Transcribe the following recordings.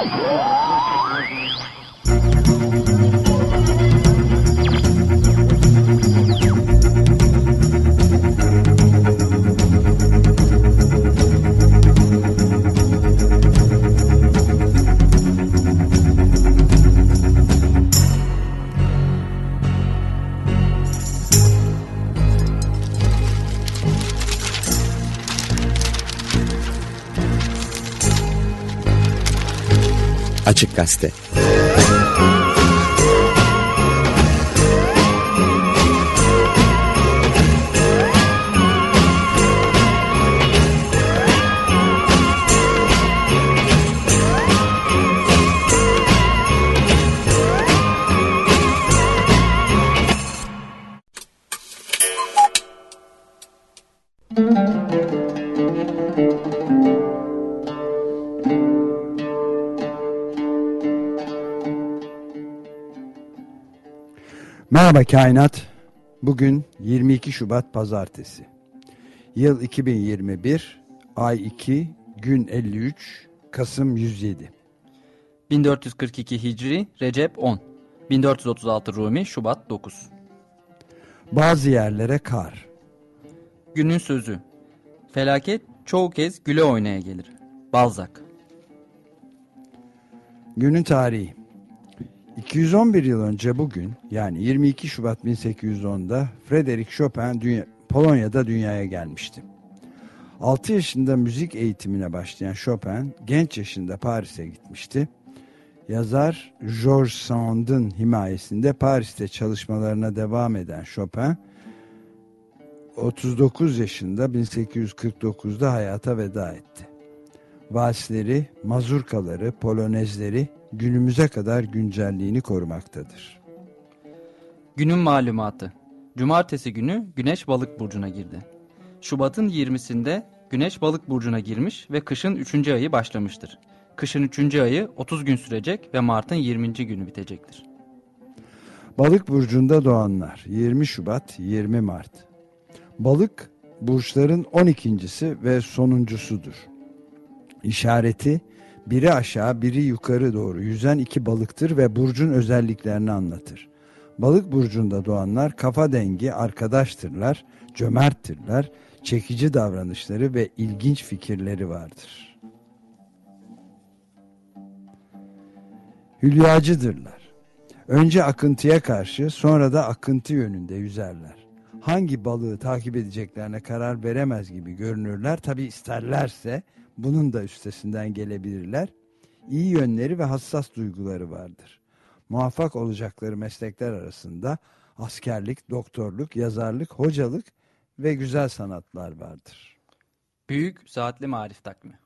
Açık Gazete. Merhaba Kainat. Bugün 22 Şubat Pazartesi. Yıl 2021, ay 2, gün 53, Kasım 107. 1442 Hicri, Recep 10. 1436 Rumi, Şubat 9. Bazı yerlere kar. Günün sözü. Felaket çoğu kez güle oynaya gelir. Balzac. Günün tarihi. 211 yıl önce bugün, yani 22 Şubat 1810'da Frédéric Chopin Polonya'da dünyaya gelmişti. 6 yaşında müzik eğitimine başlayan Chopin, genç yaşında Paris'e gitmişti. Yazar Georges Sand'ın himayesinde Paris'te çalışmalarına devam eden Chopin, 39 yaşında 1849'da hayata veda etti. Valsleri, mazurkaları, polonezleri günümüze kadar güncelliğini korumaktadır. Günün malumatı. Cumartesi günü Güneş Balık burcuna girdi. Şubat'ın 20'sinde Güneş Balık burcuna girmiş ve kışın 3. ayı başlamıştır. Kışın 3. ayı 30 gün sürecek ve Mart'ın 20. günü bitecektir. Balık burcunda doğanlar 20 Şubat 20 Mart. Balık burçların 12.'si ve sonuncusudur. İşareti biri aşağı biri yukarı doğru yüzen iki balıktır ve burcun özelliklerini anlatır. Balık burcunda doğanlar kafa dengi arkadaştırlar, cömerttirler, çekici davranışları ve ilginç fikirleri vardır. Hülyacıdırlar. Önce akıntıya karşı sonra da akıntı yönünde yüzerler. Hangi balığı takip edeceklerine karar veremez gibi görünürler. Tabi isterlerse bunun da üstesinden gelebilirler. İyi yönleri ve hassas duyguları vardır. Muvaffak olacakları meslekler arasında askerlik, doktorluk, yazarlık, hocalık ve güzel sanatlar vardır. Büyük Saatli Marif Takvimi.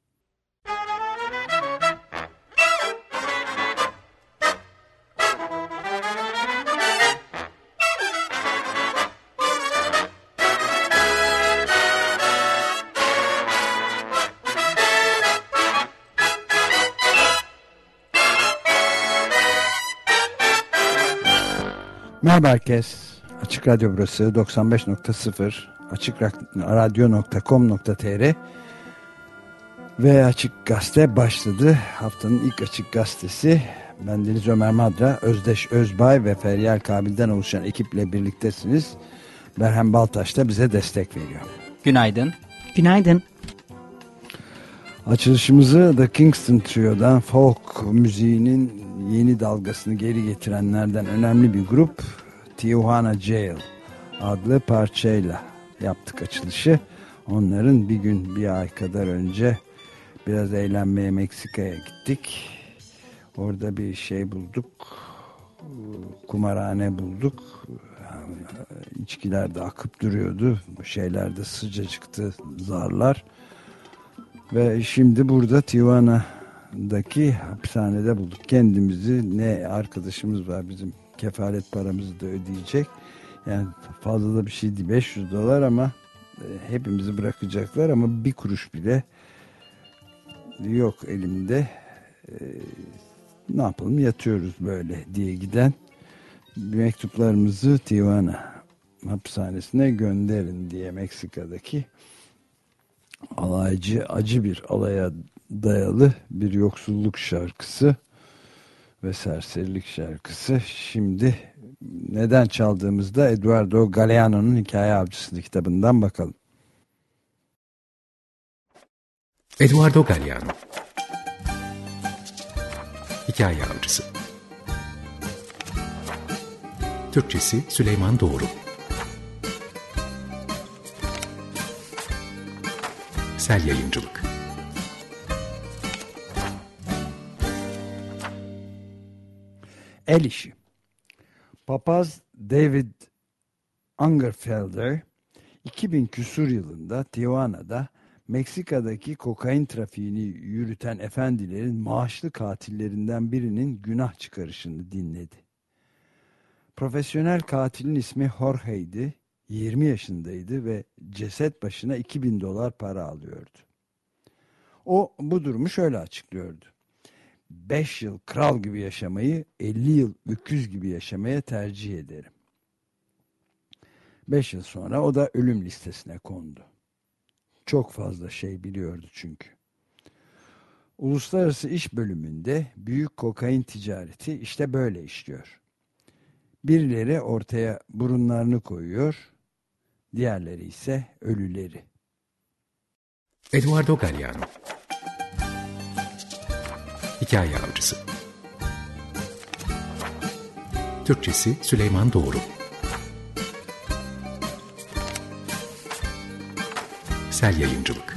Merhaba herkes. Açık Radyo burası 95.0 açıkradyo.com.tr ve Açık Gazete başladı. Haftanın ilk Açık Gazetesi. Ben Deniz Ömer Madra, Özdeş Özbay ve Feryal Kabil'den oluşan ekiple birliktesiniz. Berhem Baltaş da bize destek veriyor. Günaydın. Günaydın. Açılışımızı The Kingston Trio'dan, folk müziğinin yeni dalgasını geri getirenlerden önemli bir grup Tijuana Jail adlı parçayla yaptık açılışı. Onların bir ay kadar önce biraz eğlenmeye Meksika'ya gittik. Orada bir şey bulduk. Kumarhane bulduk. İçkiler de akıp duruyordu. Şeyler de sıcacıktı, zarlar. Ve şimdi burada Tijuana'daki hapishanede bulduk kendimizi. Ne arkadaşımız var bizim kefalet paramızı da ödeyecek. Yani fazla da bir şey değil, $500 ama hepimizi bırakacaklar ama bir kuruş bile yok elimde. Ne yapalım, yatıyoruz böyle diye giden mektuplarımızı Tijuana hapishanesine gönderin diye Meksika'daki acı bir alaya dayalı bir yoksulluk şarkısı ve serserilik şarkısı. Şimdi neden çaldığımızda Eduardo Galeano'nun Hikaye Avcısı kitabından bakalım. Eduardo Galeano, Hikaye Avcısı. Türkçesi Süleyman Doğru. Sel Yayıncılık. El işi. Papaz David Ungerfelder 2000 küsur yılında Tijuana'da Meksika'daki kokain trafiğini yürüten efendilerin maaşlı katillerinden birinin günah çıkarışını dinledi. Profesyonel katilin ismi Jorge'ydi, 20 yaşındaydı ve ceset başına $2000 para alıyordu. O bu durumu şöyle açıklıyordu: 5 yıl kral gibi yaşamayı 50 yıl öküz gibi yaşamaya tercih ederim. 5 yıl sonra o da ölüm listesine kondu. Çok fazla şey biliyordu çünkü. Uluslararası İş Bölümünde büyük kokain ticareti işte böyle işliyor. Birileri ortaya burunlarını koyuyor, diğerleri ise ölüleri. Eduardo Galeano, Hikaye Avcısı. Türkçesi Süleyman Doğru. Sel Yayıncılık.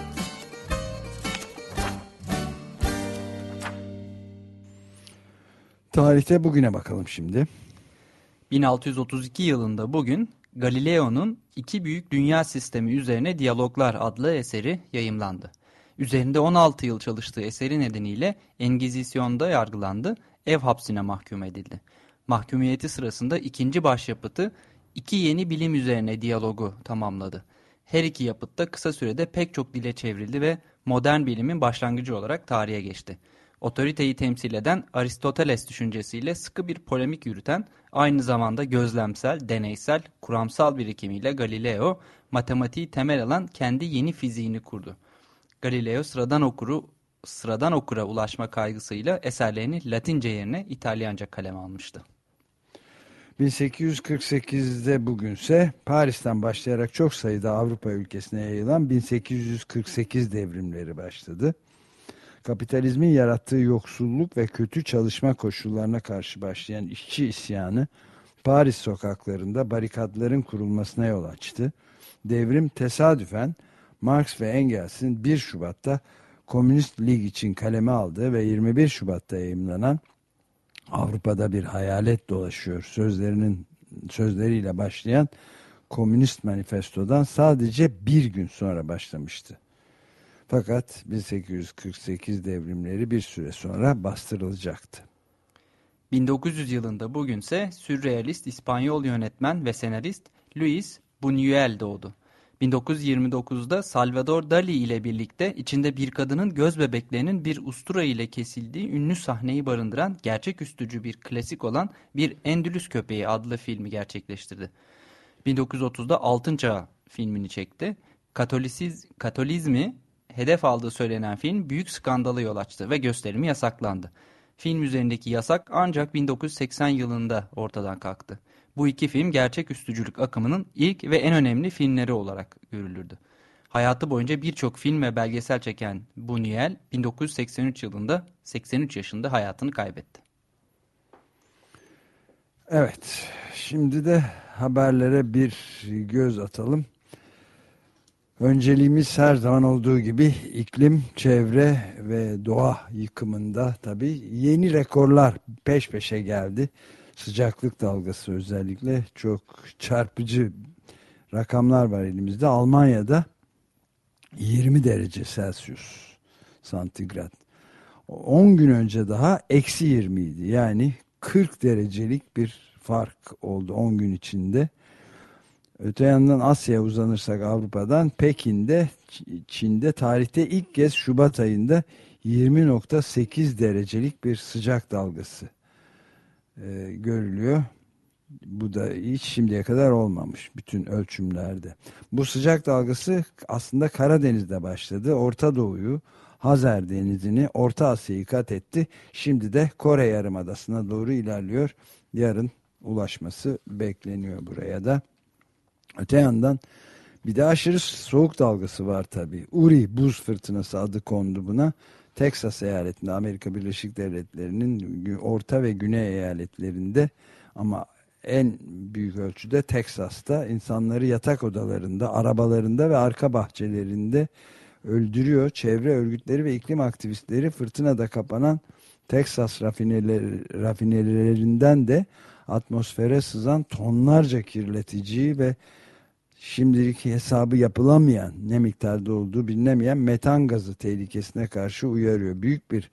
Tarihte bugüne bakalım şimdi. 1632 yılında bugün Galileo'nun İki Büyük Dünya Sistemi Üzerine Diyaloglar adlı eseri yayımlandı. Üzerinde 16 yıl çalıştığı eseri nedeniyle Engizisyon'da yargılandı, ev hapsine mahkum edildi. Mahkumiyeti sırasında ikinci başyapıtı İki Yeni Bilim Üzerine Diyalogu tamamladı. Her iki yapıt da kısa sürede pek çok dile çevrildi ve modern bilimin başlangıcı olarak tarihe geçti. Otoriteyi temsil eden Aristoteles düşüncesiyle sıkı bir polemik yürüten, aynı zamanda gözlemsel, deneysel, kuramsal birikimiyle Galileo, matematiği temel alan kendi yeni fiziğini kurdu. Galileo sıradan okura ulaşma kaygısıyla eserlerini Latince yerine İtalyanca kaleme almıştı. 1848'de bugünse Paris'ten başlayarak çok sayıda Avrupa ülkesine yayılan 1848 devrimleri başladı. Kapitalizmin yarattığı yoksulluk ve kötü çalışma koşullarına karşı başlayan işçi isyanı Paris sokaklarında barikatların kurulmasına yol açtı. Devrim tesadüfen Marx ve Engels'in 1 Şubat'ta Komünist Lig için kaleme aldığı ve 21 Şubat'ta yayımlanan Avrupa'da bir hayalet dolaşıyor sözleriyle başlayan Komünist Manifesto'dan sadece bir gün sonra başlamıştı. Fakat 1848 devrimleri bir süre sonra bastırılacaktı. 1900 yılında bugünse sürrealist İspanyol yönetmen ve senarist Luis Buñuel doğdu. 1929'da Salvador Dali ile birlikte içinde bir kadının göz bebeklerinin bir ustura ile kesildiği ünlü sahneyi barındıran gerçeküstücü bir klasik olan Bir Endülüs Köpeği adlı filmi gerçekleştirdi. 1930'da Altın Çağ filmini çekti. Katolizmi hedef aldığı söylenen film büyük skandala yol açtı ve gösterimi yasaklandı. Film üzerindeki yasak ancak 1980 yılında ortadan kalktı. Bu iki film gerçeküstücülük akımının ilk ve en önemli filmleri olarak görülürdü. Hayatı boyunca birçok film ve belgesel çeken Buñuel 1983 yılında 83 yaşında hayatını kaybetti. Evet, şimdi de haberlere bir göz atalım. Önceliğimiz her zaman olduğu gibi iklim, çevre ve doğa yıkımında tabii yeni rekorlar peş peşe geldi. Sıcaklık dalgası özellikle çok çarpıcı rakamlar var elimizde. Almanya'da 20 derece Celsius santigrat. 10 gün önce daha eksi 20 idi. Yani 40 derecelik bir fark oldu 10 gün içinde. Öte yandan Asya'ya uzanırsak Avrupa'dan Pekin'de, Çin'de tarihte ilk kez Şubat ayında 20,8 derecelik bir sıcak dalgası görülüyor. Bu da hiç şimdiye kadar olmamış bütün ölçümlerde. Bu sıcak dalgası aslında Karadeniz'de başladı. Orta Doğu'yu, Hazar Denizi'ni, Orta Asya'yı kat etti. Şimdi de Kore Yarımadası'na doğru ilerliyor. Yarın ulaşması bekleniyor buraya da. Öte yandan bir de aşırı soğuk dalgası var tabii. Uri buz fırtınası adı kondu buna. Texas eyaletinde, Amerika Birleşik Devletleri'nin orta ve güney eyaletlerinde, ama en büyük ölçüde Texas'ta insanları yatak odalarında, arabalarında ve arka bahçelerinde öldürüyor. Çevre örgütleri ve iklim aktivistleri fırtınada kapanan Texas rafinerilerinden de atmosfere sızan tonlarca kirleticiyi ve şimdilik hesabı yapılamayan, ne miktarda olduğu bilinemeyen metan gazı tehlikesine karşı uyarıyor. Büyük bir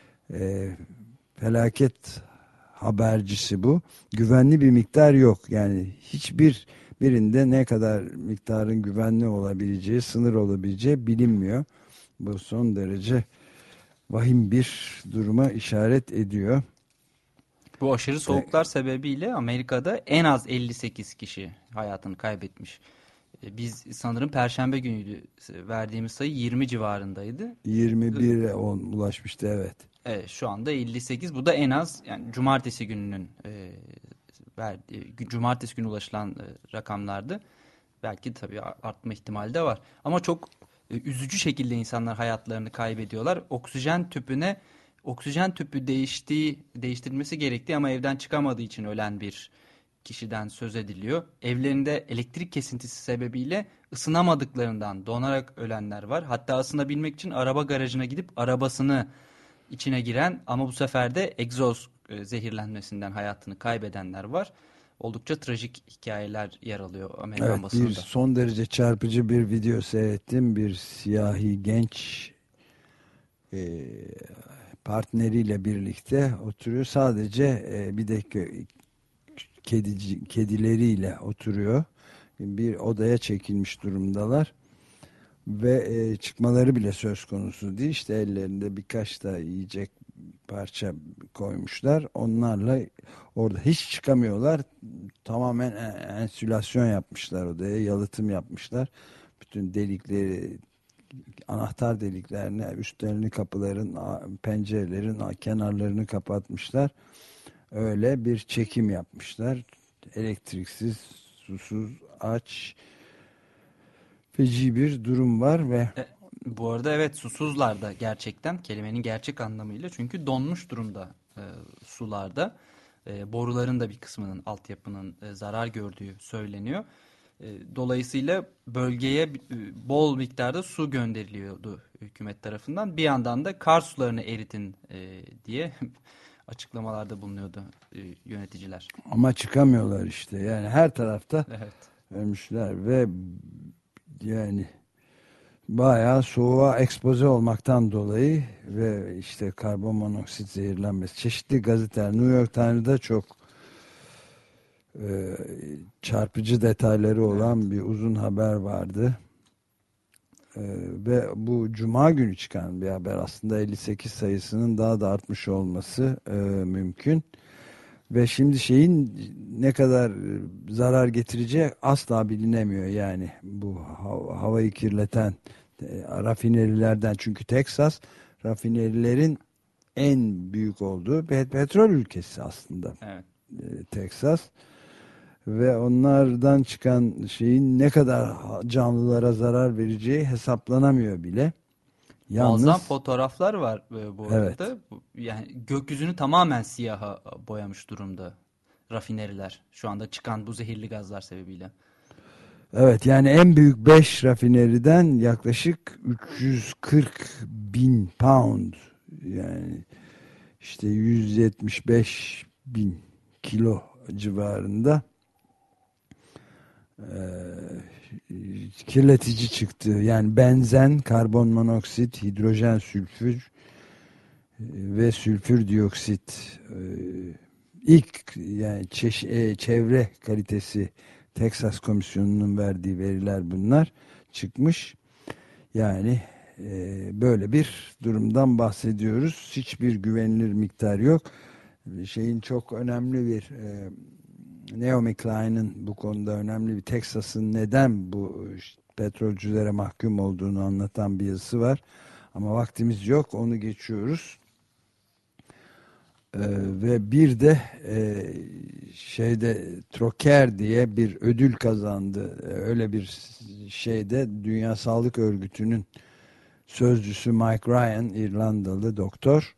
felaket habercisi bu. Güvenli bir miktar yok. Yani hiçbir birinde ne kadar miktarın güvenli olabileceği, sınır olabileceği bilinmiyor. Bu son derece vahim bir duruma işaret ediyor. Bu aşırı soğuklar sebebiyle Amerika'da en az 58 kişi hayatını kaybetmiş. Biz sanırım Perşembe günüydü, verdiğimiz sayı 20 civarındaydı. 21'e ulaşmıştı, evet. Evet, şu anda 58. Bu da en az, yani cumartesi gününün cumartesi günü ulaşılan rakamlardı. Belki tabii artma ihtimali de var. Ama çok üzücü şekilde insanlar hayatlarını kaybediyorlar. Oksijen tüpü değiştirilmesi gerektiği ama evden çıkamadığı için ölen bir kişiden söz ediliyor. Evlerinde elektrik kesintisi sebebiyle ısınamadıklarından donarak ölenler var. Hatta ısınabilmek için araba garajına gidip arabasını içine giren ama bu sefer de egzoz zehirlenmesinden hayatını kaybedenler var. Oldukça trajik hikayeler yer alıyor Amerikan basında. Bir son derece çarpıcı bir video seyrettim. Bir siyahi genç partneriyle birlikte oturuyor. Sadece bir de kedileriyle oturuyor. Bir odaya çekilmiş durumdalar. Ve çıkmaları bile söz konusu değil. İşte ellerinde birkaç da yiyecek parça koymuşlar. Onlarla orada hiç çıkamıyorlar. Tamamen ensülasyon yapmışlar odaya. Yalıtım yapmışlar. Bütün delikleri, anahtar deliklerini, üstlerini, kapıların, pencerelerin kenarlarını kapatmışlar. Öyle bir çekim yapmışlar. Elektriksiz, susuz, aç, feci bir durum var ve bu arada evet, susuzlar da gerçekten, kelimenin gerçek anlamıyla, çünkü donmuş durumda sularda. Boruların da bir kısmının, altyapının zarar gördüğü söyleniyor. Dolayısıyla bölgeye bol miktarda su gönderiliyordu hükümet tarafından. Bir yandan da kar sularını eritin diye açıklamalarda bulunuyordu yöneticiler. Ama çıkamıyorlar işte. Yani her tarafta evet, ölmüşler ve yani bayağı soğuğa ekspoze olmaktan dolayı ve işte karbon monoksit zehirlenmesi. Çeşitli gazeteler, New York Times'da çok çarpıcı detayları olan bir uzun haber vardı. Ve bu Cuma günü çıkan bir haber. Aslında 58 sayısının daha da artmış olması mümkün. Ve şimdi şeyin ne kadar zarar getireceği asla bilinemiyor. Yani bu havayı kirleten rafinerilerden, çünkü Texas rafinerilerin en büyük olduğu petrol ülkesi aslında. evet. Texas. Ve onlardan çıkan şeyin ne kadar canlılara zarar vereceği hesaplanamıyor bile. Yalnız, muazzam fotoğraflar var bu arada. Evet. Yani gökyüzünü tamamen siyaha boyamış durumda rafineriler. Şu anda çıkan bu zehirli gazlar sebebiyle. Evet, yani en büyük 5 rafineriden yaklaşık 340 bin pound, yani işte 175 bin kilo civarında kirletici çıktı. Yani benzen, karbon monoksit, hidrojen sülfür ve sülfür dioksit. İlk yani çevre kalitesi Texas Komisyonu'nun verdiği veriler bunlar çıkmış. Yani böyle bir durumdan bahsediyoruz. Hiçbir güvenilir miktar yok. Şeyin çok önemli bir Naomi Klein'in bu konuda önemli bir, Texas'ın neden bu petrolcülere mahkum olduğunu anlatan bir yazısı var. Ama vaktimiz yok, onu geçiyoruz. Ve bir de Troker diye bir ödül kazandı. Öyle bir şeyde Dünya Sağlık Örgütü'nün sözcüsü Mike Ryan, İrlandalı doktor,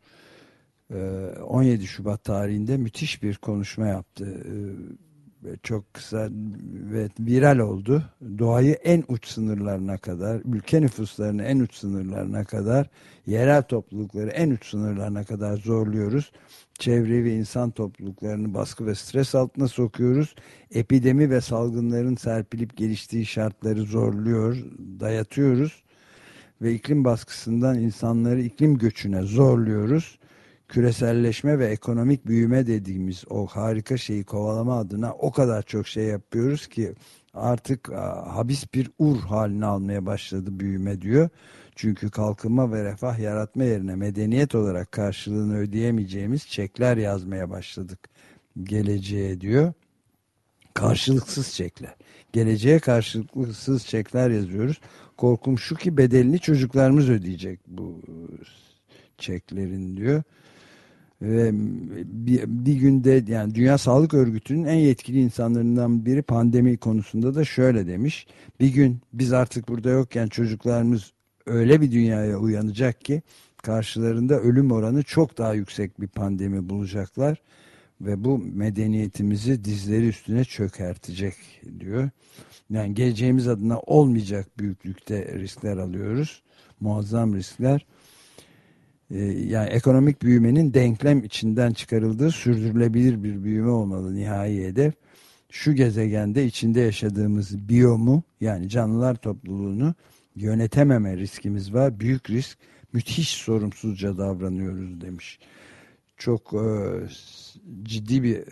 17 Şubat tarihinde müthiş bir konuşma yaptı. Çok kısa ve viral oldu. Doğayı en uç sınırlarına kadar, ülke nüfuslarını en uç sınırlarına kadar, yerel toplulukları en uç sınırlarına kadar zorluyoruz. Çevre ve insan topluluklarını baskı ve stres altına sokuyoruz. Epidemi ve salgınların serpilip geliştiği şartları zorluyor, dayatıyoruz. Ve iklim baskısından insanları iklim göçüne zorluyoruz. Küreselleşme ve ekonomik büyüme dediğimiz o harika şeyi kovalama adına o kadar çok şey yapıyoruz ki artık habis bir haline almaya başladı büyüme diyor. Çünkü kalkınma ve refah yaratma yerine medeniyet olarak karşılığını ödeyemeyeceğimiz çekler yazmaya başladık geleceğe diyor. Karşılıksız çekler. Geleceğe karşılıksız çekler yazıyoruz. Korkum şu ki bedelini çocuklarımız ödeyecek bu çeklerin diyor. Ve bir günde, yani Dünya Sağlık Örgütü'nün en yetkili insanlarından biri pandemi konusunda da şöyle demiş. Bir gün biz artık burada yokken çocuklarımız öyle bir dünyaya uyanacak ki karşılarında ölüm oranı çok daha yüksek bir pandemi bulacaklar. Ve bu medeniyetimizi dizleri üstüne çökertecek diyor. Yani geleceğimiz adına olmayacak büyüklükte riskler alıyoruz. Muazzam riskler. Yani ekonomik büyümenin denklem içinden çıkarıldığı sürdürülebilir bir büyüme olmalı nihai hedef. Şu gezegende içinde yaşadığımız biyomu, yani canlılar topluluğunu yönetememe riskimiz var. Büyük risk, müthiş sorumsuzca davranıyoruz demiş. Çok ciddi bir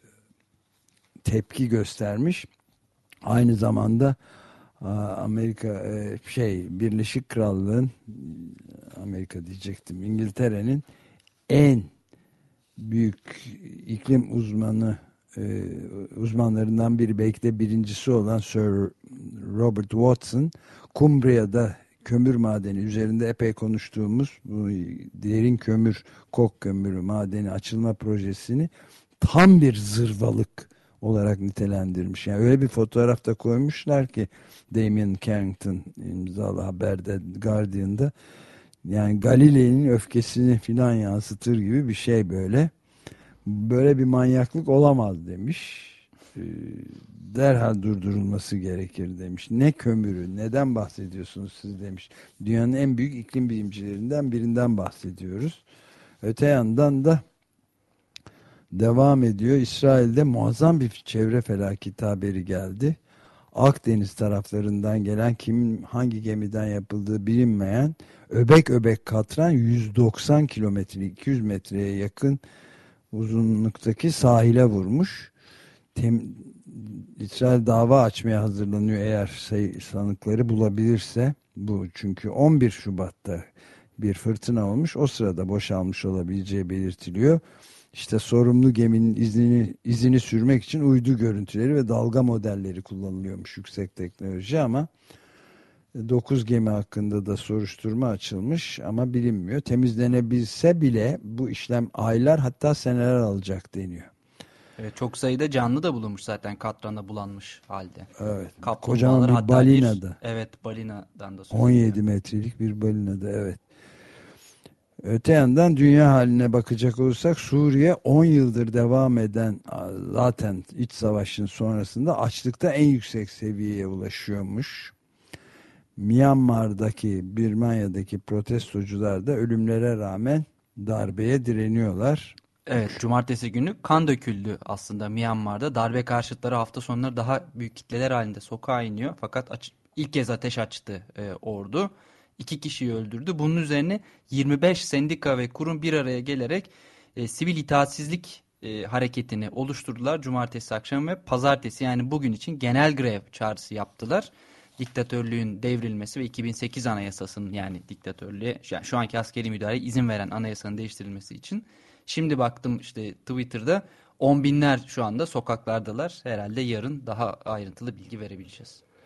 tepki göstermiş. Aynı zamanda Amerika Birleşik Krallığın, Amerika diyecektim, İngiltere'nin en büyük iklim uzmanlarından biri, belki de birincisi olan Sir Robert Watson, Cumbria'da kömür madeni üzerinde epey konuştuğumuz bu derin kömür, kok kömürü madeni açılma projesini tam bir zırvalık olarak nitelendirmiş. Yani öyle bir fotoğraf da koymuşlar ki Damien Carrington imzalı haberde, Guardian'da, yani Galile'nin öfkesini filan yansıtır gibi bir şey böyle. Böyle bir manyaklık olamaz demiş. Derhal durdurulması gerekir demiş. Ne kömürü, neden bahsediyorsunuz siz demiş. Dünyanın en büyük iklim bilimcilerinden birinden bahsediyoruz. Öte yandan da devam ediyor. İsrail'de muazzam bir çevre felaketi haberi geldi. Akdeniz taraflarından gelen, kimin hangi gemiden yapıldığı bilinmeyen öbek öbek katran 190 kilometre, 200 metreye yakın uzunluktaki sahile vurmuş. İsrail dava açmaya hazırlanıyor eğer sanıkları bulabilirse. Bu çünkü 11 Şubat'ta bir fırtına olmuş. O sırada boşalmış olabileceği belirtiliyor. İşte sorumlu geminin izini sürmek için uydu görüntüleri ve dalga modelleri kullanılıyormuş, yüksek teknoloji, ama 9 gemi hakkında da soruşturma açılmış ama bilinmiyor. Temizlenebilse bile bu işlem aylar, hatta seneler alacak deniyor. Evet, çok sayıda canlı da bulunmuş zaten katranda bulanmış halde. Evet. Kaplumbağalar, Kocaman bir balinada. Evet, balinadan da 17 metrelik bir balinada, evet. Öte yandan dünya haline bakacak olursak Suriye 10 yıldır devam eden, zaten iç savaşın sonrasında açlıkta en yüksek seviyeye ulaşıyormuş. Myanmar'daki, Birmanya'daki protestocular da ölümlere rağmen darbeye direniyorlar. Evet, cumartesi günü kan döküldü aslında Myanmar'da. Darbe karşıtları hafta sonları daha büyük kitleler halinde sokağa iniyor. Fakat ilk kez ateş açtı ordu. 2 kişiyi öldürdü. Bunun üzerine 25 sendika ve kurum bir araya gelerek sivil itaatsizlik hareketini oluşturdular. Cumartesi akşamı ve pazartesi, yani bugün için genel grev çağrısı yaptılar. Diktatörlüğün devrilmesi ve 2008 anayasasının, yani diktatörlüğe, yani şu anki askeri müdahaleye izin veren anayasanın değiştirilmesi için. Şimdi baktım işte Twitter'da 10 binler şu anda sokaklardalar. Herhalde yarın daha ayrıntılı bilgi verebileceğiz.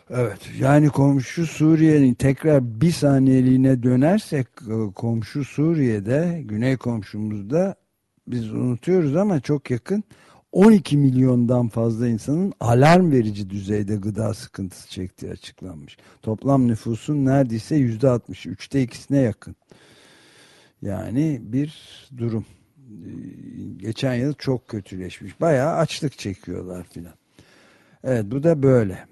Evet, yani komşu Suriye'nin tekrar bir saniyeliğine dönersek, komşu Suriye'de, güney komşumuzda, biz unutuyoruz ama çok yakın, 12 milyondan fazla insanın alarm verici düzeyde gıda sıkıntısı çektiği açıklanmış. Toplam nüfusun neredeyse %60, üçte ikisine yakın. Yani bir durum. Geçen yıl çok kötüleşmiş. Bayağı açlık çekiyorlar filan. Evet, bu da böyle.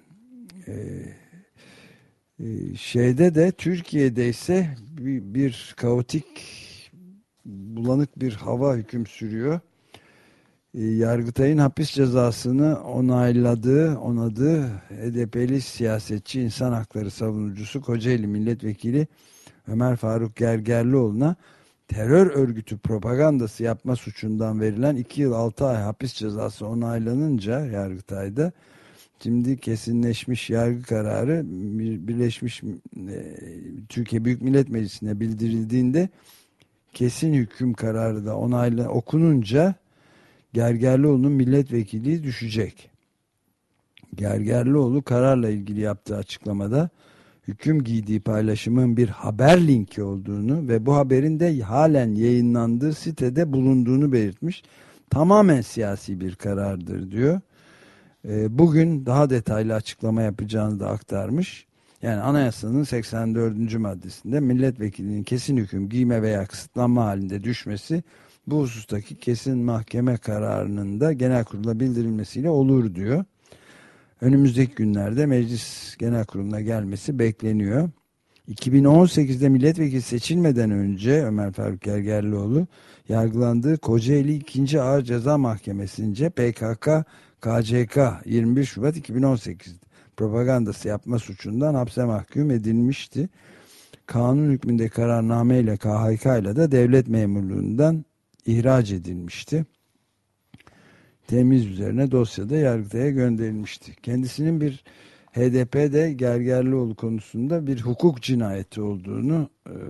Şeyde de, Türkiye'de ise bir kaotik, bulanık bir hava hüküm sürüyor. Yargıtay'ın hapis cezasını onadığı HDP'li siyasetçi, insan hakları savunucusu, Kocaeli Milletvekili Ömer Faruk Gergerlioğlu'na terör örgütü propagandası yapma suçundan verilen 2 yıl 6 ay hapis cezası onaylanınca Yargıtay'da, şimdi kesinleşmiş yargı kararı Birleşmiş Türkiye Büyük Millet Meclisi'ne bildirildiğinde, kesin hüküm kararı da okununca Gergerlioğlu'nun milletvekilliği düşecek. Gergerlioğlu kararla ilgili yaptığı açıklamada hüküm giydiği paylaşımın bir haber linki olduğunu ve bu haberin de halen yayınlandığı sitede bulunduğunu belirtmiş. Tamamen siyasi bir karardır diyor. Bugün daha detaylı açıklama yapacağını da aktarmış. Yani anayasanın 84. maddesinde milletvekilinin kesin hüküm giyme veya kısıtlanma halinde düşmesi, bu husustaki kesin mahkeme kararının da genel kurula bildirilmesiyle olur diyor. Önümüzdeki günlerde Meclis Genel Kurulu'na gelmesi bekleniyor. 2018'de milletvekili seçilmeden önce Ömer Faruk Gergerlioğlu yargılandığı Kocaeli 2. Ağır Ceza Mahkemesi'nce PKK-KCK 21 Şubat 2018 propagandası yapma suçundan hapse mahkum edilmişti. Kanun hükmünde kararnameyle KHK ile de devlet memurluğundan ihraç edilmişti. Temiz üzerine dosyada Yargıtay'a gönderilmişti. Kendisinin bir HDP'de Gergerlioğlu konusunda bir hukuk cinayeti olduğunu,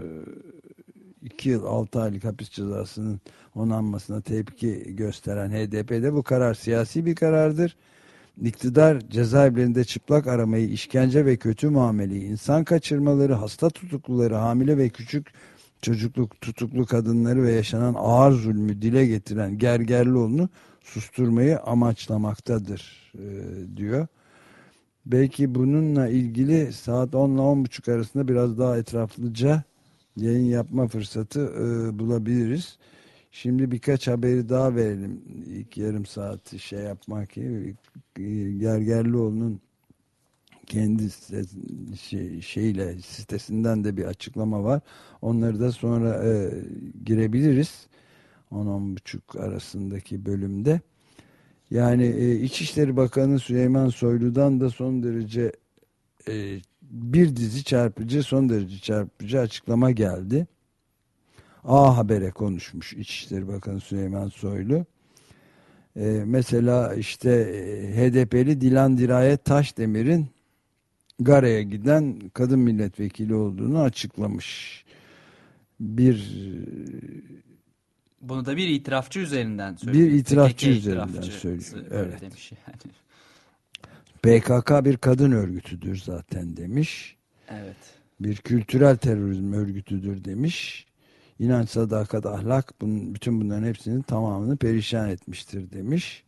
2 yıl 6 aylık hapis cezasının onanmasına tepki gösteren HDP'de bu karar siyasi bir karardır. İktidar cezaevlerinde çıplak aramayı, işkence ve kötü muameleyi, insan kaçırmaları, hasta tutukluları, hamile ve küçük çocukluk tutuklu kadınları ve yaşanan ağır zulmü dile getiren Gergerlioğlu'nu susturmayı amaçlamaktadır diyor. Belki bununla ilgili saat 10 ile 10.30 arasında biraz daha etraflıca yayın yapma fırsatı bulabiliriz. Şimdi birkaç haberi daha verelim. İlk yarım saat şey yapmak ki, Gergerlioğlu'nun kendi sitesinden de bir açıklama var. Onları da sonra girebiliriz. 10-10.30 arasındaki bölümde. Yani İçişleri Bakanı Süleyman Soylu'dan da son derece son derece çarpıcı açıklama geldi. A Haber'e konuşmuş İçişleri Bakanı Süleyman Soylu. Mesela işte HDP'li Dilan Dirayet Taşdemir'in Gara'ya giden kadın milletvekili olduğunu açıklamış. Bunu da bir itirafçı üzerinden söylüyor. Bir itirafçı PKK üzerinden söylüyor. Evet. Demiş yani. PKK bir kadın örgütüdür zaten demiş. Evet. Bir kültürel terörizm örgütüdür demiş. İnanç, sadakat, ahlak, bütün bunların hepsinin tamamını perişan etmiştir demiş.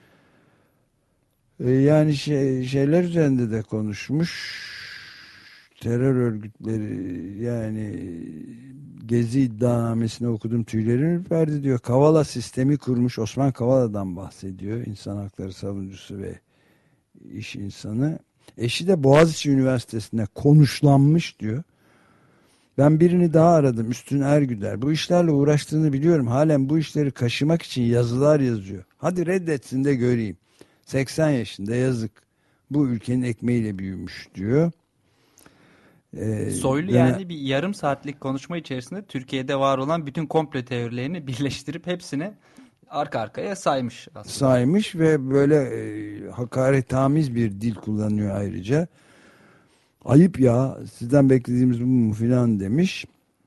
Yani şeyler üzerinde de konuşmuş. Terör örgütleri, yani Gezi iddianamesini okudum, tüylerim ürperdi diyor. Kavala sistemi kurmuş, Osman Kavala'dan bahsediyor. İnsan hakları savunucusu ve iş insanı. Eşi de Boğaziçi Üniversitesi'nde konuşlanmış diyor. Ben birini daha aradım, Üstün Ergüder. Bu işlerle uğraştığını biliyorum. Halen bu işleri kaşımak için yazılar yazıyor. Hadi reddetsin de göreyim. 80 yaşında, yazık. Bu ülkenin ekmeğiyle büyümüş diyor. Soylu yani bir yarım saatlik konuşma içerisinde Türkiye'de var olan bütün komplo teorilerini birleştirip hepsini arka arkaya saymış aslında. Saymış ve böyle hakaretamiz bir dil kullanıyor ayrıca. Ayıp ya, sizden beklediğimiz bu mu filan demiş.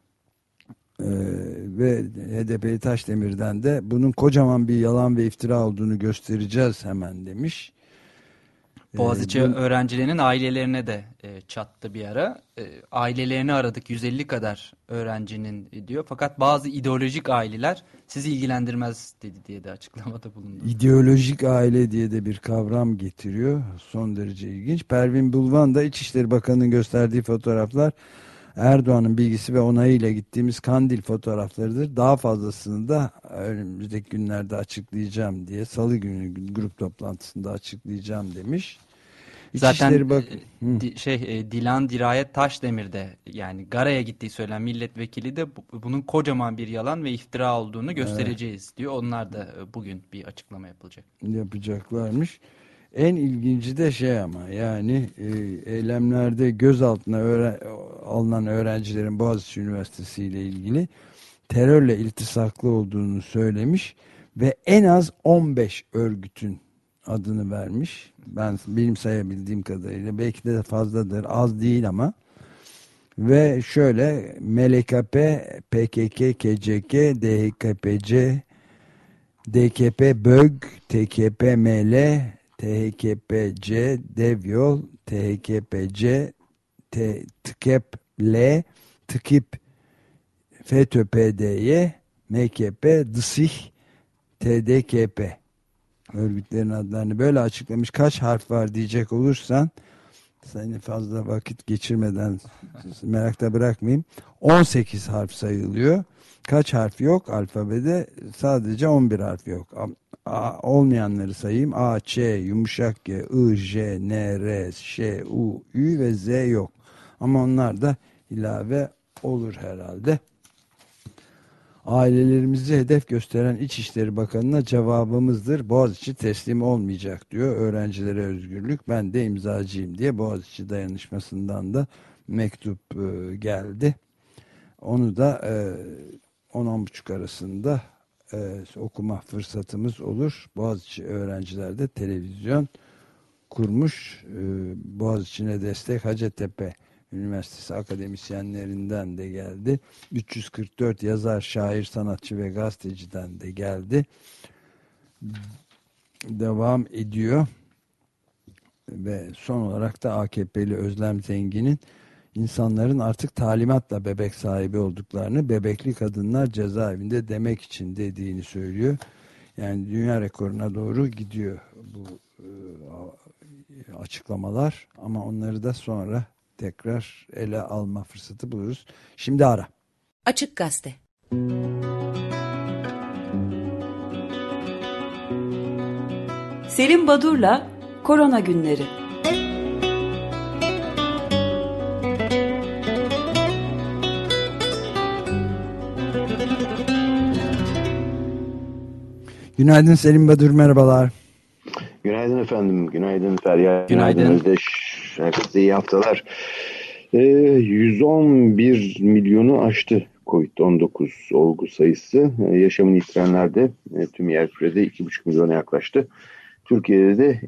Ve HDP'li Taşdemir'den de bunun kocaman bir yalan ve iftira olduğunu göstereceğiz hemen demiş. Boğaziçi öğrencilerinin ailelerine de çattı bir ara. Ailelerini aradık, 150 kadar öğrencinin diyor. Fakat bazı ideolojik aileler sizi ilgilendirmez dedi diye de açıklamada bulundu. İdeolojik aile diye de bir kavram getiriyor. Son derece ilginç. Pervin Bulvan da İçişleri Bakanı'nın gösterdiği fotoğraflar Erdoğan'ın bilgisi ve onayıyla gittiğimiz Kandil fotoğraflarıdır. Daha fazlasını da önümüzdeki günlerde açıklayacağım diye, Salı günü grup toplantısında açıklayacağım demiş. Zaten Dilan Dirayet Taşdemir de, yani Gara'ya gittiği söylenen milletvekili de bunun kocaman bir yalan ve iftira olduğunu göstereceğiz diyor. Onlar da bugün bir açıklama yapacaklarmış. En ilginci de ama yani eylemlerde gözaltına alınan öğrencilerin Boğaziçi Üniversitesi ile ilgili terörle iltisaklı olduğunu söylemiş ve en az 15 örgütün adını vermiş. Benim sayabildiğim kadarıyla, belki de fazladır, az değil ama. Ve şöyle: MLKP, PKK, KCK, DHKPC, DKP, BÖG, TKP-ML, THKPC, Devyol, THKPC, TKP-L, TKİP, FETÖ-PDY, MKP, DSİH, TDKP örgütlerin adlarını böyle açıklamış. Kaç harf var diyecek olursan, seni fazla vakit geçirmeden merakta bırakmayayım. 18 harf sayılıyor. Kaç harf yok alfabede? Sadece 11 harf yok. Olmayanları sayayım: A, Ç, yumuşak G, I, J, N, R, Ş, U, Ü ve Z yok. Ama onlar da ilave olur herhalde. Ailelerimizi hedef gösteren İçişleri Bakanı'na cevabımızdır: Boğaziçi teslim olmayacak diyor. Öğrencilere özgürlük, ben de imzacıyım diye Boğaziçi dayanışmasından da mektup geldi. Onu da 10-10.30 arasında okuma fırsatımız olur. Boğaziçi öğrenciler de televizyon kurmuş. Boğaziçi'ne destek Hacettepe Üniversitesi akademisyenlerinden de geldi. 344 yazar, şair, sanatçı ve gazeteciden de geldi. Devam ediyor. Ve son olarak da AKP'li Özlem Zengin'in insanların artık talimatla bebek sahibi olduklarını, bebekli kadınlar cezaevinde demek için dediğini söylüyor. Yani dünya rekoruna doğru gidiyor bu açıklamalar, ama onları da sonra tekrar ele alma fırsatı buluruz. Şimdi ara. Açık Gazete. Selim Badur'la Korona Günleri. Günaydın Selim Badur, merhabalar. Günaydın efendim, günaydın Feryal, günaydın Özdeş, herkese iyi haftalar. 111 milyonu aştı COVID-19 olgu sayısı. Yaşamını yitirenler de tüm yerkürede 2,5 milyona yaklaştı. Türkiye'de de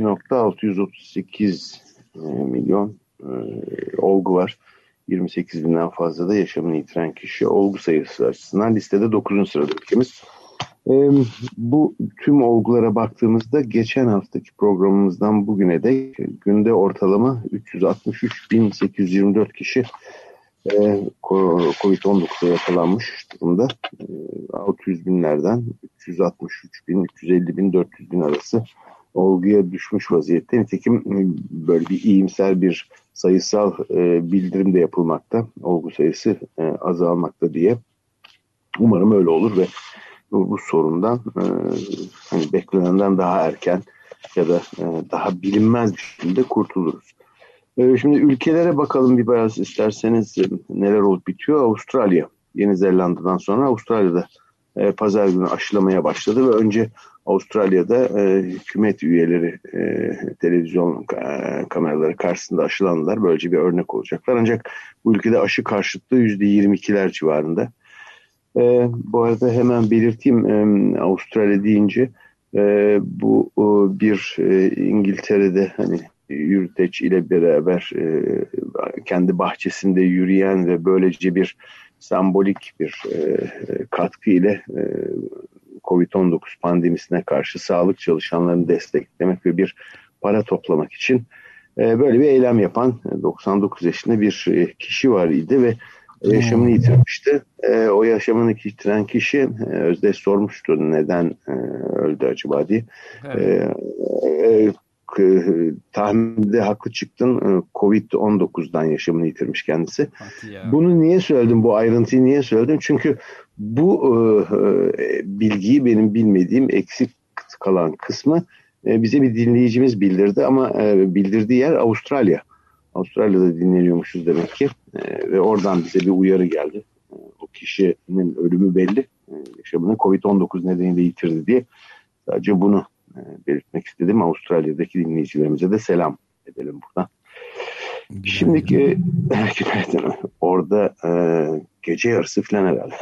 2,638 milyon olgu var. 28 binden fazla da yaşamını yitiren kişi. Olgu sayısı açısından listede 9. sırada ülkemiz. Bu tüm olgulara baktığımızda geçen haftaki programımızdan bugüne de günde ortalama 363.824 kişi COVID-19'a yakalanmış durumda. 600 binlerden 363 bin, 350 bin, 400 bin arası olguya düşmüş vaziyette. Nitekim böyle bir iyimser bir sayısal bildirim de yapılmakta. Olgu sayısı azalmakta diye. Umarım öyle olur ve bu sorundan hani beklenenden daha erken ya da daha bilinmez bir şekilde kurtuluruz. Şimdi ülkelere bakalım bir biraz isterseniz, neler olup bitiyor. Avustralya, Yeni Zelanda'dan sonra Avustralya'da pazar günü aşılamaya başladı ve önce Avustralya'da hükümet üyeleri televizyon kameraları karşısında aşılandılar. Böylece bir örnek olacaklar. Ancak bu ülkede aşı karşıtlığı %22'ler civarında. Bu arada hemen belirteyim, Avustralya deyince bu bir İngiltere'de hani yürüteç ile beraber kendi bahçesinde yürüyen ve böylece bir sembolik bir katkı ile COVID-19 pandemisine karşı sağlık çalışanlarını desteklemek ve bir para toplamak için böyle bir eylem yapan 99 yaşında bir kişi var idi ve yaşamını yitirmişti. O yaşamını yitiren kişi Özdeş sormuştu neden öldü acaba diye. Evet. Tahminde haklı çıktın. Covid-19'dan yaşamını yitirmiş kendisi. Bunu niye söyledim? Bu ayrıntıyı niye söyledim? Çünkü bu bilgiyi benim bilmediğim eksik kalan kısmı bize bir dinleyicimiz bildirdi ama bildirdiği yer Avustralya. Avustralya'da dinleniyormuşuz demek ki ve oradan bize bir uyarı geldi. O kişinin ölümü belli. Yaşamını Covid-19 nedeniyle yitirdi diye. Sadece bunu belirtmek istedim. Avustralya'daki dinleyicilerimize de selam edelim buradan. Şimdiki orada gece yarısı falan herhalde.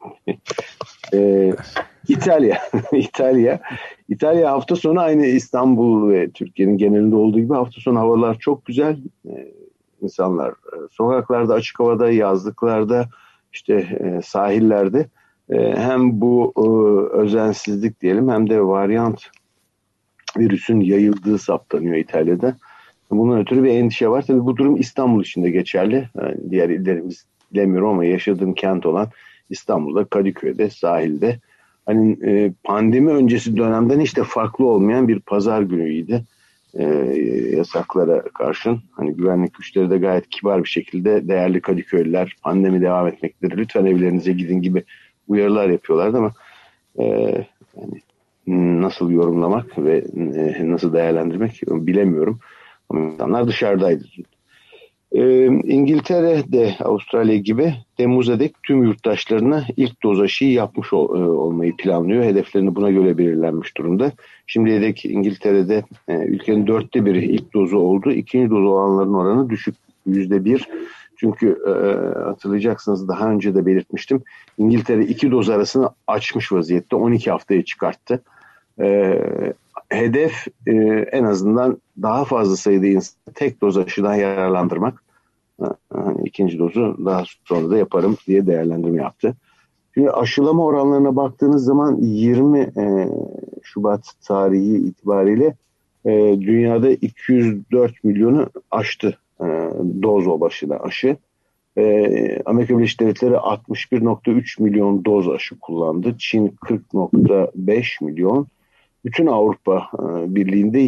İtalya hafta sonu aynı İstanbul ve Türkiye'nin genelinde olduğu gibi hafta sonu havalar çok güzel. İnsanlar sokaklarda, açık havada, yazlıklarda, işte sahillerde hem bu özensizlik diyelim hem de varyant virüsün yayıldığı saptanıyor İtalya'da. Bunun ötürü bir endişe var. Tabii bu durum İstanbul için de geçerli. Yani diğer illerimiz bilemiyorum ama yaşadığım kent olan İstanbul'da, Kadıköy'de, sahilde. Hani pandemi öncesi dönemden hiç de farklı olmayan bir pazar günüydü. Yasaklara karşın. Hani güvenlik güçleri de gayet kibar bir şekilde değerli Kadıköylüler pandemi devam etmektedir. Lütfen evlerinize gidin gibi uyarılar yapıyorlardı ama yani nasıl yorumlamak ve nasıl değerlendirmek bilemiyorum. Ama insanlar dışarıdaydı. İngiltere'de Avustralya gibi Temmuz'a dek tüm yurttaşlarına ilk doz aşıyı yapmış olmayı planlıyor. Hedeflerini buna göre belirlenmiş durumda. Şimdiye dek İngiltere'de ülkenin 1/4 ilk dozu oldu. İkinci dozu olanların oranı düşük, %1. Çünkü hatırlayacaksınız daha önce de belirtmiştim. İngiltere 2 doz arasını açmış vaziyette. 12 haftaya çıkarttı. Hedef en azından daha fazla sayıda insanı tek doz aşıdan yararlandırmak. Hani ikinci dozu daha sonra da yaparım diye değerlendirme yaptı. Şimdi aşılama oranlarına baktığınız zaman 20 Şubat tarihi itibariyle dünyada 204 milyonu aştı doz o başına aşı. Amerika Birleşik Devletleri 61,3 milyon doz aşı kullandı. Çin 40,5 milyon. Bütün Avrupa Birliği'nde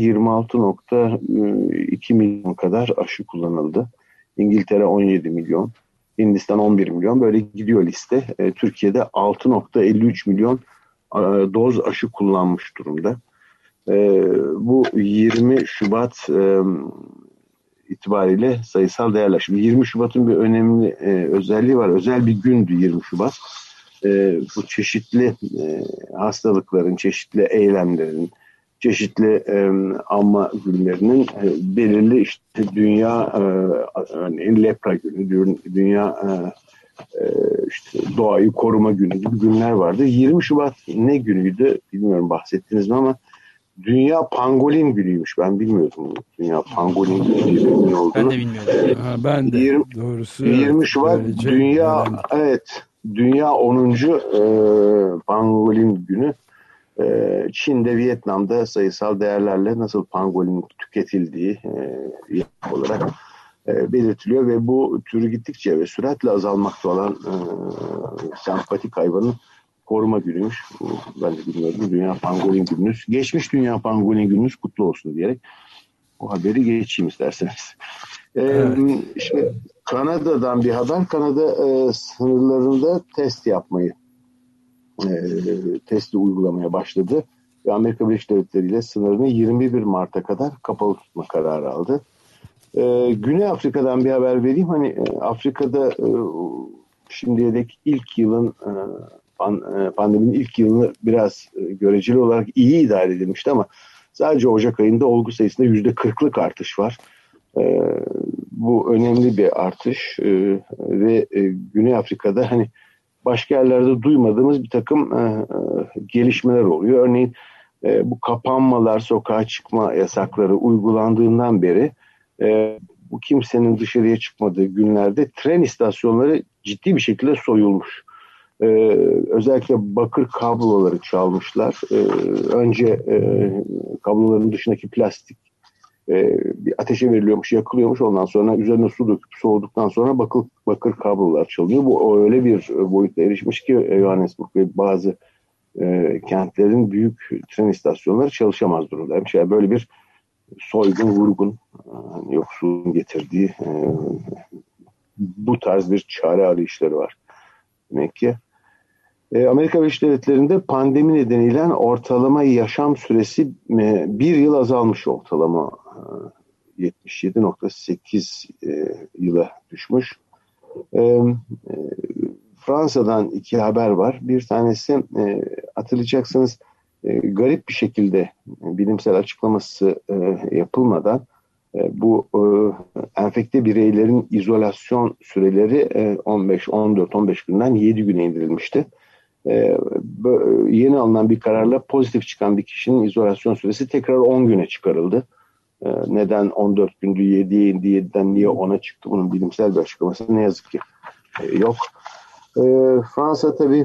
26,2 milyon kadar aşı kullanıldı. İngiltere 17 milyon, Hindistan 11 milyon böyle gidiyor liste. Türkiye'de 6,53 milyon doz aşı kullanmış durumda. Bu 20 Şubat itibariyle sayısal değerler. Şimdi 20 Şubat'ın bir önemli özelliği var. Özel bir gündü 20 Şubat. Bu çeşitli hastalıkların, çeşitli eylemlerin, çeşitli anma günlerinin belirli işte dünya örneğin lepra günü, dünya işte doğayı koruma günü gibi günler vardı. 20 Şubat ne günüydü bilmiyorum bahsettiniz mi ama Dünya Pangolin günüymüş. Ben bilmiyordum Dünya Pangolin günü olduğunu. Ben de bilmiyordum. Ben de doğrusu 20 Şubat Dünya Dünya 10. Pangolin günü. Çin'de, Vietnam'da sayısal değerlerle nasıl pangolin tüketildiği olarak belirtiliyor ve bu türü gittikçe ve süratle azalmakta olan sempatik hayvanın koruma günüymüş. Ben de bilmiyordum. Dünya Pangolin gününüz. Geçmiş Dünya Pangolin gününüz kutlu olsun diyerek o haberi geçeyim isterseniz. Evet. Şimdi Kanada'dan bir haber. Kanada sınırlarında testi uygulamaya başladı. Ve Amerika Birleşik Devletleri ile sınırını 21 Mart'a kadar kapalı tutma kararı aldı. Güney Afrika'dan bir haber vereyim. Hani Afrika'da şimdiye dek ilk yılın pandeminin ilk yılını biraz göreceli olarak iyi idare edilmişti ama sadece Ocak ayında olgu sayısında %40'lık artış var. Bu önemli bir artış ve Güney Afrika'da hani başka yerlerde duymadığımız bir takım gelişmeler oluyor. Örneğin bu kapanmalar, sokağa çıkma yasakları uygulandığından beri bu kimsenin dışarıya çıkmadığı günlerde tren istasyonları ciddi bir şekilde soyulmuş. Özellikle bakır kabloları çalmışlar. Önce kabloların dışındaki plastik bir ateşe veriliyormuş, yakılıyormuş. Ondan sonra üzerine su döküp soğuduktan sonra bakır kablolar çalınıyor. Bu öyle bir boyuta erişmiş ki Johannesburg ve bazı kentlerin büyük tren istasyonları çalışamaz durumdaymış. Yani böyle bir soygun, vurgun, yoksulluğun getirdiği bu tarz bir çare arayışları var demek ki. Amerika Birleşik Devletleri'nde pandemi nedeniyle ortalama yaşam süresi bir yıl azalmış, ortalama 77,8 yıla düşmüş. Fransa'dan iki haber var. Bir tanesi hatırlayacaksınız garip bir şekilde bilimsel açıklaması yapılmadan bu enfekte bireylerin izolasyon süreleri 14-15 günden 7 güne indirilmişti. Yeni alınan bir kararla pozitif çıkan bir kişinin izolasyon süresi tekrar 10 güne çıkarıldı. Neden 14 gündü 7'ye indi, 7'den niye 10'a çıktı? Bunun bilimsel bir açıklaması ne yazık ki yok. Fransa tabii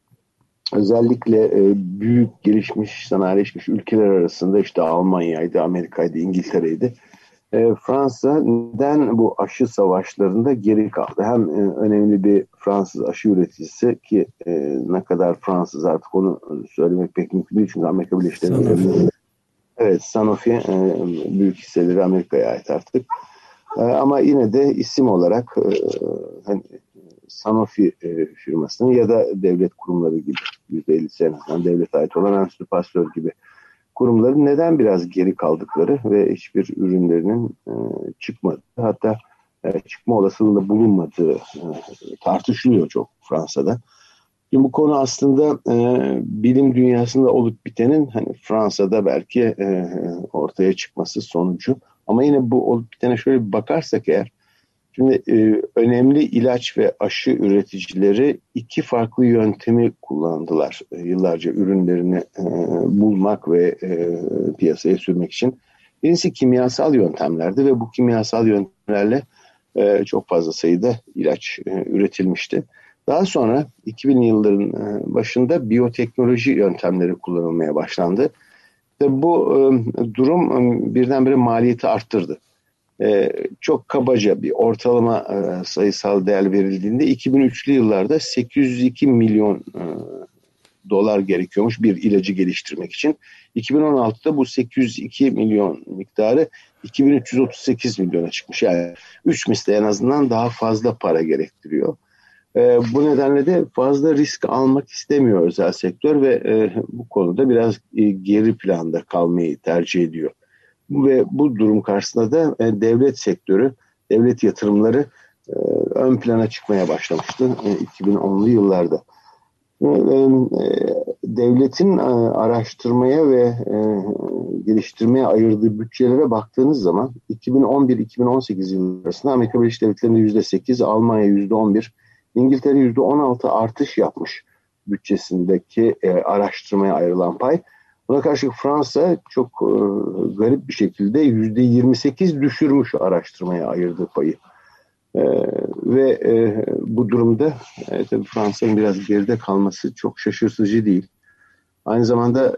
özellikle büyük gelişmiş, sanayileşmiş ülkeler arasında işte Almanya'ydı, Amerika'ydı, İngiltere'ydi. Fransa neden bu aşı savaşlarında geri kaldı? Hem önemli bir Fransız aşı üreticisi ki ne kadar Fransız artık onu söylemek pek mümkün değil. Çünkü Amerika Birleşik Devletleri, evet, Sanofi büyük hisseleri Amerika'ya ait artık. Ama yine de isim olarak hani Sanofi firmasının ya da devlet kurumları gibi %50'si en azından devlete ait olan Enstitü Pasteur gibi kurumların neden biraz geri kaldıkları ve hiçbir ürünlerinin çıkmadığı, hatta çıkma olasılığında bulunmadığı tartışılıyor çok Fransa'da. Şimdi bu konu aslında bilim dünyasında olup bitenin hani Fransa'da belki ortaya çıkması sonucu. Ama yine bu olup bitene şöyle bir bakarsak eğer, şimdi önemli ilaç ve aşı üreticileri iki farklı yöntemi kullandılar yıllarca ürünlerini bulmak ve piyasaya sürmek için. Birincisi kimyasal yöntemlerdi ve bu kimyasal yöntemlerle çok fazla sayıda ilaç üretilmişti. Daha sonra 2000'li yılların başında biyoteknoloji yöntemleri kullanılmaya başlandı. Ve bu durum birdenbire maliyeti arttırdı. Çok kabaca bir ortalama sayısal değer verildiğinde 2003'lü yıllarda 802 milyon dolar gerekiyormuş bir ilacı geliştirmek için. 2016'da bu 802 milyon miktarı 2338 milyona çıkmış. Yani 3 misli en azından daha fazla para gerektiriyor. Bu nedenle de fazla risk almak istemiyor özel sektör ve bu konuda biraz geri planda kalmayı tercih ediyor. Ve bu durum karşısında da devlet sektörü, devlet yatırımları ön plana çıkmaya başlamıştı 2010'lu yıllarda. Devletin araştırmaya ve geliştirmeye ayırdığı bütçelere baktığınız zaman 2011-2018 yılları arasında Amerika Birleşik Devletleri'nde %8, Almanya %11, İngiltere %16 artış yapmış bütçesindeki araştırmaya ayrılan pay. Buna karşılık Fransa çok garip bir şekilde %28 düşürmüş araştırmaya ayırdığı payı. Ve bu durumda tabii Fransa'nın biraz geride kalması çok şaşırtıcı değil. Aynı zamanda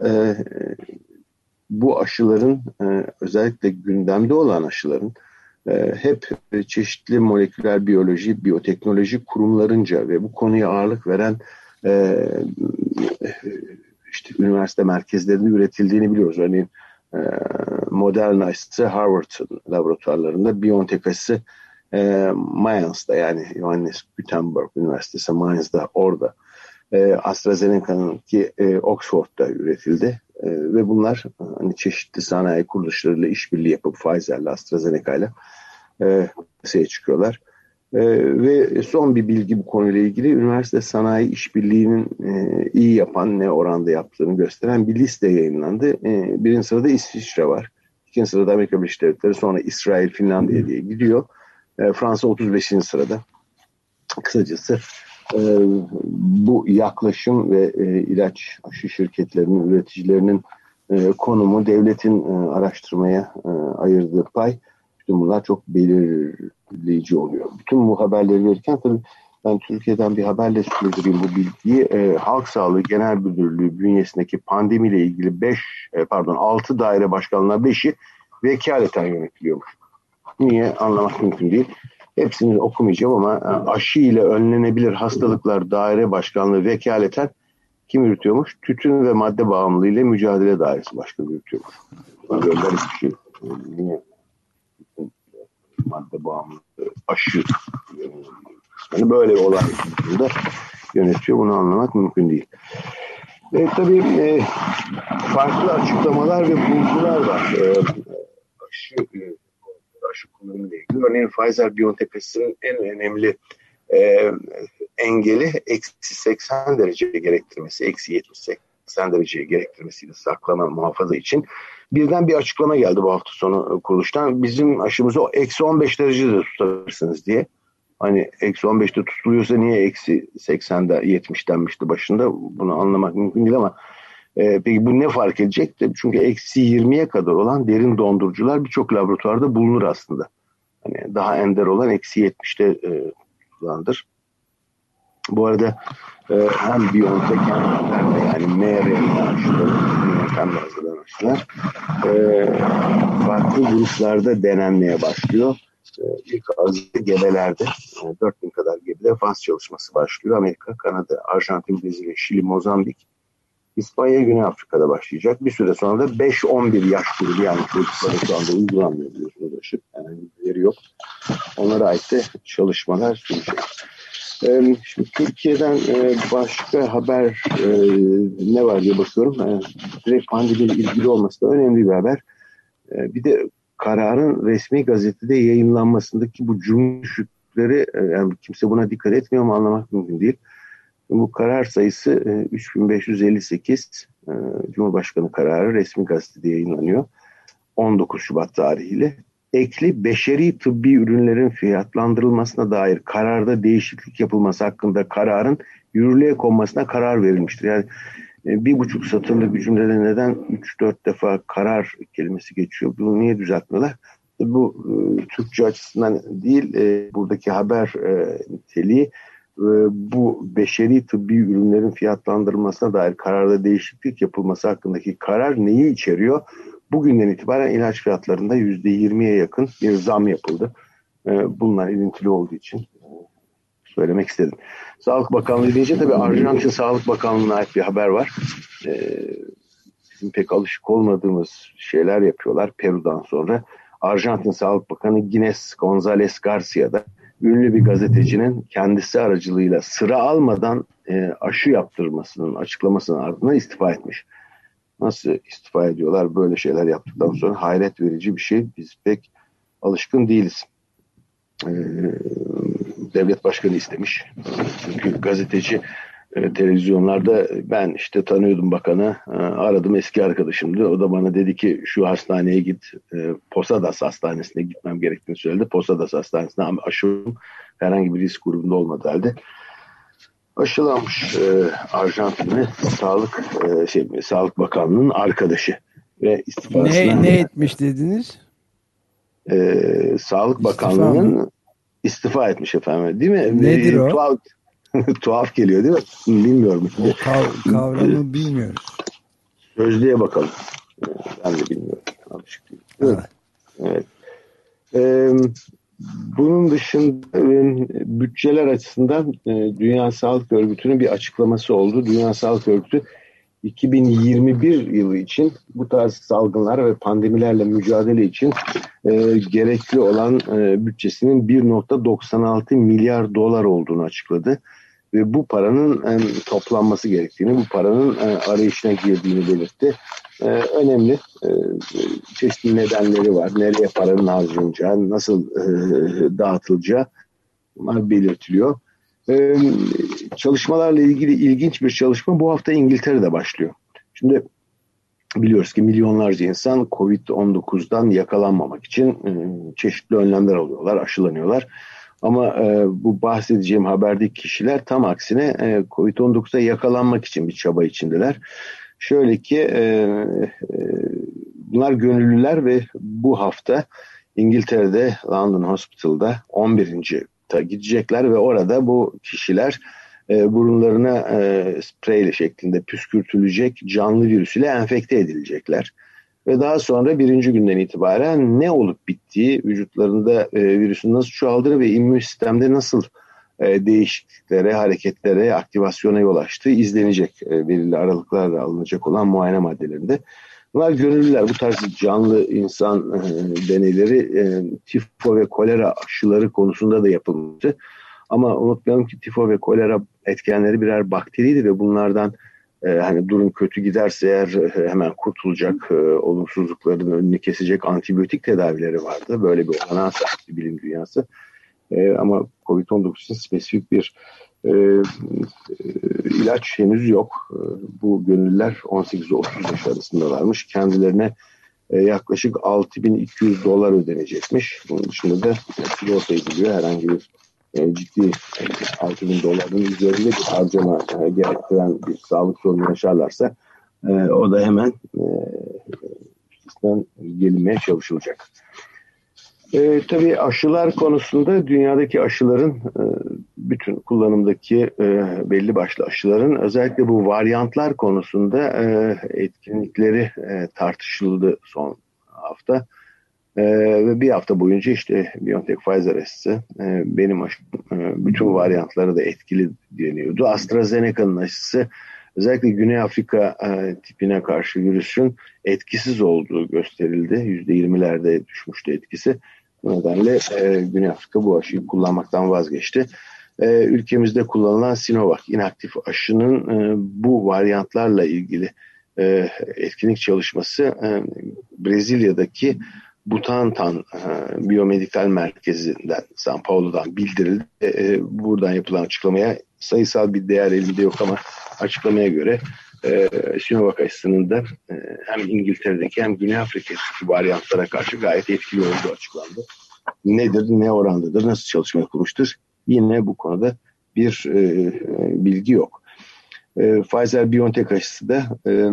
bu aşıların özellikle gündemde olan aşıların hep çeşitli moleküler biyoloji, biyoteknoloji kurumlarınca ve bu konuya ağırlık veren işte üniversite merkezlerinde üretildiğini biliyoruz. Örneğin Moderna ise Harvard laboratuvarlarında, BioNTech ise Mainz'da, yani Johannes Gutenberg Üniversitesi Mainz'da, orada. AstraZeneca'nın ki Oxford'da üretildi. Ve bunlar hani çeşitli sanayi kuruluşlarıyla işbirliği yapıp Pfizer'le, AstraZeneca'yla piyasaya çıkıyorlar. Ve son bir bilgi bu konuyla ilgili, üniversite sanayi işbirliğinin iyi yapan, ne oranda yaptığını gösteren bir liste yayınlandı. Birinci sırada İsviçre var. İkinci sırada Amerika Birleşik Devletleri, sonra İsrail, Finlandiya diye gidiyor. Fransa 35. sırada. Kısacası bu yaklaşım ve ilaç aşı şirketlerinin, üreticilerinin konumu, devletin araştırmaya ayırdığı pay, bütün bunlar çok belirleyici oluyor. Bütün bu haberleri verirken tabii ben Türkiye'den bir haberle sürdüreyim bu bilgiyi. Halk Sağlığı Genel Müdürlüğü bünyesindeki pandemiyle ilgili 6 daire başkanlığına 5'i vekaleten yönetiliyormuş. Niye? Anlamak mümkün değil. Hepsini okumayacağım ama aşı ile önlenebilir hastalıklar daire başkanlığı vekaleten kim yürütüyormuş? Tütün ve madde bağımlılığı ile mücadele dairesi başkanı yürütüyormuş. Böyle bir şey. Niye? Madde bağımlılığı, aşı yani böyle bir olay da yönetiyor. Bunu anlamak mümkün değil. Tabii farklı açıklamalar ve bulgular var. Aşı kullanımıyla ilgili. Örneğin Pfizer-BioNTech aşısının en önemli engeli eksi 80 dereceye gerektirmesi, eksi 70-80 dereceye gerektirmesiyle saklama muhafaza için. Birden bir açıklama geldi bu hafta sonu kuruluştan. Bizim aşımızı eksi 15 derecede tutabilirsiniz diye. Hani eksi 15'te tutuluyorsa niye eksi 80'de 70 denmişti başında? Bunu anlamak mümkün değil ama peki bu ne fark edecek? Çünkü eksi 20'ye kadar olan derin dondurucular birçok laboratuvarda bulunur aslında. Hani daha ender olan eksi 70'te tutulandır. Bu arada hem BioNTech hem yani mRNA aşıları, yöntemle hazırlanan aşılar farklı gruplarda denenmeye başlıyor. İlk gebelerde 4000 kadar gebede faz çalışması başlıyor. Amerika, Kanada, Arjantin, Brezilya, Şili, Mozambik, İspanya, Güney Afrika'da başlayacak. Bir süre sonra da 5-11 yaş grubu yani çocuklara şu anda uygulanmıyor biliyorsunuz aşı. Yani veri yok. Onlara ait de çalışmalar sürecek. Şimdi Türkiye'den başka haber ne var diye bakıyorum. Direkt pandemiyle ilgili olması da önemli bir haber. Bir de kararın resmi gazetede yayınlanmasındaki bu cümleleri yani kimse buna dikkat etmiyor ama anlamak mümkün değil. Bu karar sayısı 3558 Cumhurbaşkanı kararı resmi gazetede yayınlanıyor. 19 Şubat tarihiyle. Ekli beşeri tıbbi ürünlerin fiyatlandırılmasına dair kararda değişiklik yapılması hakkında kararın yürürlüğe konmasına karar verilmiştir. Yani 1,5 satırlık bir cümlede neden 3-4 defa karar kelimesi geçiyor? Bunu niye düzeltmiyorlar? Bu Türkçe açısından değil, buradaki haber niteliği bu beşeri tıbbi ürünlerin fiyatlandırılmasına dair kararda değişiklik yapılması hakkındaki karar neyi içeriyor? Bugünden itibaren ilaç fiyatlarında %20'ye yakın bir zam yapıldı. Bununla ilintili olduğu için söylemek istedim. Sağlık Bakanlığı deyince tabii Arjantin Sağlık Bakanlığı'na ait bir haber var. Bizim pek alışık olmadığımız şeyler yapıyorlar Peru'dan sonra. Arjantin Sağlık Bakanı Ginés González Garcia da ünlü bir gazetecinin kendisi aracılığıyla sıra almadan aşı yaptırmasının açıklamasının ardından istifa etmiş. Nasıl istifa ediyorlar böyle şeyler yaptıktan sonra? Hayret verici bir şey. Biz pek alışkın değiliz. Devlet başkanı istemiş. Çünkü gazeteci televizyonlarda ben işte tanıyordum bakanı, aradım eski arkadaşımdı. O da bana dedi ki şu hastaneye git, Posadas Hastanesi'ne gitmem gerektiğini söyledi. Posadas Hastanesi'ne aşım herhangi bir risk grubunda olmadı halde. Aşılanmış Arjantinli Sağlık Bakanlığı'nın arkadaşı ve istifasına... Ne etmiş dediniz? Sağlık Bakanlığı'nın istifa etmiş efendim, değil mi? Nedir o? Tuhaf geliyor değil mi? Bilmiyorum. Kavramı bilmiyoruz. Sözlüğe bakalım. Ben de bilmiyorum. Alışık değilim. Evet. Bunun dışında bütçeler açısından Dünya Sağlık Örgütü'nün bir açıklaması oldu. Dünya Sağlık Örgütü 2021 yılı için bu tarz salgınlar ve pandemilerle mücadele için gerekli olan bütçesinin 1,96 milyar dolar olduğunu açıkladı. Ve bu paranın toplanması gerektiğini, bu paranın arayışına girdiğini belirtti. Önemli çeşitli nedenleri var. Nereye paranın harcanacağı, nasıl dağıtılacağı bunlar belirtiliyor. Çalışmalarla ilgili ilginç bir çalışma bu hafta İngiltere'de başlıyor. Şimdi biliyoruz ki milyonlarca insan Covid-19'dan yakalanmamak için çeşitli önlemler alıyorlar, aşılanıyorlar. Ama bu bahsedeceğim haberdeki kişiler tam aksine Covid-19'da yakalanmak için bir çaba içindeler. Şöyle ki bunlar gönüllüler ve bu hafta İngiltere'de London Hospital'da 11. gidecekler ve orada bu kişiler burunlarına spreyle şeklinde püskürtülecek canlı virüs ile enfekte edilecekler. ve daha sonra birinci günden itibaren ne olup bittiği, vücutlarında virüsün nasıl çoğaldığını ve immün sistemde nasıl değişikliklere, hareketlere, aktivasyona yol açtığı izlenecek, belirli aralıklarla alınacak olan muayene maddelerinde. Bunlar gönüllüler. Bu tarz canlı insan deneyleri tifo ve kolera aşıları konusunda da yapılmıştı. Ama unutmayalım ki tifo ve kolera etkenleri birer bakteriydi ve bunlardan hani durum kötü giderse eğer hemen kurtulacak, olumsuzlukların önünü kesecek antibiyotik tedavileri vardı. Böyle bir olanağa sahipti bilim dünyası. Ama COVID-19 için spesifik bir ilaç henüz yok. Bu gönüllüler 18-30 yaş arasındalarmış. Kendilerine yaklaşık $6.200 ödenecekmiş. Bunun dışında da sigorta ediliyor. Herhangi bir ciddi $6.000'ın üzerinde bir harcama gerektiren bir sağlık sorunu yaşarlarsa o da hemen üstesinden gelinmeye çalışılacak. Tabii aşılar konusunda dünyadaki aşıların bütün kullanımdaki belli başlı aşıların özellikle bu varyantlar konusunda etkinlikleri tartışıldı son hafta. Ve bir hafta boyunca işte BioNTech Pfizer aşısı benim aşım bütün varyantları da etkili deniyordu. AstraZeneca'nın aşısı özellikle Güney Afrika tipine karşı virüsün etkisiz olduğu gösterildi. %20'lerde düşmüştü etkisi. Bu nedenle Güney Afrika bu aşıyı kullanmaktan vazgeçti. Ülkemizde kullanılan Sinovac inaktif aşının bu varyantlarla ilgili etkinlik çalışması Brezilya'daki Butantan Biyomedikal Merkezi'nden, São Paulo'dan bildirildi. Buradan yapılan açıklamaya sayısal bir değer elimde yok ama açıklamaya göre Sinovac aşısının da hem İngiltere'deki hem Güney Afrika'daki varyantlara karşı gayet etkili olduğu açıklandı. Nedir, ne orandadır, nasıl çalışma yapılmıştır? Yine bu konuda bir bilgi yok. Pfizer-BioNTech aşısı da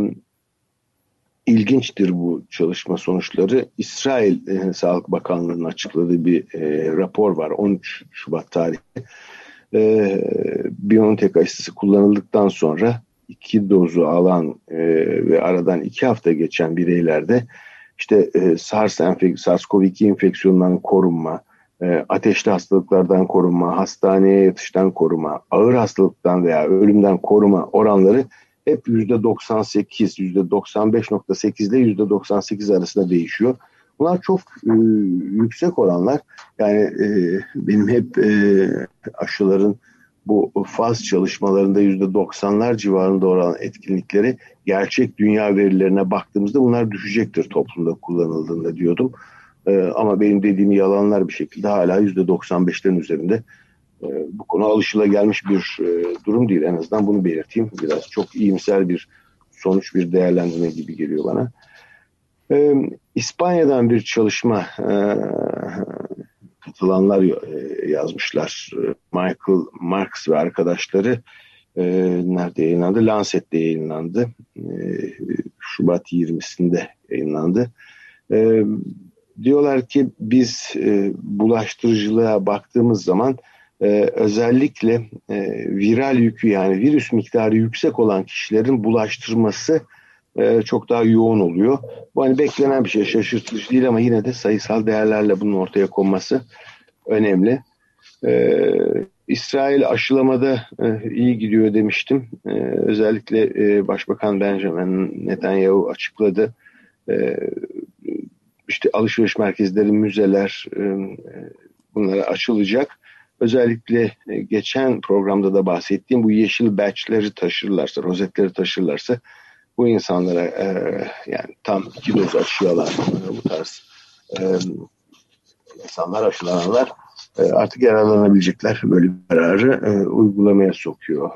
ilginçtir bu çalışma sonuçları. İsrail Sağlık Bakanlığı'nın açıkladığı bir rapor var 13 Şubat tarihli. BioNTech aşısı kullanıldıktan sonra 2 dozu alan ve aradan 2 hafta geçen bireylerde işte SARS-CoV-2 enfeksiyonundan korunma, ateşli hastalıklardan korunma, hastaneye yatıştan koruma, ağır hastalıktan veya ölümden koruma oranları hep %98, %95.8 ile %98 arasında değişiyor. Bunlar çok yüksek oranlar. Yani benim hep aşıların bu faz çalışmalarında %90'lar civarında olan etkinlikleri gerçek dünya verilerine baktığımızda bunlar düşecektir toplumda kullanıldığında diyordum. Ama benim dediğim yalanlar bir şekilde hala %95'lerin üzerinde. Bu konu alışılagelmiş bir durum değil. En azından bunu belirteyim. Biraz çok iyimser bir sonuç, bir değerlendirme gibi geliyor bana. İspanya'dan bir çalışma katılanlar yazmışlar. Michael Marks ve arkadaşları nerede yayınlandı? Lancet'te yayınlandı. Şubat 20'sinde yayınlandı. Diyorlar ki biz bulaştırıcılığa baktığımız zaman özellikle viral yükü yani virüs miktarı yüksek olan kişilerin bulaştırması çok daha yoğun oluyor. Bu hani beklenen bir şey, şaşırtıcı değil ama yine de sayısal değerlerle bunun ortaya konması önemli. İsrail aşılamada iyi gidiyor demiştim. Özellikle Başbakan Benjamin Netanyahu açıkladı. İşte alışveriş merkezleri, müzeler bunlara açılacak. Özellikle geçen programda da bahsettiğim bu yeşil badge'leri taşırlarsa, rozetleri taşırlarsa bu insanlara yani tam 2 doz aşı alan bu tarz insanlar, aşılananlar artık yararlanabilecekler. Böyle bir kararı uygulamaya sokuyor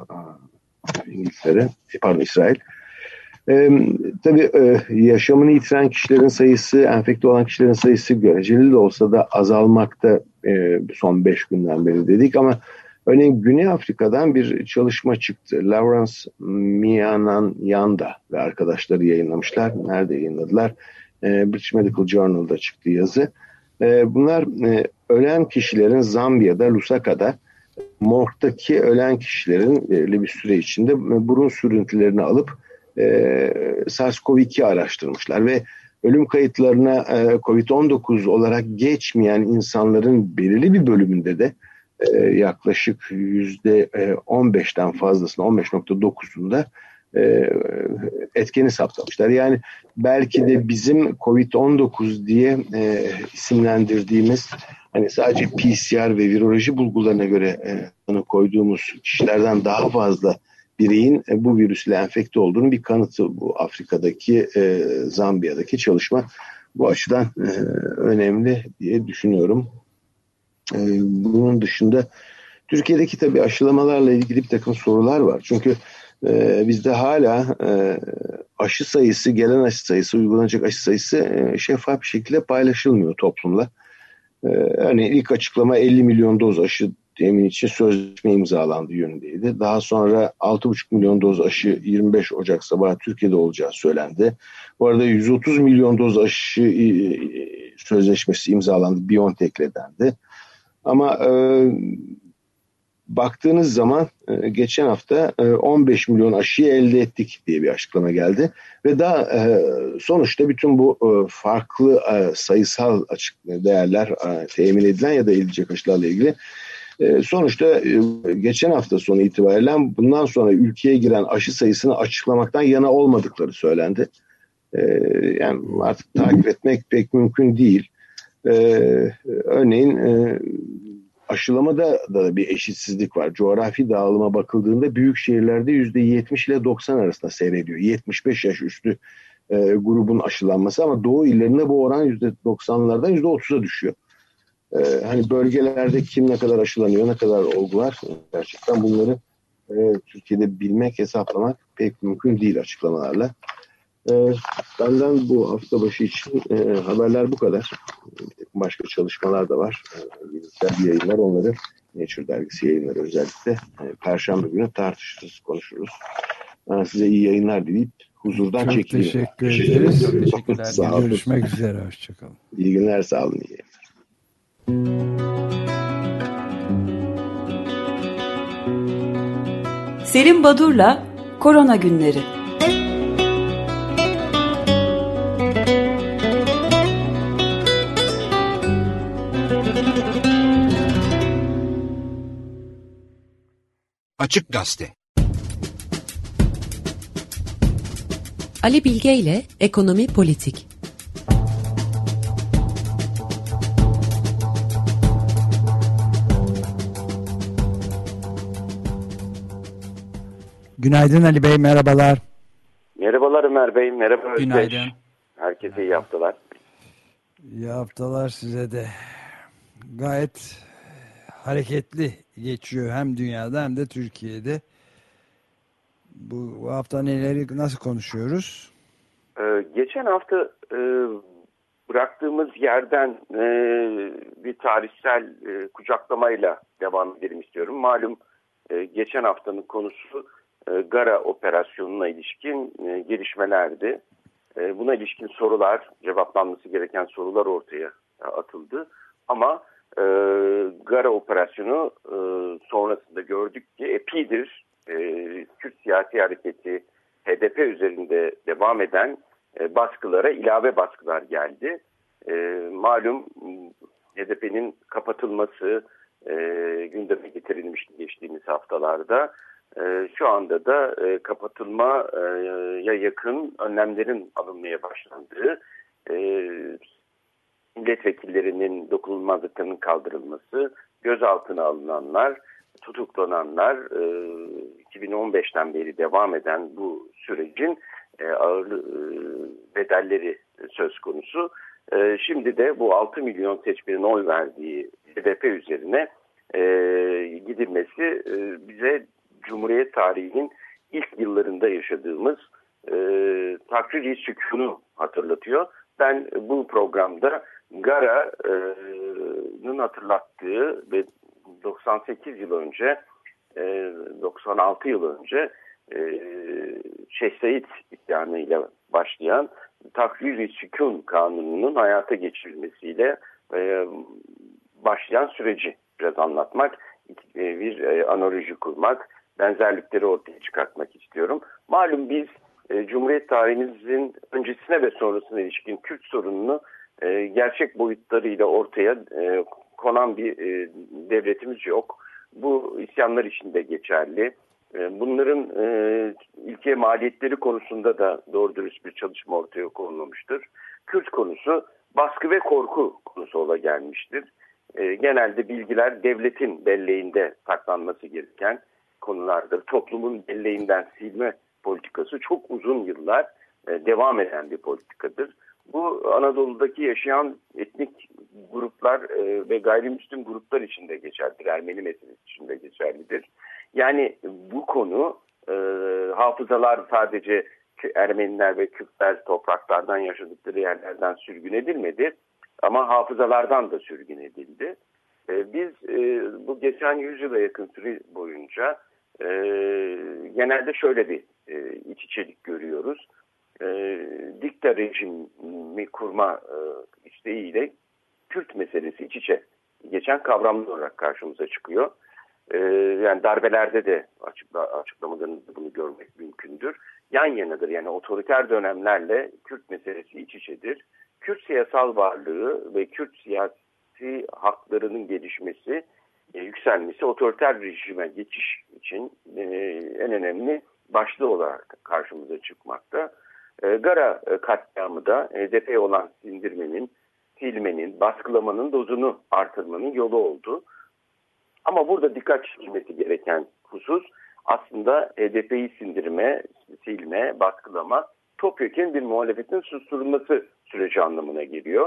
İsrail. Tabii yaşamını yitiren kişilerin sayısı, enfekte olan kişilerin sayısı göreceli de olsa da azalmakta son 5 günden beri dedik ama örneğin Güney Afrika'dan bir çalışma çıktı. Lawrence Miananyanda ve arkadaşları yayınlamışlar. Nerede yayınladılar? British Medical Journal'da çıktı yazı. Bunlar ölen kişilerin Zambiya'da, Lusaka'da morgdaki ölen kişilerin belirli bir süre içinde burun sürüntülerini alıp SARS-CoV-2 araştırmışlar ve ölüm kayıtlarına COVID-19 olarak geçmeyen insanların belirli bir bölümünde de yaklaşık %15'ten fazlasını, 15,9'unda etkeni saptamışlar. Yani belki de bizim COVID-19 diye isimlendirdiğimiz, hani sadece PCR ve viroloji bulgularına göre koyduğumuz kişilerden daha fazla bireyin bu virüsle enfekte olduğunu bir kanıtı bu Afrika'daki, Zambiya'daki çalışma. Bu açıdan önemli diye düşünüyorum. Bunun dışında Türkiye'deki tabii aşılamalarla ilgili bir takım sorular var. Çünkü bizde hala aşı sayısı, gelen aşı sayısı, uygulanacak aşı sayısı şeffaf bir şekilde paylaşılmıyor toplumla. Örneğin ilk açıklama 50 milyon doz aşı temin için sözleşme imzalandığı yönündeydi. Daha sonra 6,5 milyon doz aşı 25 Ocak sabahı Türkiye'de olacağı söylendi. Bu arada 130 milyon doz aşı sözleşmesi imzalandı, BioNTech'le dendi. Ama baktığınız zaman geçen hafta 15 milyon aşıyı elde ettik diye bir açıklama geldi. Ve daha sonuçta bütün bu farklı sayısal değerler temin edilen ya da edilecek aşılarla ilgili sonuçta geçen hafta sonu itibariyle bundan sonra ülkeye giren aşı sayısını açıklamaktan yana olmadıkları söylendi. Yani artık takip etmek pek mümkün değil. Örneğin aşılamada da bir eşitsizlik var. Coğrafi dağılıma bakıldığında büyük şehirlerde %70 ile 90 arasında seyrediyor. 75 yaş üstü grubun aşılanması, ama doğu illerinde bu oran %90'lardan %30'a düşüyor. Hani bölgelerde kim ne kadar aşılanıyor, ne kadar olgu var, gerçekten bunları Türkiye'de bilmek, hesaplamak pek mümkün değil açıklamalarla. Benden bu hafta başı için haberler bu kadar. Başka çalışmalar da var. Bilimsel yayınlar, onları Nature dergisi yayınları özellikle Perşembe günü tartışırız, konuşuruz. Ben size iyi yayınlar dileyip huzurdan çekileyim. Çok teşekkür ederiz. Çok teşekkürler. Sağ olun. Görüşmek üzere. Hoşçakalın. İyi günler, sağ olun. İyi yayınlar. Selim Badur'la Korona Günleri. Açık Gazete. Ali Bilge ile Ekonomi Politik. Günaydın Ali Bey, merhabalar. Merhabalar Ömer Bey, merhaba Özdeş. Günaydın. Herkese iyi haftalar. İyi haftalar size de. Gayet hareketli geçiyor hem dünyada hem de Türkiye'de. Bu hafta neleri, nasıl konuşuyoruz? Geçen hafta bıraktığımız yerden bir tarihsel kucaklamayla devam edelim istiyorum. Malum geçen haftanın konusu Gara operasyonuna ilişkin gelişmelerdi. Buna ilişkin sorular, cevaplanması gereken sorular ortaya atıldı. Ama Gara operasyonu sonrasında gördük ki epidir Kürt siyasi hareketi HDP üzerinde devam eden baskılara ilave baskılar geldi. Malum HDP'nin kapatılması gündeme getirilmişti geçtiğimiz haftalarda. Şu anda da kapatılmaya yakın önlemlerin alınmaya başlandığı, milletvekillerinin dokunulmazlıklarının kaldırılması, gözaltına alınanlar, tutuklananlar, 2015'ten beri devam eden bu sürecin ağır bedelleri söz konusu. Şimdi de bu 6 milyon seçmenin oy verdiği HDP üzerine gidilmesi bize Cumhuriyet tarihinin ilk yıllarında yaşadığımız takrir-i sükûnu hatırlatıyor. Ben bu programda Gara'nın hatırlattığı ve 98 yıl önce, 96 yıl önce Şeyh Said isyanıyla başlayan takrir-i sükûn kanununun hayata geçirilmesiyle başlayan süreci biraz anlatmak, bir analoji kurmak, benzerlikleri ortaya çıkartmak istiyorum. Malum biz Cumhuriyet tarihimizin öncesine ve sonrasına ilişkin Kürt sorununu gerçek boyutlarıyla ortaya konan bir devletimiz yok. Bu isyanlar için de geçerli. Bunların ülke maliyetleri konusunda da doğru dürüst bir çalışma ortaya konulmamıştır. Kürt konusu baskı ve korku konusu ola gelmiştir. Genelde bilgiler devletin belleğinde saklanması gereken konulardır. Toplumun belleğinden silme politikası çok uzun yıllar devam eden bir politikadır. Bu Anadolu'daki yaşayan etnik gruplar ve gayrimüslim gruplar için de geçerlidir. Ermeni meselesi için de geçerlidir. Yani bu konu hafızalar sadece Ermeniler ve Kürtler topraklardan yaşadıkları yerlerden sürgün edilmedi. Ama hafızalardan da sürgün edildi. Biz bu geçen yüzyıla yakın süre boyunca genelde şöyle bir iç içelik görüyoruz. Dikta rejimi kurma isteğiyle Kürt meselesi iç içe geçen kavramlar olarak karşımıza çıkıyor. Yani darbelerde de açıklamalarında bunu görmek mümkündür. Yan yanadır, yani otoriter dönemlerle Kürt meselesi iç içedir. Kürt siyasal varlığı ve Kürt siyasi haklarının gelişmesi, yükselmesi otoriter rejime geçiş için en önemli başlığı olarak karşımıza çıkmakta. Gara katliamı da HDP'ye olan sindirmenin, silmenin, baskılamanın dozunu artırmanın yolu oldu. Ama burada dikkat çekilmesi gereken husus aslında HDP'yi sindirme, silme, baskılama topyekun bir muhalefetin susturulması süreci anlamına geliyor.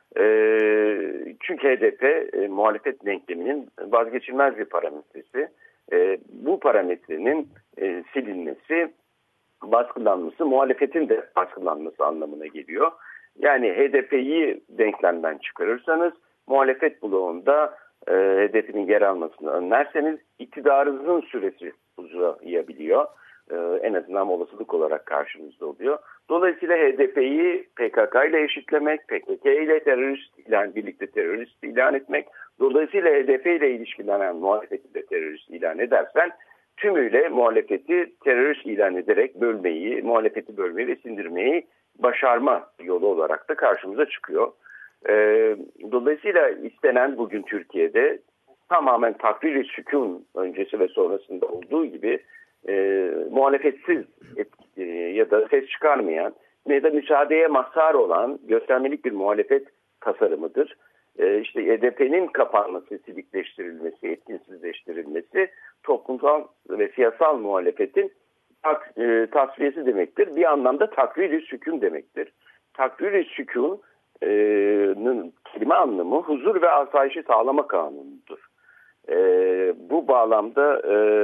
Çünkü HDP muhalefet denkleminin vazgeçilmez bir parametresi. Bu parametrenin silinmesi, baskılanması, muhalefetin de baskılanması anlamına geliyor. Yani HDP'yi denklemden çıkarırsanız, muhalefet bloğunda HDP'nin yer almasını önlerseniz iktidarınızın süresi uzayabiliyor. En azından olasılık olarak karşımızda oluyor. Dolayısıyla HDP'yi PKK ile eşitlemek, PKK ile birlikte terörist ilan etmek, dolayısıyla HDP ile ilişkilenen muhalefeti de terörist ilan edersen, tümüyle muhalefeti terörist ilan ederek bölmeyi, muhalefeti bölmeyi ve sindirmeyi başarma yolu olarak da karşımıza çıkıyor. Dolayısıyla istenen bugün Türkiye'de tamamen takrir-i sükun öncesi ve sonrasında olduğu gibi muhalefetsiz ya da ses çıkarmayan ya da müsaadeye mazhar olan göstermelik bir muhalefet tasarımıdır. İşte HDP'nin kapanması, silikleştirilmesi, etkinsizleştirilmesi toplumsal ve siyasal muhalefetin tasfiyesi demektir. Bir anlamda takrir-i sükun demektir. Takrir-i sükun kelime anlamı huzur ve asayişi sağlama kanunudur. Bu bağlamda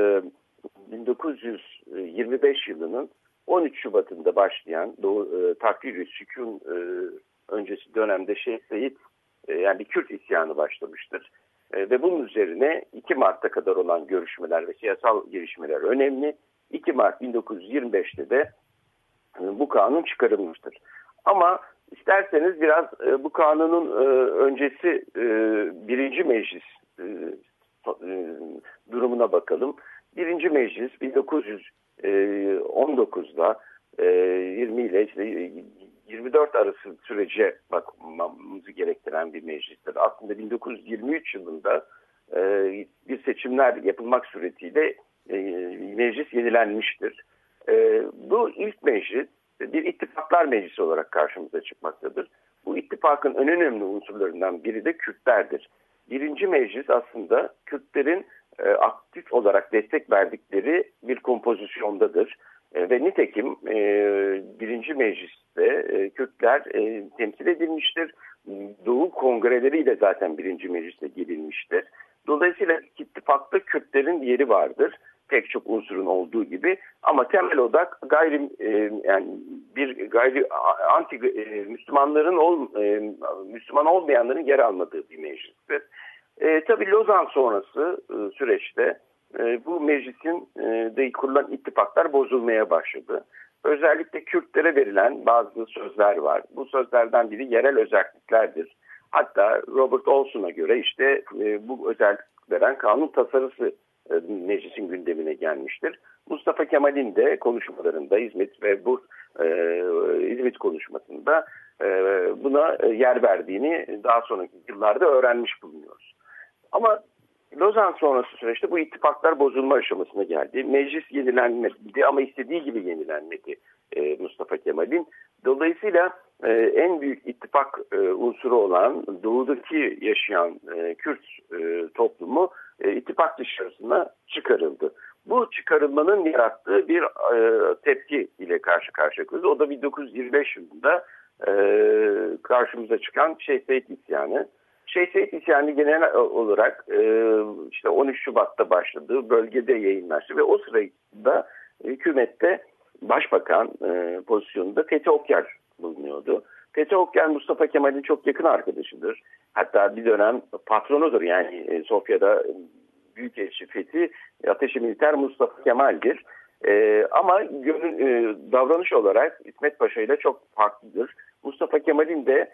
1925 yılının 13 Şubat'ında başlayan takrir-i sükun öncesi dönemde Şeyh Said yani bir Kürt isyanı başlamıştır. Ve bunun üzerine 2 Mart'ta kadar olan görüşmeler ve siyasal gelişmeler önemli. 2 Mart 1925'te de bu kanun çıkarılmıştır. Ama isterseniz biraz bu kanunun öncesi 1. Meclis durumuna bakalım. 1. Meclis 1919'da 20 ile 24 arası sürece bakmamızı gerektiren bir meclistir. Aslında 1923 yılında bir seçimler yapılmak suretiyle meclis yenilenmiştir. Bu ilk meclis bir ittifaklar meclisi olarak karşımıza çıkmaktadır. Bu ittifakın en önemli unsurlarından biri de Kürtlerdir. 1. meclis aslında Kürtlerin aktif olarak destek verdikleri bir kompozisyondadır. Ve nitekim 1. mecliste Kürtler temsil edilmiştir. Doğu kongreleriyle zaten 1. mecliste gelinmiştir. Dolayısıyla ittifakta Kürtlerin yeri vardır. Pek çok unsurun olduğu gibi, ama temel odak Müslüman olmayanların yer almadığı bir meclistir. Tabii Lozan sonrası süreçte bu meclisin de kurulan ittifaklar bozulmaya başladı. Özellikle Kürtlere verilen bazı sözler var. Bu sözlerden biri yerel özelliklerdir. Hatta Robert Olson'a göre işte bu özellik veren kanun tasarısı meclisin gündemine gelmiştir. Mustafa Kemal'in de konuşmalarında İzmit konuşmasında buna yer verdiğini daha sonraki yıllarda öğrenmiş bulunuyoruz. Ama Lozan sonrası süreçte bu ittifaklar bozulma aşamasına geldi. Meclis yenilenmedi ama istediği gibi yenilenmedi Mustafa Kemal'in. Dolayısıyla en büyük ittifak unsuru olan doğudaki yaşayan Kürt toplumu ittifak dışarısına çıkarıldı. Bu çıkarılmanın yarattığı bir tepki ile karşı karşıyayız. O da 1925 yılında karşımıza çıkan Şeyh Said isyanı. Şeyh Said isyanı genel olarak işte 13 Şubat'ta başladı, bölgede yayınlaştı ve o sırada hükümette başbakan pozisyonunda Fethi Okyar bulunuyordu. Fethi Okyar Mustafa Kemal'in çok yakın arkadaşıdır. Hatta bir dönem patronudur, yani Sofya'da Büyükelçi Fethi, Ateşi Militer Mustafa Kemal'dir. Ama davranış olarak İsmet Paşa ile çok farklıdır. Mustafa Kemal'in de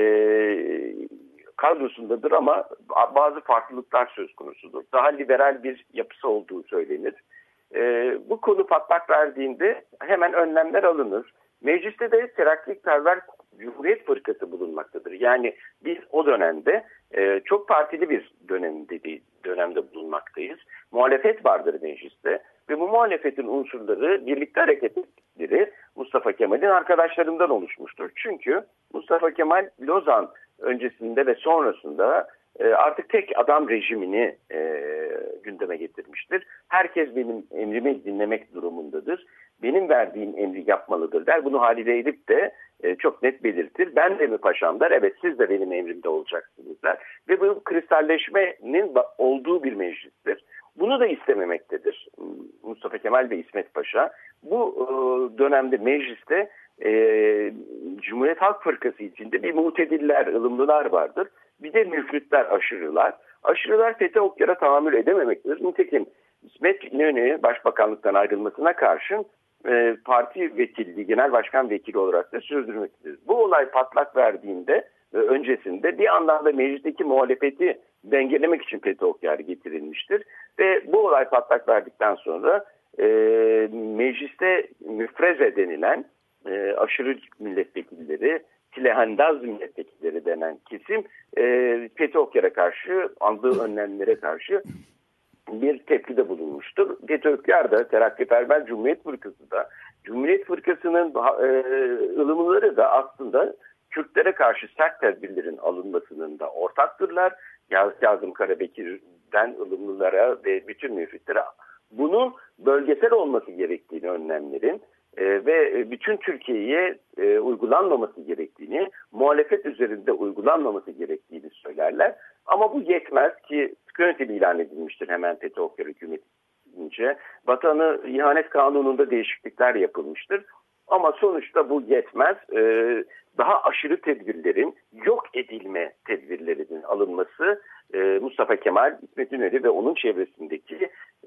kadrosundadır ama bazı farklılıklar söz konusudur. Daha liberal bir yapısı olduğu söylenir. Bu konu patlak verdiğinde hemen önlemler alınır. Mecliste de Terakkiperver Cumhuriyet Fırkası bulunmaktadır. Yani biz o dönemde çok partili bir dönemde bulunmaktayız. Muhalefet vardır mecliste ve bu muhalefetin unsurları, birlikte hareket ettikleri Mustafa Kemal'in arkadaşlarından oluşmuştur. Çünkü Mustafa Kemal Lozan öncesinde ve sonrasında artık tek adam rejimini gündeme getirmiştir. Herkes benim emrimi dinlemek durumundadır. Benim verdiğim emri yapmalıdır der. Bunu Halide Edip de çok net belirtir. Ben de mi paşam der. Evet, siz de benim emrimde olacaksınız der. Ve bu kristalleşmenin olduğu bir meclistir. Bunu da istememektedir Mustafa Kemal ve İsmet Paşa. Bu dönemde mecliste Cumhuriyet Halk Fırkası içinde bir mutediller, ılımlılar vardır. Bir de müfritler, aşırılar. Aşırılar Fethi Okyar'a tahammül edememektedir. Nitekim İsmet İnönü başbakanlıktan ayrılmasına karşın parti vekilliği, genel başkan vekili olarak da sürdürmektedir. Bu olay patlak verdiğinde öncesinde bir yandan da meclisteki muhalefeti dengelemek için Fethi Okyar getirilmiştir. Ve bu olay patlak verdikten sonra mecliste müfreze denilen aşırı milletvekilleri, tilehandaz milletvekilleri denen kesim Fethi Okyar'a karşı, aldığı önlemlere karşı bir tepkide bulunmuştur. Fethi Okyar da Terakkiperver Cumhuriyet Fırkası da, Cumhuriyet Fırkası'nın ılımları da aslında Kürtlere karşı sert tedbirlerin alınmasının da ortaktırlar. Kazım Karabekir'den ılımlılara ve bütün müfritlere bunun bölgesel olması gerektiğini, önlemlerin ve bütün Türkiye'ye uygulanmaması gerektiğini, muhalefet üzerinde uygulanmaması gerektiğini söylerler. Ama bu yetmez ki yönetim ilan edilmiştir hemen Fethi Okyar hükümetince. Vatanı ihanet kanununda değişiklikler yapılmıştır. Ama sonuçta bu yetmez. Daha aşırı tedbirlerin, yok edilme tedbirlerinin alınması Mustafa Kemal, İsmet İnönü ve onun çevresindeki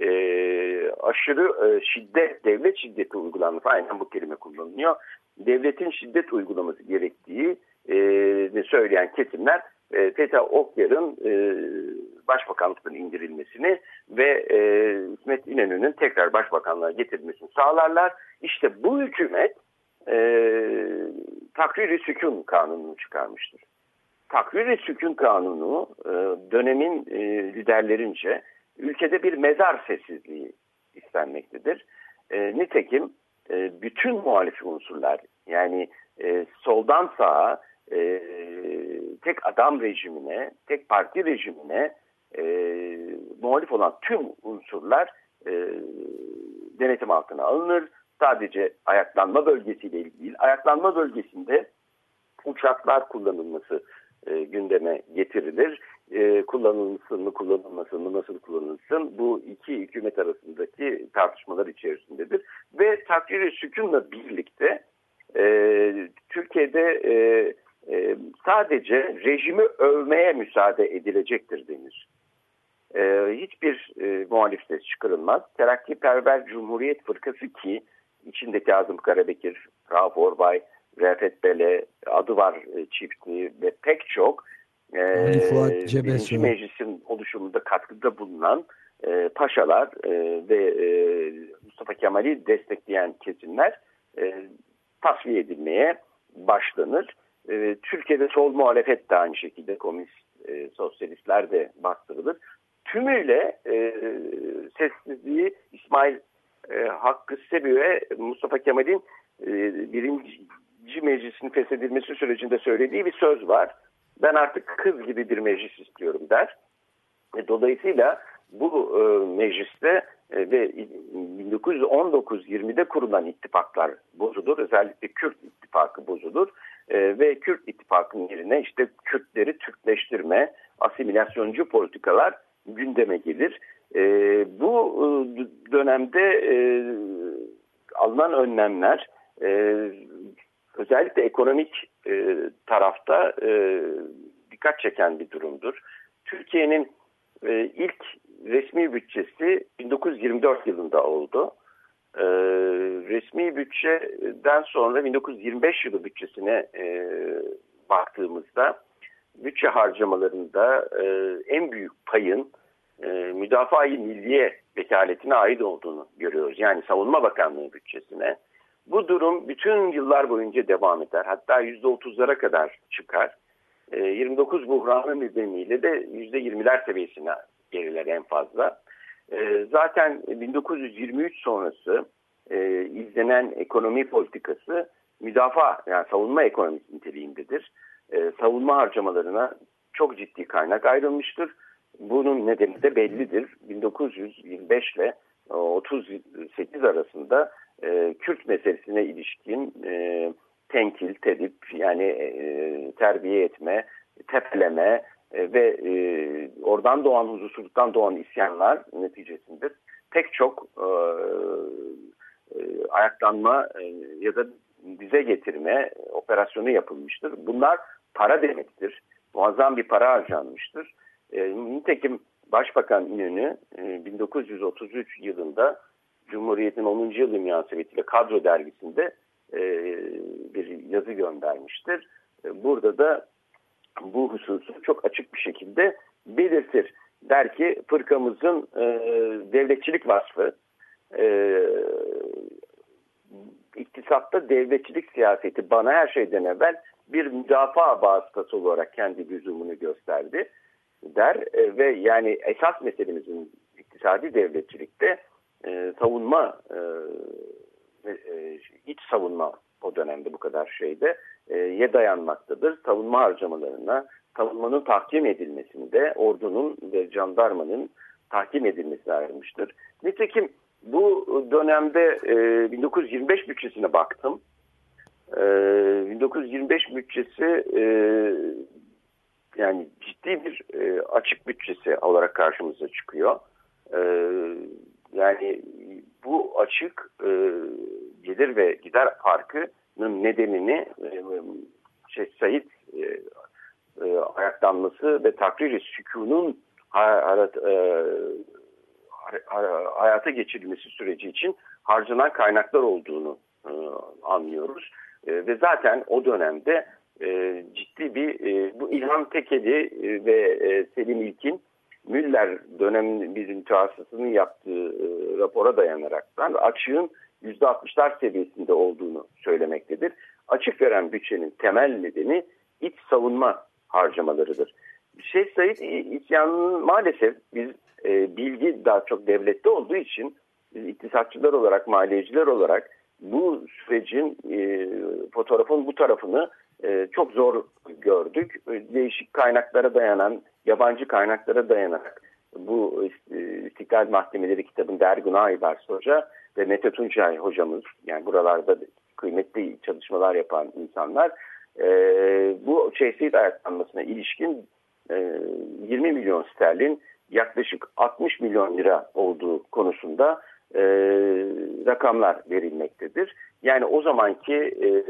aşırı şiddet, devlet şiddeti uygulanması, aynen bu kelime kullanılıyor. Devletin şiddet uygulaması gerektiği söyleyen kesimler Fethi Okyar'ın başbakanlıktan indirilmesini ve İsmet İnönü'nün tekrar başbakanlığa getirilmesini sağlarlar. İşte bu hükümet Takrir-i Sükun Kanunu'nu çıkarmıştır. Takrir-i Sükun Kanunu dönemin liderlerince ülkede bir mezar sessizliği istenmektedir. Nitekim bütün muhalif unsurlar, yani soldan sağa tek adam rejimine, tek parti rejimine muhalif olan tüm unsurlar denetim altına alınır. Sadece ayaklanma bölgesiyle ilgili değil, ayaklanma bölgesinde uçaklar kullanılması gündeme getirilir. Kullanılsın mı, kullanılmasın mı, nasıl kullanılsın? Bu iki hükümet arasındaki tartışmalar içerisindedir. Ve takdir-i sükûnla birlikte Türkiye'de sadece rejimi övmeye müsaade edilecektir denir. Hiçbir muhalif ses çıkarılmaz. Terakkiperver Cumhuriyet Fırkası ki içinde Kazım Karabekir, Rauf Orbay, Refet Bele, adı var çiftliği ve pek çok birinci meclisin oluşumunda katkıda bulunan paşalar ve Mustafa Kemal'i destekleyen kesimler tasfiye edilmeye başlanır. Türkiye'de sol muhalefet de aynı şekilde, komünist, sosyalistler de bastırılır. Tümüyle sessizliği İsmail Hakkı Sebi ve Mustafa Kemal'in birinci meclisin feshedilmesi sürecinde söylediği bir söz var. Ben artık kız gibi bir meclis istiyorum der. Dolayısıyla bu mecliste ve 1919-20'de kurulan ittifaklar bozulur. Özellikle Kürt ittifakı bozulur. Ve Kürt ittifakının yerine işte Kürtleri Türkleştirme, asimilasyoncu politikalar gündeme gelir. Bu dönemde alınan önlemler özellikle ekonomik tarafta dikkat çeken bir durumdur. Türkiye'nin ilk resmi bütçesi 1924 yılında oldu. Resmi bütçeden sonra 1925 yılı bütçesine baktığımızda bütçe harcamalarında en büyük payın Müdafaa-i Milliye vekaletine ait olduğunu görüyoruz. Yani Savunma Bakanlığı bütçesine. Bu durum bütün yıllar boyunca devam eder. Hatta %30'lara kadar çıkar. 29 buhranı nedeniyle de %20'ler seviyesine geriler en fazla. Zaten 1923 sonrası izlenen ekonomi politikası müdafaa, yani savunma ekonomisi niteliğindedir. Savunma harcamalarına çok ciddi kaynak ayrılmıştır. Bunun nedeni de bellidir. 1925 ile 38 arasında Kürt meselesine ilişkin tenkil, tedip, yani terbiye etme, tepeleme ve oradan doğan huzursuzluktan doğan isyanlar neticesinde pek çok ayaklanma ya da dize getirme operasyonu yapılmıştır. Bunlar para demektir. Muazzam bir para harcanmıştır. Nitekim Başbakan İnönü 1933 yılında Cumhuriyet'in 10. yılı münasebetiyle Kadro dergisinde bir yazı göndermiştir. Burada da bu hususu çok açık bir şekilde belirtir. Der ki fırkamızın devletçilik vasfı, iktisatta devletçilik siyaseti bana her şeyden evvel bir müdafaa vasıtası olarak kendi lüzumunu gösterdi der ve yani esas meselemizin iktisadi devletçilikte savunma, iç savunma o dönemde bu kadar şeyde ye dayanmaktadır. Savunma harcamalarına, savunmanın tahkim edilmesinde ordunun ve jandarmanın tahkim edilmesi ayrılmıştır. Nitekim bu dönemde 1925 bütçesine baktım. 1925 bütçesi yani ciddi bir açık bütçesi olarak karşımıza çıkıyor. Yani bu açık gelir ve gider farkının nedenini Said ayaklanması ve takrir-i sükunun hayata geçirilmesi süreci için harcanan kaynaklar olduğunu anlıyoruz. Ve zaten o dönemde ciddi bir bu İlhan Tekeli ve Selim İlkin Müller dönem bir mütehassısının yaptığı rapora dayanaraktan açığın %60'lar seviyesinde olduğunu söylemektedir. Açık veren bütçenin temel nedeni iç savunma harcamalarıdır. Şeyh Said isyanının maalesef biz bilgi daha çok devlette olduğu için biz iktisatçılar olarak, maliyeciler olarak bu sürecin fotoğrafın bu tarafını çok zor gördük. Değişik kaynaklara dayanan, yabancı kaynaklara dayanarak bu İstiklal Mahkemeleri kitabında Ergun Aybars Hoca ve Mete Tuncay hocamız, yani buralarda kıymetli çalışmalar yapan insanlar bu Said ayaklanmasına ilişkin 20 milyon sterlin yaklaşık 60 milyon lira olduğu konusunda rakamlar verilmektedir. Yani o zamanki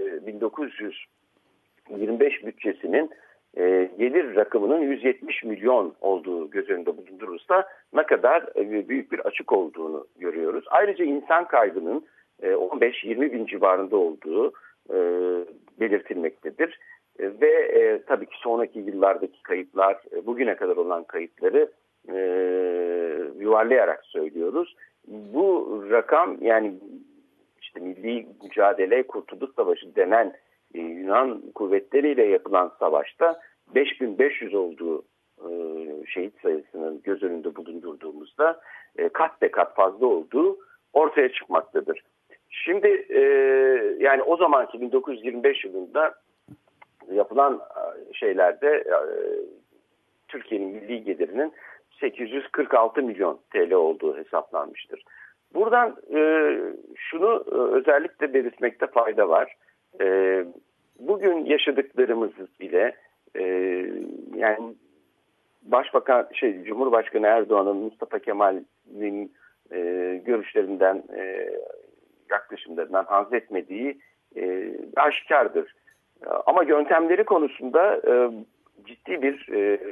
1925 bütçesinin gelir rakamının 170 milyon olduğu göz önünde bulundurursa ne kadar büyük bir açık olduğunu görüyoruz. Ayrıca insan kaybının 15-20 bin civarında olduğu belirtilmektedir. Ve tabii ki sonraki yıllardaki kayıplar, bugüne kadar olan kayıpları yuvarlayarak söylüyoruz. Bu rakam yani işte Milli Mücadele Kurtuluş Savaşı denen Yunan kuvvetleriyle yapılan savaşta 5500 olduğu şehit sayısının göz önünde bulundurduğumuzda kat be kat fazla olduğu ortaya çıkmaktadır. Şimdi yani o zamanki 1925 yılında yapılan şeylerde Türkiye'nin milli gelirinin 846 milyon TL olduğu hesaplanmıştır. Buradan şunu özellikle belirtmekte fayda var. Bugün yaşadıklarımız bile yani Cumhurbaşkanı Erdoğan'ın Mustafa Kemal'in görüşlerinden, yaklaşımlarından haz etmediği aşikardır. Ama yöntemleri konusunda ciddi bir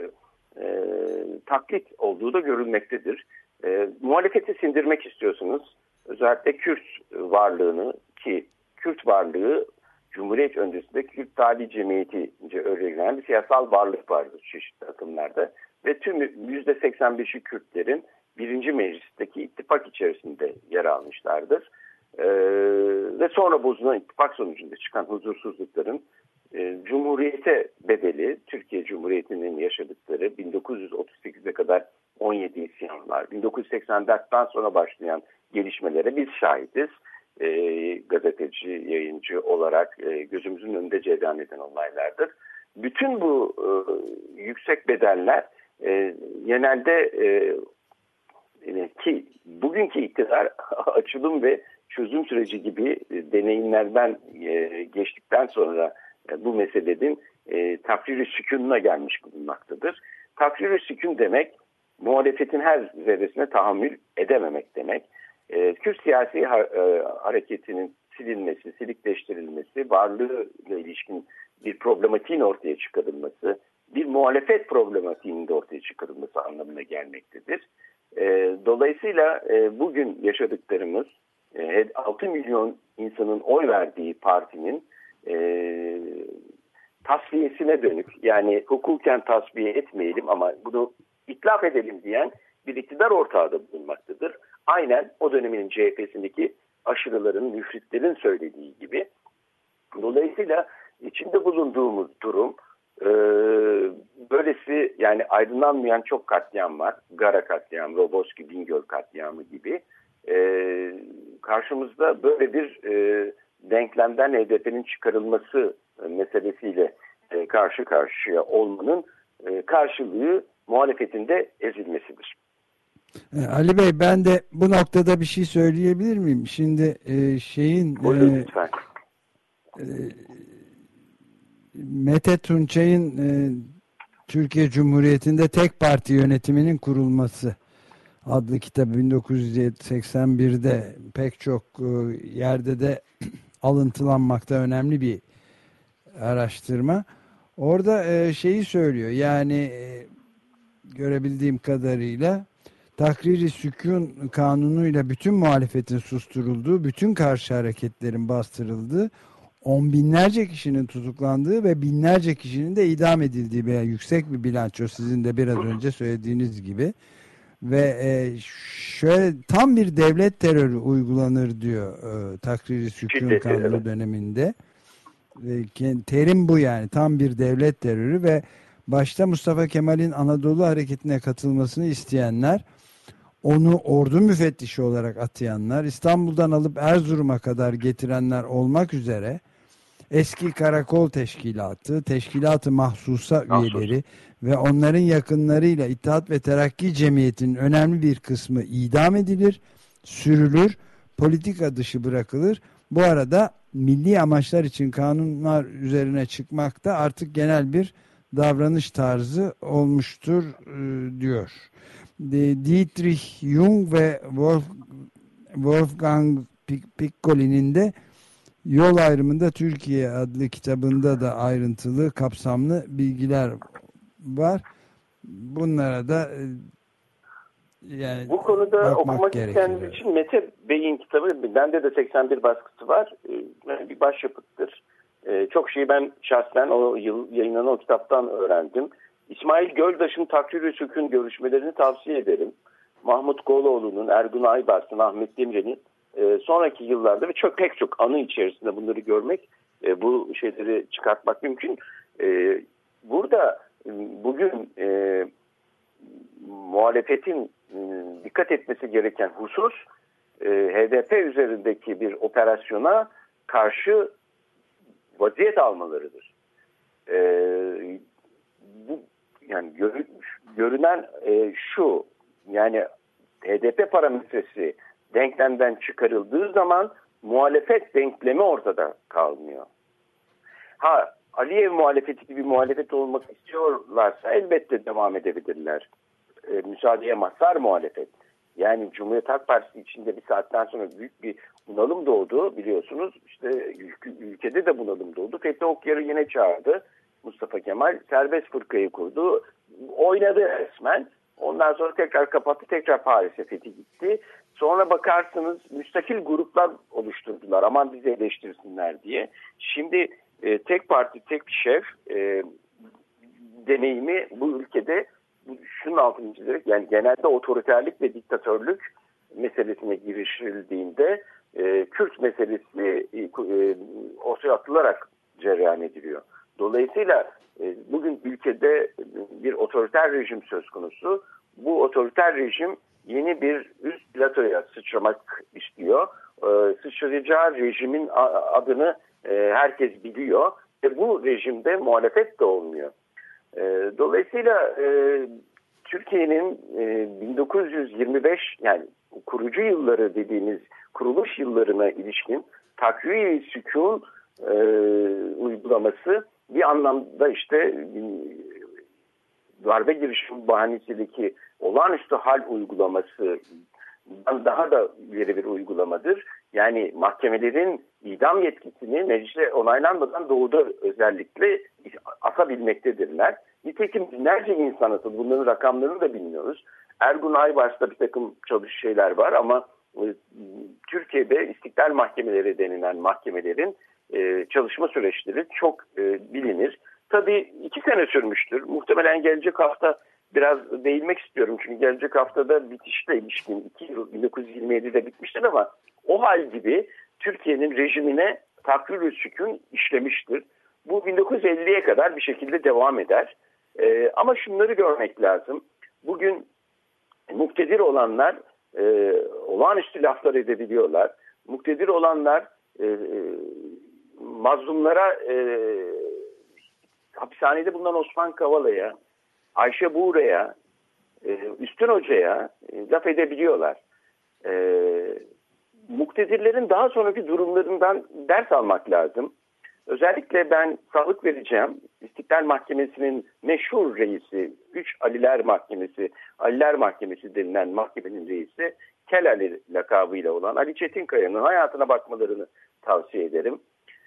taklit olduğu da görülmektedir. Muhalefeti sindirmek istiyorsunuz. Özellikle Kürt varlığını, ki Kürt varlığı Cumhuriyet öncesinde Kürt Tali Cemiyeti'nce örgütlenen bir siyasal varlık vardır çeşitli akımlarda. Ve tüm %85'i Kürtlerin 1. Meclis'teki ittifak içerisinde yer almışlardır. Ve sonra bozulan ittifak sonucunda çıkan huzursuzlukların Cumhuriyete bedeli, Türkiye Cumhuriyeti'nin yaşadıkları 1938'e kadar 17 isyanlar, 1984'ten sonra başlayan gelişmelere biz şahidiz. Gazeteci, yayıncı olarak gözümüzün önünde cereyan eden olaylardır. Bütün bu yüksek bedeller genelde ki bugünkü iktidar açılım ve çözüm süreci gibi deneyimlerden geçtikten sonra bu meselenin takrir-i sükûnuna gelmiş bulunmaktadır. Takrir-i sükûn demek muhalefetin her zerresine tahammül edememek demek. Kürt siyasi hareketinin silinmesi, silikleştirilmesi, varlığıyla ilişkin bir problematiğin ortaya çıkarılması, bir muhalefet problematiğinin de ortaya çıkarılması anlamına gelmektedir. Dolayısıyla bugün yaşadıklarımız 6 milyon insanın oy verdiği partinin tasfiyesine dönük, yani hukuken tasfiye etmeyelim ama bunu itlaf edelim diyen bir iktidar ortağı da bulunmaktadır. Aynen o dönemin CHP'sindeki aşırıların, müfritlerin söylediği gibi. Dolayısıyla içinde bulunduğumuz durum böylesi, yani aydınlanmayan çok katliam var. Gara katliamı, Roboski, Bingöl katliamı gibi. Karşımızda böyle bir denklemden HDP'nin çıkarılması meselesiyle karşı karşıya olmanın karşılığı muhalefetinde ezilmesidir. Ali Bey, ben de bu noktada bir şey söyleyebilir miyim? Şimdi Buyurun lütfen. Mete Tunçay'ın Türkiye Cumhuriyeti'nde tek parti yönetiminin kurulması adlı kitabı 1981'de pek çok yerde de alıntılanmakta, önemli bir araştırma. Orada şeyi söylüyor, yani görebildiğim kadarıyla takrir-i sükûn kanunuyla bütün muhalefetin susturulduğu, bütün karşı hareketlerin bastırıldığı, on binlerce kişinin tutuklandığı ve binlerce kişinin de idam edildiği veya yüksek bir bilanço, sizin de biraz önce söylediğiniz gibi. Ve şöyle tam bir devlet terörü uygulanır diyor takrir-i sükûn kanunu döneminde. Terim bu, yani tam bir devlet terörü ve başta Mustafa Kemal'in Anadolu Hareketi'ne katılmasını isteyenler, onu ordu müfettişi olarak atayanlar, İstanbul'dan alıp Erzurum'a kadar getirenler olmak üzere eski Karakol Teşkilatı, Teşkilat-ı Mahsusa üyeleri ve onların yakınlarıyla İttihat ve Terakki Cemiyeti'nin önemli bir kısmı idam edilir, sürülür, politika dışı bırakılır. Bu arada milli amaçlar için kanunlar üzerine çıkmak da artık genel bir davranış tarzı olmuştur diyor. Dietrich Jung ve Wolfgang Piccoli'nin de Yol Ayrımında Türkiye adlı kitabında da ayrıntılı, kapsamlı bilgiler var. Bunlara da yani bu konuda okumak isteyenler için Mete Bey'in kitabı, bende de 81 baskısı var. Bir başyapıttır. Çok şeyi ben şahsen o yıl yayınlanan o kitaptan öğrendim. İsmail Göldaş'ın Takrir-i Sükûn görüşmelerini tavsiye ederim. Mahmut Goloğlu'nun, Ergun Aybars'ın, Ahmet Demirel'in sonraki yıllarda ve pek çok anı içerisinde bunları görmek, bu şeyleri çıkartmak mümkün. Burada bugün muhalefetin dikkat etmesi gereken husus HDP üzerindeki bir operasyona karşı vaziyet almalarıdır. Bu yani görünen şu, yani HDP parametresi denklemden çıkarıldığı zaman muhalefet denklemi ortada kalmıyor. Aliyev muhalefeti gibi muhalefet olmak istiyorlarsa elbette devam edebilirler. Müsaadeye mazhar muhalefet. Yani Cumhuriyet Halk Partisi içinde bir saatten sonra büyük bir bunalım doğdu biliyorsunuz. İşte ülkede de bunalım doğdu. Fethi Okyar'ı yine çağırdı. Mustafa Kemal serbest fırkayı kurdu. Oynadı resmen. Ondan sonra tekrar kapattı. Tekrar Paris'e Fethi gitti. Sonra bakarsınız müstakil gruplar oluşturdular. Aman bizi eleştirsinler diye. Şimdi tek parti, tek şef deneyimi bu ülkede şunun altını çizerek, yani genelde otoriterlik ve diktatörlük meselesine girişildiğinde Kürt meselesi ortaya atılarak cereyan ediliyor. Dolayısıyla bugün ülkede bir otoriter rejim söz konusu. Bu otoriter rejim yeni bir üst platoya sıçramak istiyor. Sıçrayacağı rejimin adını herkes biliyor ve bu rejimde muhalefet de olmuyor. Dolayısıyla Türkiye'nin 1925 yani kurucu yılları dediğimiz kuruluş yıllarına ilişkin takviye-i sükûn uygulaması bir anlamda işte darbe girişimi bahanesiyle olağanüstü hal uygulaması daha da ileri bir uygulamadır. Yani mahkemelerin idam yetkisini meclise onaylanmadan doğuda özellikle asabilmektedirler. Nitekim binlerce insan atıldı. Bunların rakamlarını da bilmiyoruz. Ergun Aybars'ta bir takım şeyler var ama Türkiye'de istiklal mahkemeleri denilen mahkemelerin çalışma süreçleri çok bilinir. Tabii 2 sene sürmüştür. Muhtemelen gelecek hafta biraz değinmek istiyorum. Çünkü gelecek haftada bitişle ilişkin 2 yıl 1927'de bitmiştir ama o hal gibi Türkiye'nin rejimine takvir-ü sükûn işlemiştir. Bu 1950'ye kadar bir şekilde devam eder. Ama şunları görmek lazım. Bugün muktedir olanlar olağanüstü laflar edebiliyorlar. Muktedir olanlar mazlumlara hapishanede bulunan Osman Kavala'ya, Ayşe Buğra'ya, Üstün Hoca'ya laf edebiliyorlar. Muktedirlerin daha sonraki durumlarından ders almak lazım. Özellikle ben sağlık vereceğim. İstiklal Mahkemesi'nin meşhur reisi, 3 Aliler Mahkemesi, Aliler Mahkemesi denilen mahkemenin reisi, Kel Ali lakabıyla olan Ali Çetinkaya'nın hayatına bakmalarını tavsiye ederim.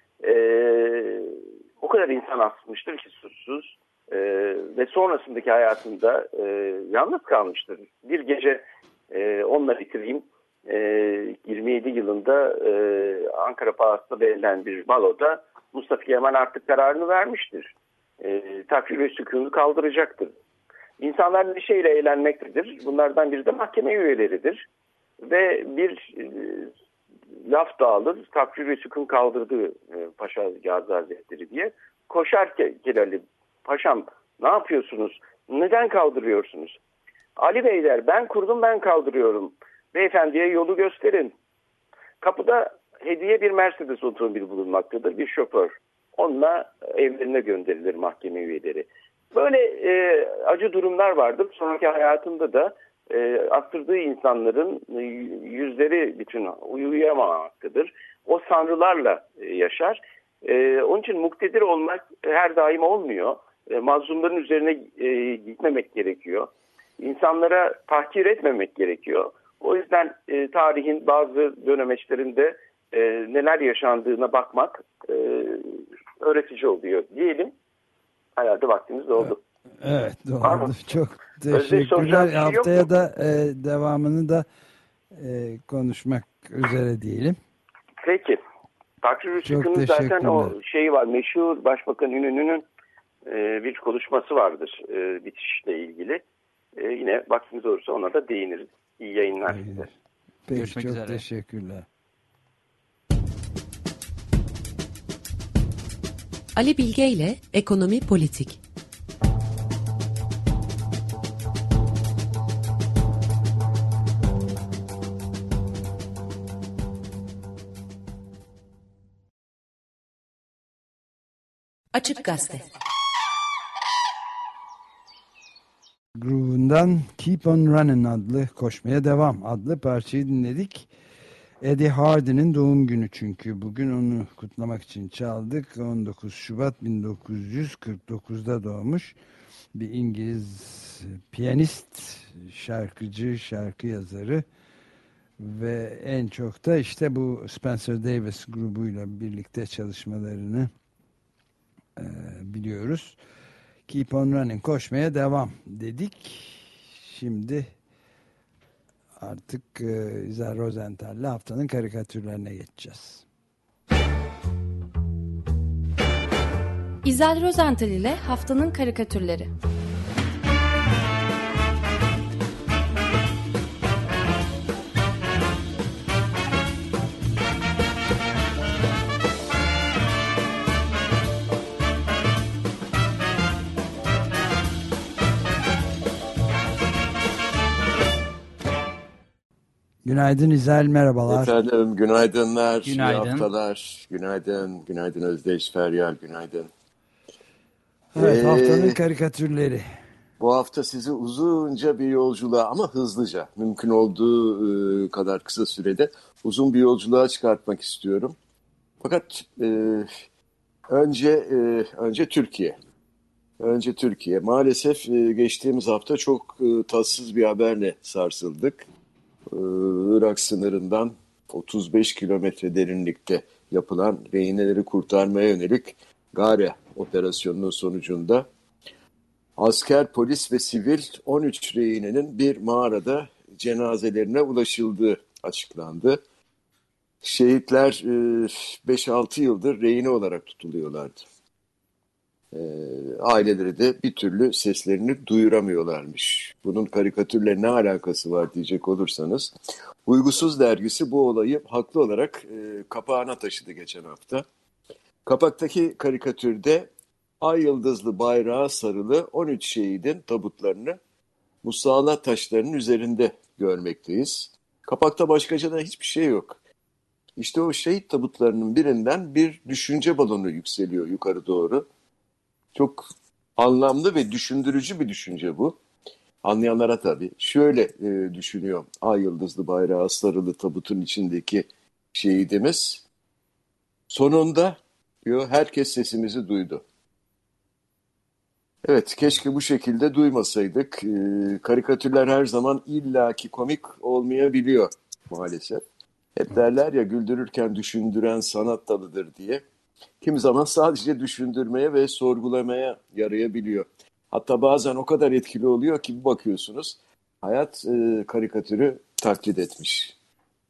O kadar insan asmıştır ki suçsuz ve sonrasındaki hayatında yalnız kalmıştır. Bir gece onunla bitireyim. 27 yılında Ankara Palas'ta verilen bir baloda Mustafa Kemal artık kararını vermiştir. Takvir-i sükûnu kaldıracaktır. İnsanlar bir şeyle eğlenmektedir. Bunlardan biri de mahkeme üyeleridir. Ve bir laf dağılır. Takvir-i sükûn kaldırdı Paşa Gazi Hazretleri diye. Koşar Kelali, paşam ne yapıyorsunuz? Neden kaldırıyorsunuz? Ali Beyler ben kurdum ben kaldırıyorum. Beyefendiye yolu gösterin. Kapıda hediye bir Mercedes otomobili bulunmaktadır. Bir şoför. Onunla evlerine gönderilir mahkeme üyeleri. Böyle acı durumlar vardır. Sonraki hayatında da astırdığı insanların yüzleri bütün uyuyamamaktadır. O sanrılarla yaşar. Onun için muktedir olmak her daim olmuyor. Mazlumların üzerine gitmemek gerekiyor. İnsanlara tahkir etmemek gerekiyor. O yüzden tarihin bazı dönemeçlerinde neler yaşandığına bakmak öğretici oluyor diyelim. Herhalde vaktimiz oldu. Evet doğru. Çok teşekkürler. Haftaya da devamını da konuşmak üzere diyelim. Peki. Takvir-i sükûn'un zaten o şeyi var. Meşhur Başbakan İnönü'nün bir konuşması vardır bitişle ilgili. Yine vaktimiz olursa ona da değiniriz. İyi yayınlar size. Peki, Görüşmek çok üzere. teşekkürler. Ali Bilge ile Ekonomi Politik. Açık Gazete. Groove'undan Keep on Running adlı Koşmaya Devam adlı parçayı dinledik. Eddie Hardy'nin doğum günü çünkü bugün onu kutlamak için çaldık. 19 Şubat 1949'da doğmuş bir İngiliz piyanist, şarkıcı, şarkı yazarı ve en çok da işte bu Spencer Davis grubuyla birlikte çalışmalarını biliyoruz. Keep on running, koşmaya devam dedik. Şimdi artık İzel Rosenthal'le haftanın karikatürlerine geçeceğiz. İzel Rozental ile haftanın karikatürleri. Günaydın İzel, merhabalar. Efendim günaydınlar, Günaydın. iyi haftalar, günaydın Özdeş, Feryal, günaydın. Evet, haftanın karikatürleri. Bu hafta sizi uzunca bir yolculuğa ama hızlıca, mümkün olduğu kadar kısa sürede uzun bir yolculuğa çıkartmak istiyorum. Fakat önce Türkiye. Önce Türkiye. Maalesef geçtiğimiz hafta çok tatsız bir haberle sarsıldık. Irak sınırından 35 kilometre derinlikte yapılan rehineleri kurtarmaya yönelik Gare operasyonunun sonucunda asker, polis ve sivil 13 rehinenin bir mağarada cenazelerine ulaşıldığı açıklandı. Şehitler 5-6 yıldır rehine olarak tutuluyorlardı. Aileleri de bir türlü seslerini duyuramıyorlarmış. Bunun karikatürle ne alakası var diyecek olursanız, Uygusuz dergisi bu olayı haklı olarak kapağına taşıdı geçen hafta. Kapaktaki karikatürde ay yıldızlı bayrağa sarılı 13 şehidin tabutlarını musalla taşlarının üzerinde görmekteyiz. Kapakta başkaca da hiçbir şey yok. İşte o şehit tabutlarının birinden bir düşünce balonu yükseliyor yukarı doğru. Çok anlamlı ve düşündürücü bir düşünce bu. Anlayanlara tabii. Şöyle düşünüyor ay yıldızlı bayrağı sarılı tabutun içindeki şehidimiz. Sonunda diyor herkes sesimizi duydu. Evet, keşke bu şekilde duymasaydık. Karikatürler her zaman illaki komik olmayabiliyor maalesef. Hep derler ya, güldürürken düşündüren sanat dalıdır diye. Kimi zaman sadece düşündürmeye ve sorgulamaya yarayabiliyor. Hatta bazen o kadar etkili oluyor ki bir bakıyorsunuz hayat karikatürü taklit etmiş.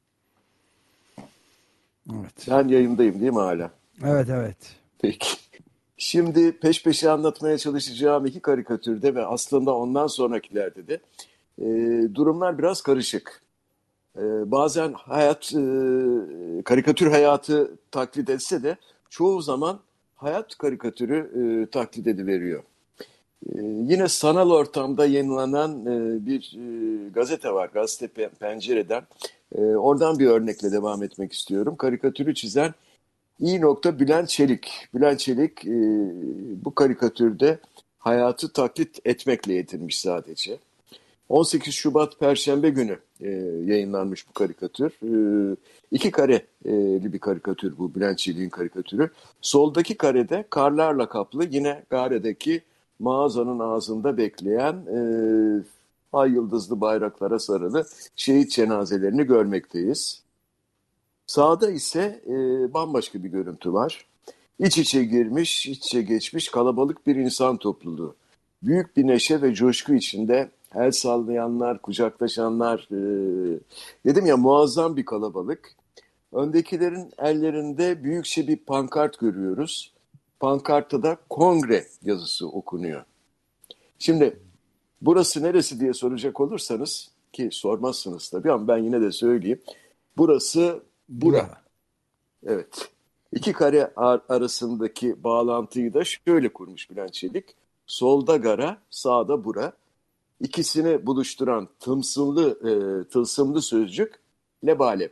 Evet. Ben yayındayım değil mi hala? Evet. Peki. Şimdi peş peşe anlatmaya çalışacağım iki karikatürde ve aslında ondan sonrakilerde de durumlar biraz karışık. Bazen karikatür hayatı taklit etse de çoğu zaman hayat karikatürü taklit ediveriyor. Yine sanal ortamda yayınlanan bir gazete var, Gazete Pencere'den. Oradan bir örnekle devam etmek istiyorum. Karikatürü çizen İ. Bülent Çelik. Bülent Çelik bu karikatürde hayatı taklit etmekle yetinmiş sadece. 18 Şubat Perşembe günü yayınlanmış bu karikatür. 2 kareli bir karikatür bu, Bülent Çelik'in karikatürü. Soldaki karede karlarla kaplı yine Gare'deki mağazanın ağzında bekleyen ay yıldızlı bayraklara sarılı şehit cenazelerini görmekteyiz. Sağda ise bambaşka bir görüntü var. İç içe girmiş, iç içe geçmiş kalabalık bir insan topluluğu. Büyük bir neşe ve coşku içinde el sallayanlar, kucaklaşanlar, dedim ya, muazzam bir kalabalık. Öndekilerin ellerinde büyükçe bir pankart görüyoruz. Pankartta da kongre yazısı okunuyor. Şimdi burası neresi diye soracak olursanız ki sormazsınız tabii ama ben yine de söyleyeyim. Burası bura. Evet. İki kare arasındaki bağlantıyı da şöyle kurmuş Bülent Çelik. Solda gara, sağda bura. İkisini buluşturan tılsımlı sözcük lebalep.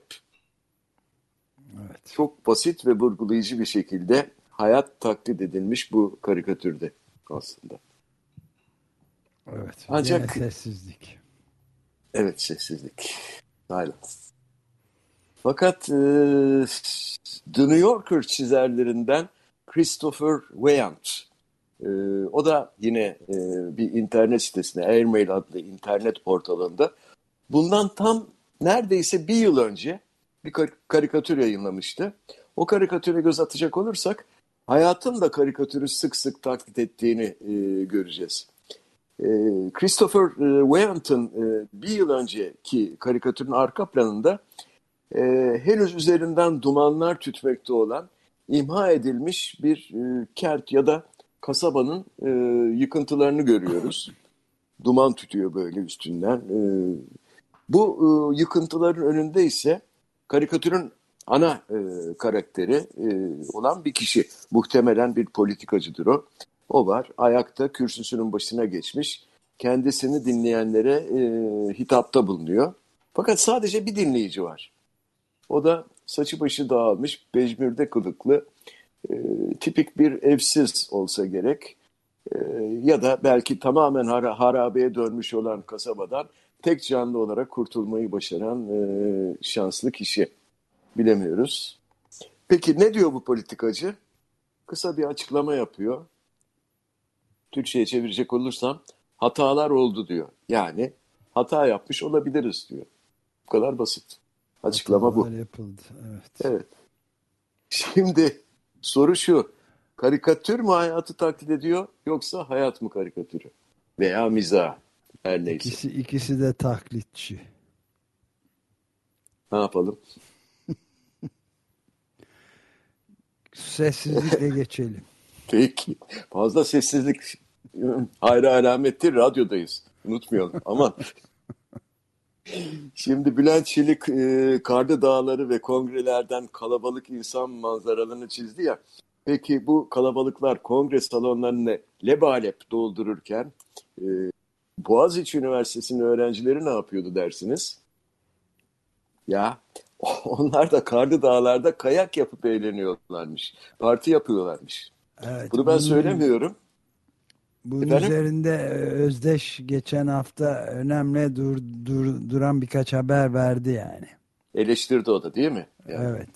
Evet. Çok basit ve vurgulayıcı bir şekilde hayat taklit edilmiş bu karikatürde aslında. Evet. Ancak sessizlik. Evet, sessizlik. Silence. Fakat The New Yorker çizerlerinden Christopher Weyant, o da yine bir internet sitesinde, Airmail adlı internet portalında bundan tam neredeyse bir yıl önce bir karikatür yayınlamıştı. O karikatüre göz atacak olursak hayatın da karikatürü sık sık taklit ettiğini göreceğiz. Christopher Weyant'ın bir yıl önceki karikatürün arka planında henüz üzerinden dumanlar tütmekte olan imha edilmiş bir kent ya da kasabanın yıkıntılarını görüyoruz. Duman tütüyor böyle üstünden. Bu yıkıntıların önünde ise karikatürün ana karakteri olan bir kişi. Muhtemelen bir politikacıdır o. O var. Ayakta kürsüsünün başına geçmiş. Kendisini dinleyenlere hitapta bulunuyor. Fakat sadece bir dinleyici var. O da saçı başı dağılmış, bejmürde kılıklı, tipik bir evsiz olsa gerek. Ya da belki tamamen harabeye dönmüş olan kasabadan tek canlı olarak kurtulmayı başaran şanslı kişi. Bilemiyoruz. Peki ne diyor bu politikacı? Kısa bir açıklama yapıyor. Türkçe'ye çevirecek olursam hatalar oldu diyor. Yani hata yapmış olabiliriz diyor. Bu kadar basit. Açıklama hatalar bu. Yapıldı. Evet. Evet. Şimdi soru şu. Karikatür mü hayatı taklit ediyor yoksa hayat mı karikatürü? Veya mizah. Her neyse. İkisi de taklitçi. Ne yapalım? Sessizlikle geçelim. Peki. Fazla sessizlik hayra alamettir. Radyodayız. Unutmayalım. Aman. Şimdi Bülent Çelik karlı dağları ve kongrelerden kalabalık insan manzaralarını çizdi ya. Peki bu kalabalıklar kongre salonlarını lebalep doldururken Boğaziçi Üniversitesi'nin öğrencileri ne yapıyordu dersiniz? Ya onlar da karlı dağlarda kayak yapıp eğleniyorlarmış. Parti yapıyorlarmış. Evet, Bunu ben söylemiyorum. Bunun Efendim? üzerinde Özdeş geçen hafta önemli duran birkaç haber verdi yani. Eleştirdi o da değil mi? Yani. Evet.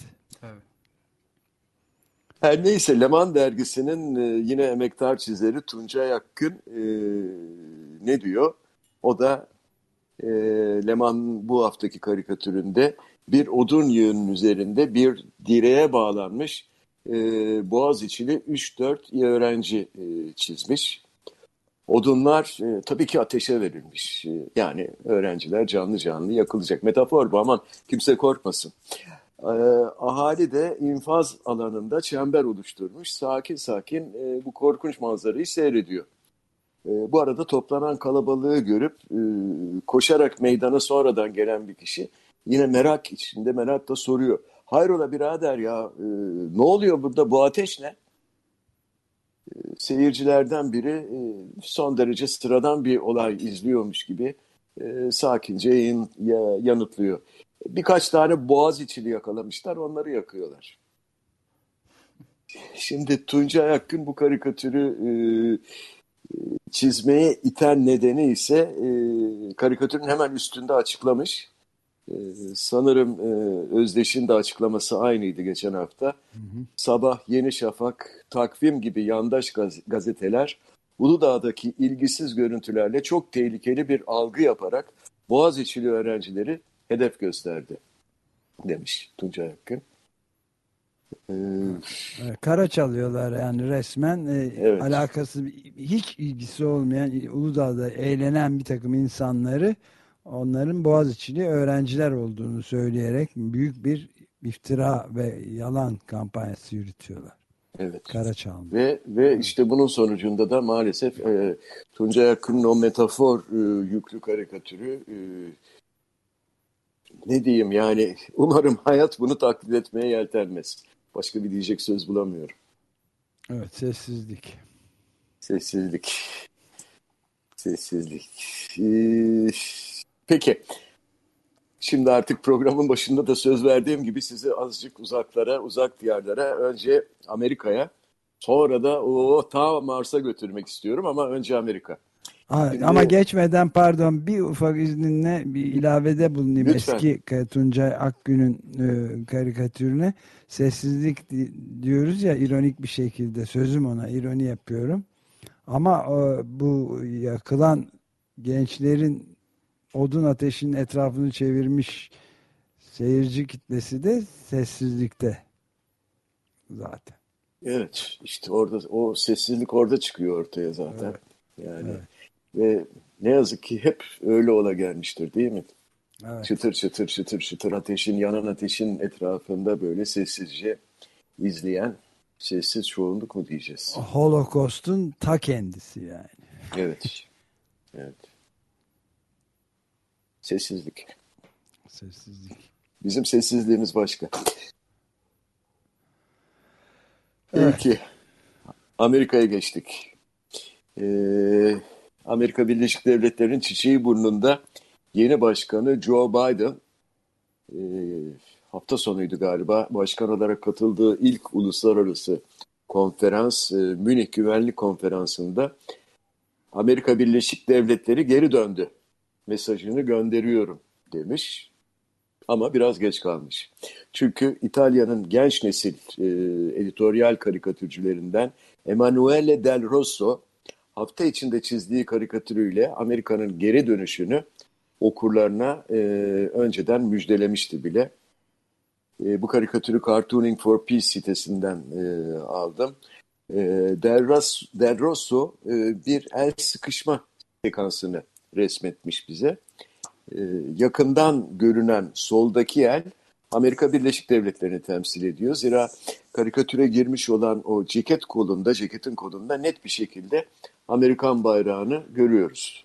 Her neyse Leman dergisinin yine emektar çizeri Tuncay Akgün ne diyor? O da Leman bu haftaki karikatüründe bir odun yığının üzerinde bir direğe bağlanmış Boğaziçi'li 3-4 öğrenci çizmiş. Odunlar tabii ki ateşe verilmiş. Yani öğrenciler canlı canlı yakılacak. Metafor bu, aman kimse korkmasın. Ahali de infaz alanında çember oluşturmuş. Sakin sakin bu korkunç manzarayı seyrediyor. Bu arada toplanan kalabalığı görüp koşarak meydana sonradan gelen bir kişi yine merak içinde merakla soruyor. Hayrola birader ya, ne oluyor burada, bu ateş ne? Seyircilerden biri son derece sıradan bir olay izliyormuş gibi sakince yanıtlıyor. Birkaç tane Boğaziçi'li yakalamışlar, onları yakıyorlar. Şimdi Tuncay Akgün bu karikatürü çizmeye iten nedeni ise karikatürün hemen üstünde açıklamış. Sanırım Özdeş'in de açıklaması aynıydı geçen hafta. Hı hı. Sabah, Yeni Şafak, Takvim gibi yandaş gazeteler Uludağ'daki ilgisiz görüntülerle çok tehlikeli bir algı yaparak Boğaziçi'li öğrencileri hedef gösterdi demiş Tuncay Akgün. Kara çalıyorlar yani resmen evet. Alakası hiç ilgisi olmayan Uludağ'da eğlenen bir takım insanları onların Boğaziçi'li öğrenciler olduğunu söyleyerek büyük bir iftira ve yalan kampanyası yürütüyorlar. Evet. Kara çalma. Ve işte bunun sonucunda da maalesef Tuncay Akın'ın o metafor yüklü karikatürü ne diyeyim yani, umarım hayat bunu taklit etmeye yeltenmez. Başka bir diyecek söz bulamıyorum. Evet, sessizlik. Sessizlik. Sessizlik. Peki. Şimdi artık programın başında da söz verdiğim gibi sizi azıcık uzaklara, uzak diyarlara, önce Amerika'ya, sonra da ta Mars'a götürmek istiyorum ama önce Amerika. Şimdi, ama geçmeden pardon, bir ufak izninle bir ilavede bulunayım. Lütfen. Eski Tuncay Akgün'ün karikatürüne sessizlik diyoruz ya, ironik bir şekilde, sözüm ona ironi yapıyorum. Ama bu yakılan gençlerin odun ateşinin etrafını çevirmiş seyirci kitlesi de sessizlikte zaten. Evet, işte orada o sessizlik orada çıkıyor ortaya zaten. Evet. Yani evet. Ve ne yazık ki hep öyle ola gelmiştir, değil mi? Evet. Çıtır çıtır çıtır çıtır yanan ateşin etrafında böyle sessizce izleyen sessiz çoğunluk mu diyeceğiz? Holocaust'un ta kendisi yani. Evet. Evet. Sessizlik. Sessizlik. Bizim sessizliğimiz başka. Evet. Peki. Amerika'ya geçtik. Amerika Birleşik Devletleri'nin çiçeği burnunda yeni başkanı Joe Biden hafta sonuydu galiba, başkan olarak katıldığı ilk uluslararası konferans, Münih Güvenlik Konferansı'nda Amerika Birleşik Devletleri geri döndü mesajını gönderiyorum demiş. Ama biraz geç kalmış. Çünkü İtalya'nın genç nesil editoryal karikatürcülerinden Emanuele Del Rosso hafta içinde çizdiği karikatürüyle Amerika'nın geri dönüşünü okurlarına önceden müjdelemişti bile. Bu karikatürü Cartooning for Peace sitesinden aldım. Del Rosso bir el sıkışma sekansını resmetmiş bize. Yakından görünen soldaki el Amerika Birleşik Devletleri'ni temsil ediyor. Zira karikatüre girmiş olan o ceketin kolunda net bir şekilde Amerikan bayrağını görüyoruz.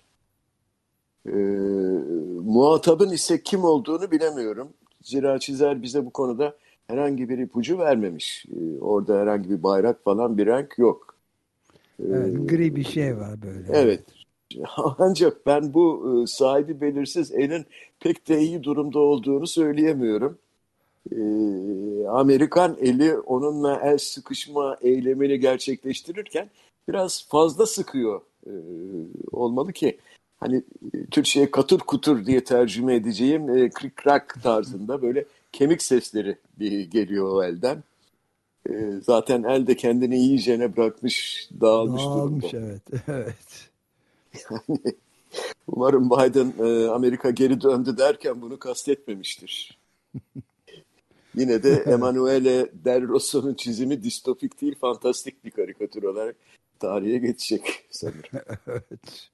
Muhatabın ise kim olduğunu bilemiyorum. Zira çizer bize bu konuda herhangi bir ipucu vermemiş. Orada herhangi bir bayrak falan, bir renk yok. Evet, gri bir şey var böyle. Evet. Ancak ben bu sahibi belirsiz elin pek de iyi durumda olduğunu söyleyemiyorum. Amerikan eli onunla el sıkışma eylemini gerçekleştirirken biraz fazla sıkıyor olmalı ki hani Türkçe'ye katır kutur diye tercüme edeceğim krik krak tarzında böyle kemik sesleri geliyor o elden. Zaten el de kendini iyicene bırakmış, dağılmış durumda. Evet, evet. Yani, umarım Biden Amerika geri döndü derken bunu kastetmemiştir. Yine de Emanuele Del Rosso'nun çizimi distopik değil, fantastik bir karikatür olarak tarihe geçecek sanırım. Evet.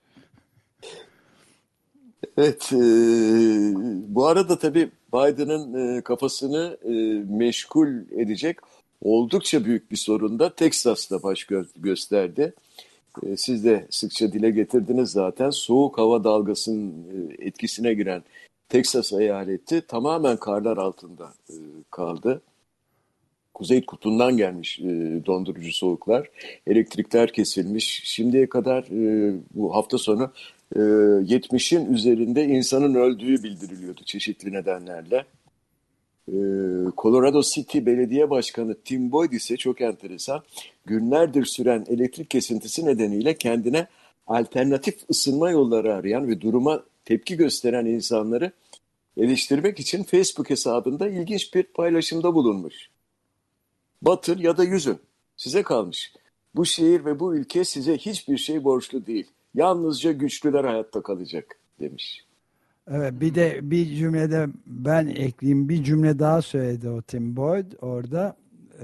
Evet, bu arada tabii Biden'ın kafasını meşgul edecek oldukça büyük bir sorun da Teksas'ta baş gösterdi. Siz de sıkça dile getirdiniz zaten. Soğuk hava dalgasının etkisine giren Teksas eyaleti tamamen karlar altında kaldı. Kuzey kutbundan gelmiş dondurucu soğuklar. Elektrikler kesilmiş. Şimdiye kadar bu hafta sonu 70'in üzerinde insanın öldüğü bildiriliyordu çeşitli nedenlerle. Colorado City Belediye Başkanı Tim Boyd ise çok enteresan. Günlerdir süren elektrik kesintisi nedeniyle kendine alternatif ısınma yolları arayan ve duruma tepki gösteren insanları eleştirmek için Facebook hesabında ilginç bir paylaşımda bulunmuş. Batır ya da yüzün. Size kalmış. Bu şehir ve bu ülke size hiçbir şey borçlu değil. Yalnızca güçlüler hayatta kalacak demiş. Evet, bir de bir cümlede ben ekleyeyim, bir cümle daha söyledi o Tim Boyd orada.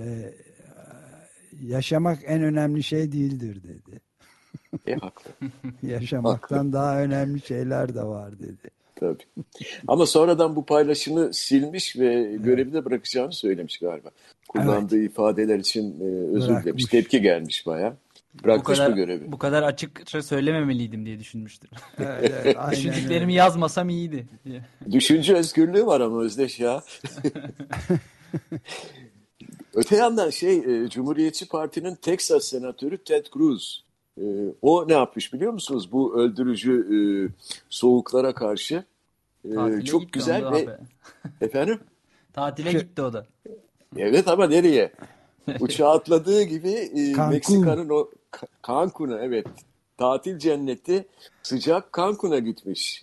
Yaşamak en önemli şey değildir dedi. Haklı. Yaşamaktan haklı. Daha önemli şeyler de var dedi. Tabii. Ama sonradan bu paylaşımı silmiş ve görevi de bırakacağını söylemiş galiba. Kullandığı ifadeler için özür dilemiş. Tepki gelmiş bayağı. bırakmış bu görevi. Bu kadar açıkça söylememeliydim diye düşünmüştür. Evet, aynen Düşündüklerimi öyle. yazmasam iyiydi. Düşünce özgürlüğü var ama Özdeş ya. Öte yandan Cumhuriyetçi Parti'nin Texas senatörü Ted Cruz. O ne yapmış biliyor musunuz? Bu öldürücü soğuklara karşı çok güzel ve efendim? Tatile gitti o da. Evet ama nereye? Uçağa atladığı gibi Meksika'nın o Cancun'a, evet, tatil cenneti sıcak Cancun'a gitmiş.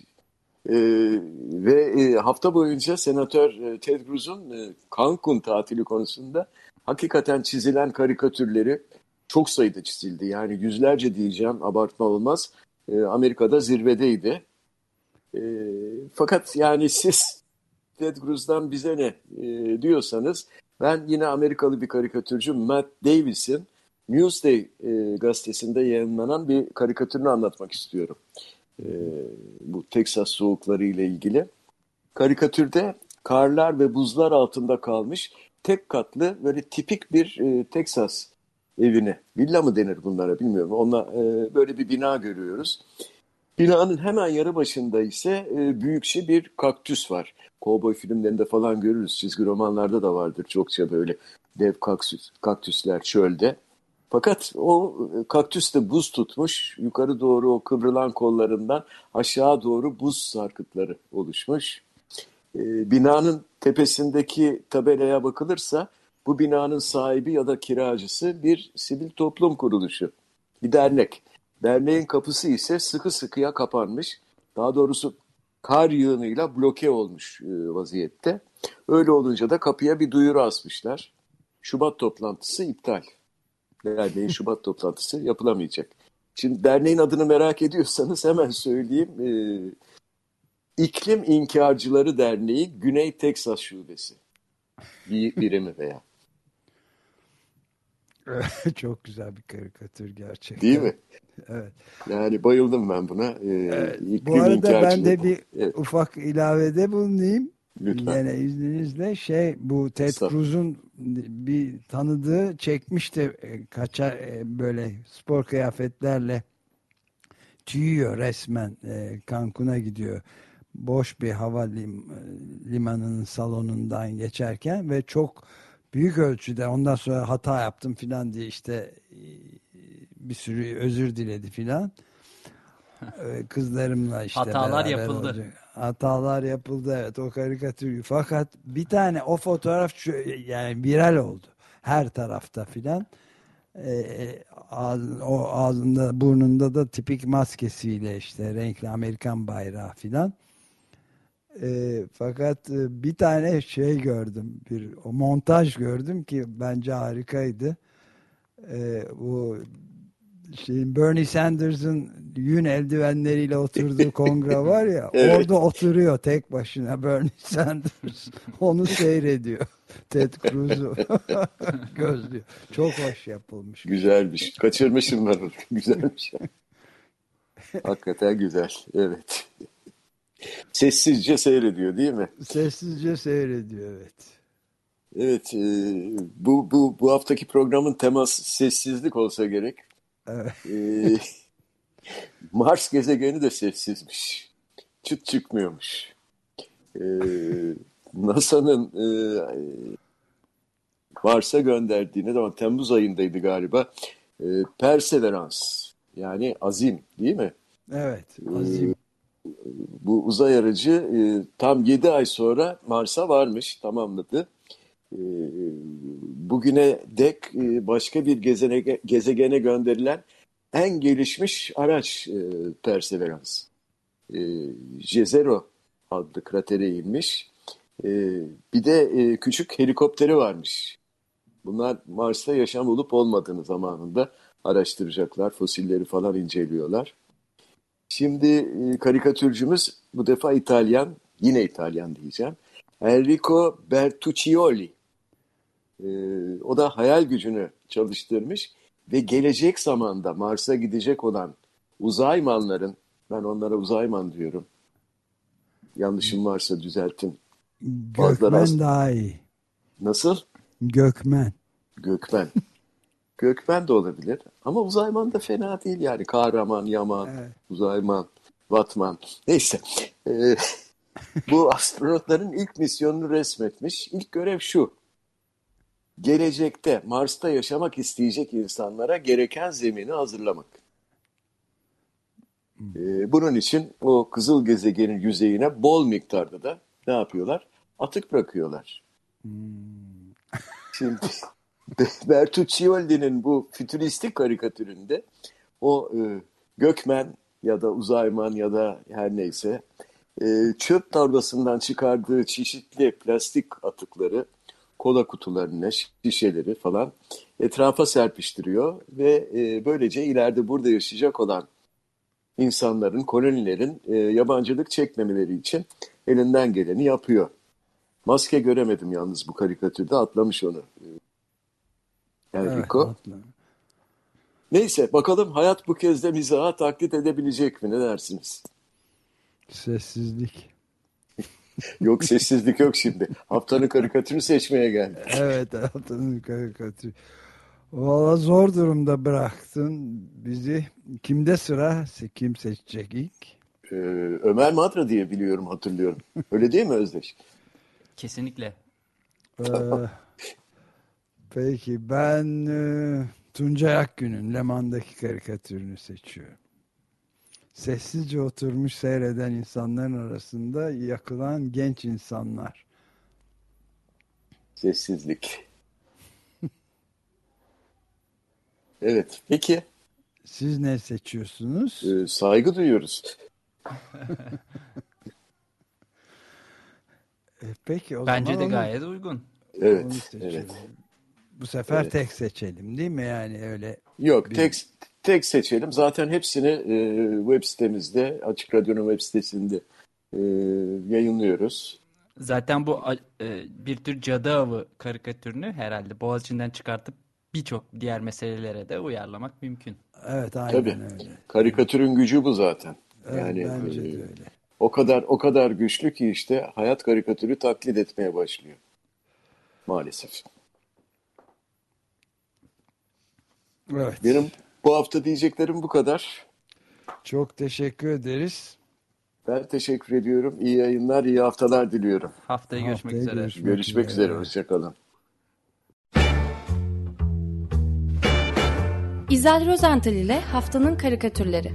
Ve hafta boyunca Senatör Ted Cruz'un Cancun tatili konusunda hakikaten çizilen karikatürleri çok sayıda çizildi. Yani yüzlerce diyeceğim, abartma olmaz. Amerika'da zirvedeydi. Fakat yani siz Ted Cruz'dan bize ne diyorsanız, ben yine Amerikalı bir karikatürcü Matt Davis'in Newsday gazetesinde yayınlanan bir karikatürünü anlatmak istiyorum. Bu Texas soğukları ile ilgili. Karikatürde karlar ve buzlar altında kalmış tek katlı böyle tipik bir Texas evini, villa mı denir bunlara bilmiyorum. Böyle bir bina görüyoruz. Binanın hemen yanı başında ise büyükçe bir kaktüs var. Kovboy filmlerinde falan görürüz. Çizgi romanlarda da vardır çokça böyle dev kaktüsler çölde. Fakat o kaktüs de buz tutmuş. Yukarı doğru o kıvrılan kollarından aşağı doğru buz sarkıtları oluşmuş. Binanın tepesindeki tabelaya bakılırsa bu binanın sahibi ya da kiracısı bir sivil toplum kuruluşu, bir dernek. Derneğin kapısı ise sıkı sıkıya kapanmış. Daha doğrusu kar yığınıyla bloke olmuş vaziyette. Öyle olunca da kapıya bir duyuru asmışlar. Şubat toplantısı iptal. Derneğin Şubat toplantısı yapılamayacak. Şimdi derneğin adını merak ediyorsanız hemen söyleyeyim. İklim İnkarcıları Derneği Güney Teksas Şubesi. Birimi veya. Çok güzel bir karikatür gerçekten. Değil mi? Evet. Yani bayıldım ben buna. Bu arada ben de bir ufak ilavede bulunayım. Lütfen. Yine izninizle bu Ted Cruz'un bir tanıdığı çekmişti, böyle spor kıyafetlerle tüyüyor resmen, Cancun'a gidiyor. Boş bir limanının salonundan geçerken ve çok büyük ölçüde ondan sonra hata yaptım filan diye bir sürü özür diledi filan. Kızlarımla hatalar yapıldı. olacak. Hatalar yapıldı, evet, o karikatür. Fakat bir tane o fotoğraf yani viral oldu. Her tarafta filan. O ağzında burnunda da tipik maskesiyle renkli Amerikan bayrağı filan. Fakat bir tane gördüm, o montaj gördüm ki bence harikaydı. Bu Bernie Sanders'ın yün eldivenleriyle oturduğu kongre var ya, evet. Orada oturuyor tek başına Bernie Sanders. Onu seyrediyor. Ted Cruz'u gözlüyor. Çok hoş yapılmış. Güzelmiş. Kaçırmışım ben onu. Güzelmiş. Hakikaten güzel. Evet. Sessizce seyrediyor değil mi? Sessizce seyrediyor, evet. Evet. Bu haftaki programın teması sessizlik olsa gerek. Evet. Mars gezegeni de sessizmiş. Çıt çıkmıyormuş. NASA'nın Mars'a gönderdiği, ne zaman, Temmuz ayındaydı galiba, Perseverance, yani azim değil mi? Evet, azim. Bu uzay aracı tam 7 ay sonra Mars'a varmış, tamamladı. Bugüne dek başka bir gezegene gönderilen en gelişmiş araç Perseverance. Jezero adlı kratere inmiş. Bir de küçük helikopteri varmış. Bunlar Mars'ta yaşam olup olmadığını zamanında araştıracaklar. Fosilleri falan inceliyorlar. Şimdi karikatürcümüz bu defa İtalyan, yine İtalyan diyeceğim. Enrico Bertuccioli. O da hayal gücünü çalıştırmış ve gelecek zamanda Mars'a gidecek olan uzaymanların, ben onlara uzayman diyorum. Yanlışım varsa düzeltin. Gökmen daha iyi. Nasıl? Gökmen. Gökmen. Gökmen de olabilir. Ama uzayman da fena değil yani. Kahraman, yaman, Evet. uzayman, batman. Neyse. Bu astronotların ilk misyonunu resmetmiş. İlk görev şu: gelecekte Mars'ta yaşamak isteyecek insanlara gereken zemini hazırlamak. Bunun için o kızıl gezegenin yüzeyine bol miktarda da ne yapıyorlar? Atık bırakıyorlar. Şimdi Bertuccioli'nin bu fütüristik karikatüründe o gökmen ya da uzayman ya da her neyse çöp torbasından çıkardığı çeşitli plastik atıkları, kola kutularını, şişeleri falan etrafa serpiştiriyor ve böylece ileride burada yaşayacak olan insanların, kolonilerin yabancılık çekmemeleri için elinden geleni yapıyor. Maske göremedim yalnız bu karikatürde, atlamış onu. Enrico. Evet, neyse bakalım hayat bu kez de mizaha taklit edebilecek mi? Ne dersiniz? Sessizlik. Yok, sessizlik yok şimdi. Haftanın karikatürünü seçmeye geldik. Evet, haftanın karikatürü. Valla zor durumda bıraktın bizi. Kimde sıra? Kim seçecek ilk? Ömer Madra diye biliyorum, hatırlıyorum. Öyle değil mi Özdeş? Kesinlikle. Peki ben Tuncay Akgün'ün Leman'daki karikatürünü seçiyorum. Sessizce oturmuş seyreden insanların arasında yakılan genç insanlar. Sessizlik. Evet, peki. Siz ne seçiyorsunuz? Saygı duyuyoruz. Peki o bence zaman de gayet uygun. Evet, evet. Bu sefer tek seçelim değil mi, yani öyle? Yok, tek seçelim. Zaten hepsini web sitemizde, Açık Radyo'nun web sitesinde yayınlıyoruz. Zaten bu bir tür cadı avı karikatürünü herhalde Boğaziçi'nden çıkartıp birçok diğer meselelere de uyarlamak mümkün. Evet, aynen Tabii. Öyle. Karikatürün gücü bu zaten. Evet, yani bence de öyle. O kadar güçlü ki işte hayat karikatürü taklit etmeye başlıyor. Maalesef. Evet. Benim bu hafta diyeceklerim bu kadar. Çok teşekkür ederiz. Ben teşekkür ediyorum. İyi yayınlar, iyi haftalar diliyorum. Haftaya görüşmek üzere. Görüşmek üzere. Hoşçakalın. İzel Rozental ile Haftanın Karikatürleri.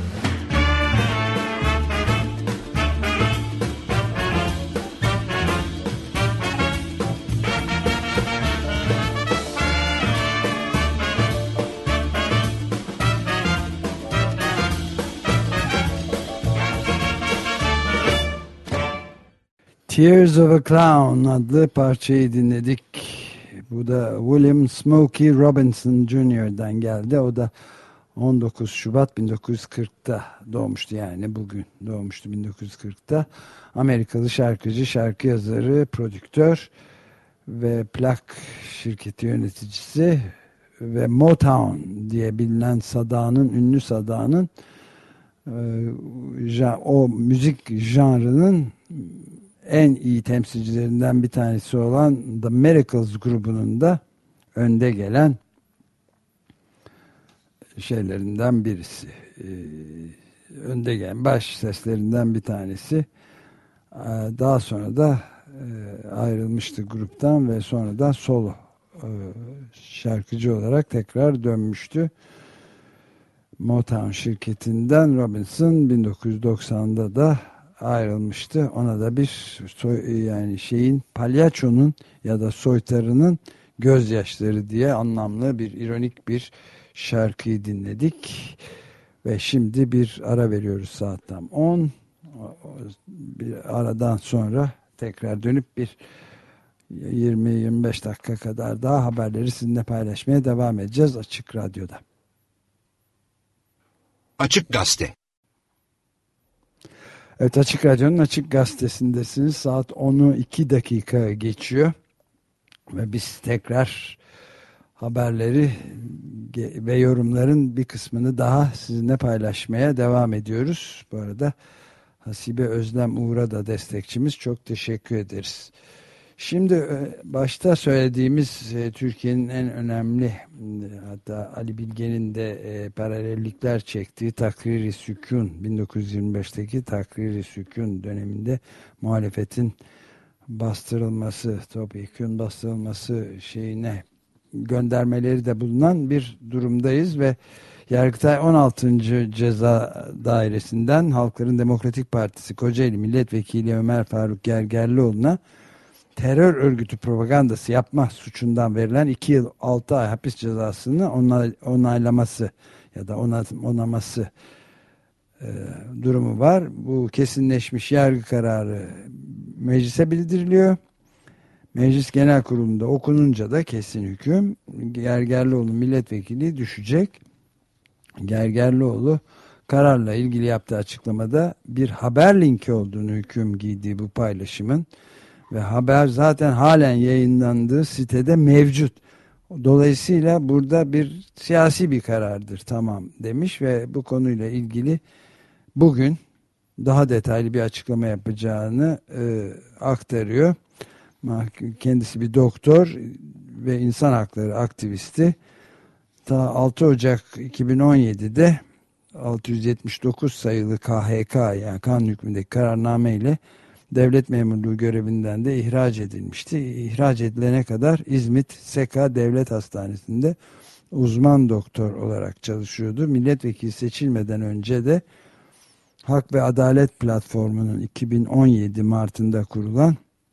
Tears of a Clown adlı parçayı dinledik. Bu da William Smokey Robinson Jr.'dan geldi. O da 19 Şubat 1940'ta doğmuştu, yani bugün doğmuştu 1940'ta. Amerikalı şarkıcı, şarkı yazarı, prodüktör ve plak şirketi yöneticisi ve Motown diye bilinen sadanın, ünlü sadanın o müzik janrının en iyi temsilcilerinden bir tanesi olan The Miracles grubunun da önde gelen şeylerinden birisi. Önde gelen baş seslerinden bir tanesi. Daha sonra da ayrılmıştı gruptan ve sonra da solo şarkıcı olarak tekrar dönmüştü. Motown şirketinden Robinson 1990'da da ayrılmıştı. Ona da bir palyaçonun ya da soytarının gözyaşları diye anlamlı bir ironik bir şarkıyı dinledik. Ve şimdi bir ara veriyoruz, saat tam 10. Bir aradan sonra tekrar dönüp bir 20-25 dakika kadar daha haberleri sizinle paylaşmaya devam edeceğiz Açık Radyo'da. Açık Gazete. Evet, Açık Radyo'nun Açık Gazetesi'ndesiniz. Saat 10'u 2 dakika geçiyor. Ve biz tekrar haberleri ve yorumların bir kısmını daha sizinle paylaşmaya devam ediyoruz. Bu arada Hasibe Özlem Uğur'a da destekçimiz. Çok teşekkür ederiz. Şimdi başta söylediğimiz Türkiye'nin en önemli, hatta Ali Bilge'nin de paralellikler çektiği Takrir-i Sükun, 1925'teki Takrir-i Sükun döneminde muhalefetin bastırılması, topyekün bastırılması şeyine göndermeleri de bulunan bir durumdayız ve Yargıtay 16. Ceza Dairesi'nden Halkların Demokratik Partisi Kocaeli Milletvekili Ömer Faruk Gergerlioğlu'na terör örgütü propagandası yapma suçundan verilen 2 yıl 6 ay hapis cezasını onaylaması ya da onaması durumu var. Bu kesinleşmiş yargı kararı meclise bildiriliyor. Meclis Genel Kurulu'nda okununca da kesin hüküm Gergerlioğlu milletvekili düşecek. Gergerlioğlu kararla ilgili yaptığı açıklamada bir haber linki olduğunu hüküm giydiği bu paylaşımın ve haber zaten halen yayınlandığı sitede mevcut. Dolayısıyla burada bir siyasi bir karardır, tamam demiş ve bu konuyla ilgili bugün daha detaylı bir açıklama yapacağını aktarıyor. Kendisi bir doktor ve insan hakları aktivisti. Ta 6 Ocak 2017'de 679 sayılı KHK, yani kanun hükmündeki kararname ile devlet memurluğu görevinden de ihraç edilmişti. İhraç edilene kadar İzmit Seka Devlet Hastanesi'nde uzman doktor olarak çalışıyordu. Milletvekili seçilmeden önce de Hak ve Adalet Platformu'nun 2017 Mart'ında kurulan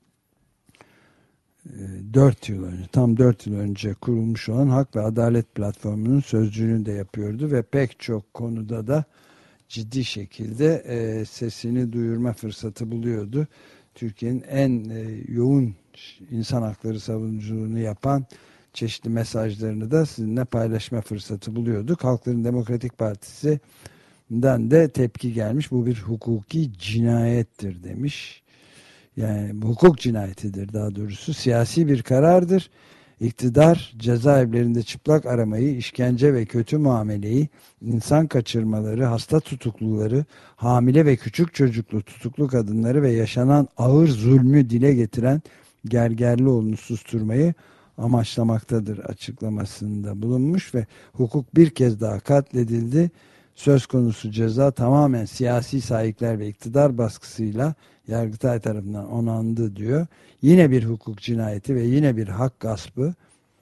4 yıl önce, tam 4 yıl önce kurulmuş olan Hak ve Adalet Platformu'nun sözcülüğünü de yapıyordu ve pek çok konuda da ciddi şekilde sesini duyurma fırsatı buluyordu. Türkiye'nin en yoğun insan hakları savunuculuğunu yapan çeşitli mesajlarını da sizinle paylaşma fırsatı buluyorduk. Halkların Demokratik Partisi'nden de tepki gelmiş. Bu bir hukuki cinayettir demiş. Yani bu hukuk cinayetidir daha doğrusu. Siyasi bir karardır. İktidar cezaevlerinde çıplak aramayı, işkence ve kötü muameleyi, insan kaçırmaları, hasta tutukluları, hamile ve küçük çocuklu tutuklu kadınları ve yaşanan ağır zulmü dile getiren Gergerlioğlu'nu susturmayı amaçlamaktadır açıklamasında bulunmuş ve hukuk bir kez daha katledildi. Söz konusu ceza tamamen siyasi sahipler ve iktidar baskısıyla Yargıtay tarafından onandı diyor. Yine bir hukuk cinayeti ve yine bir hak gaspı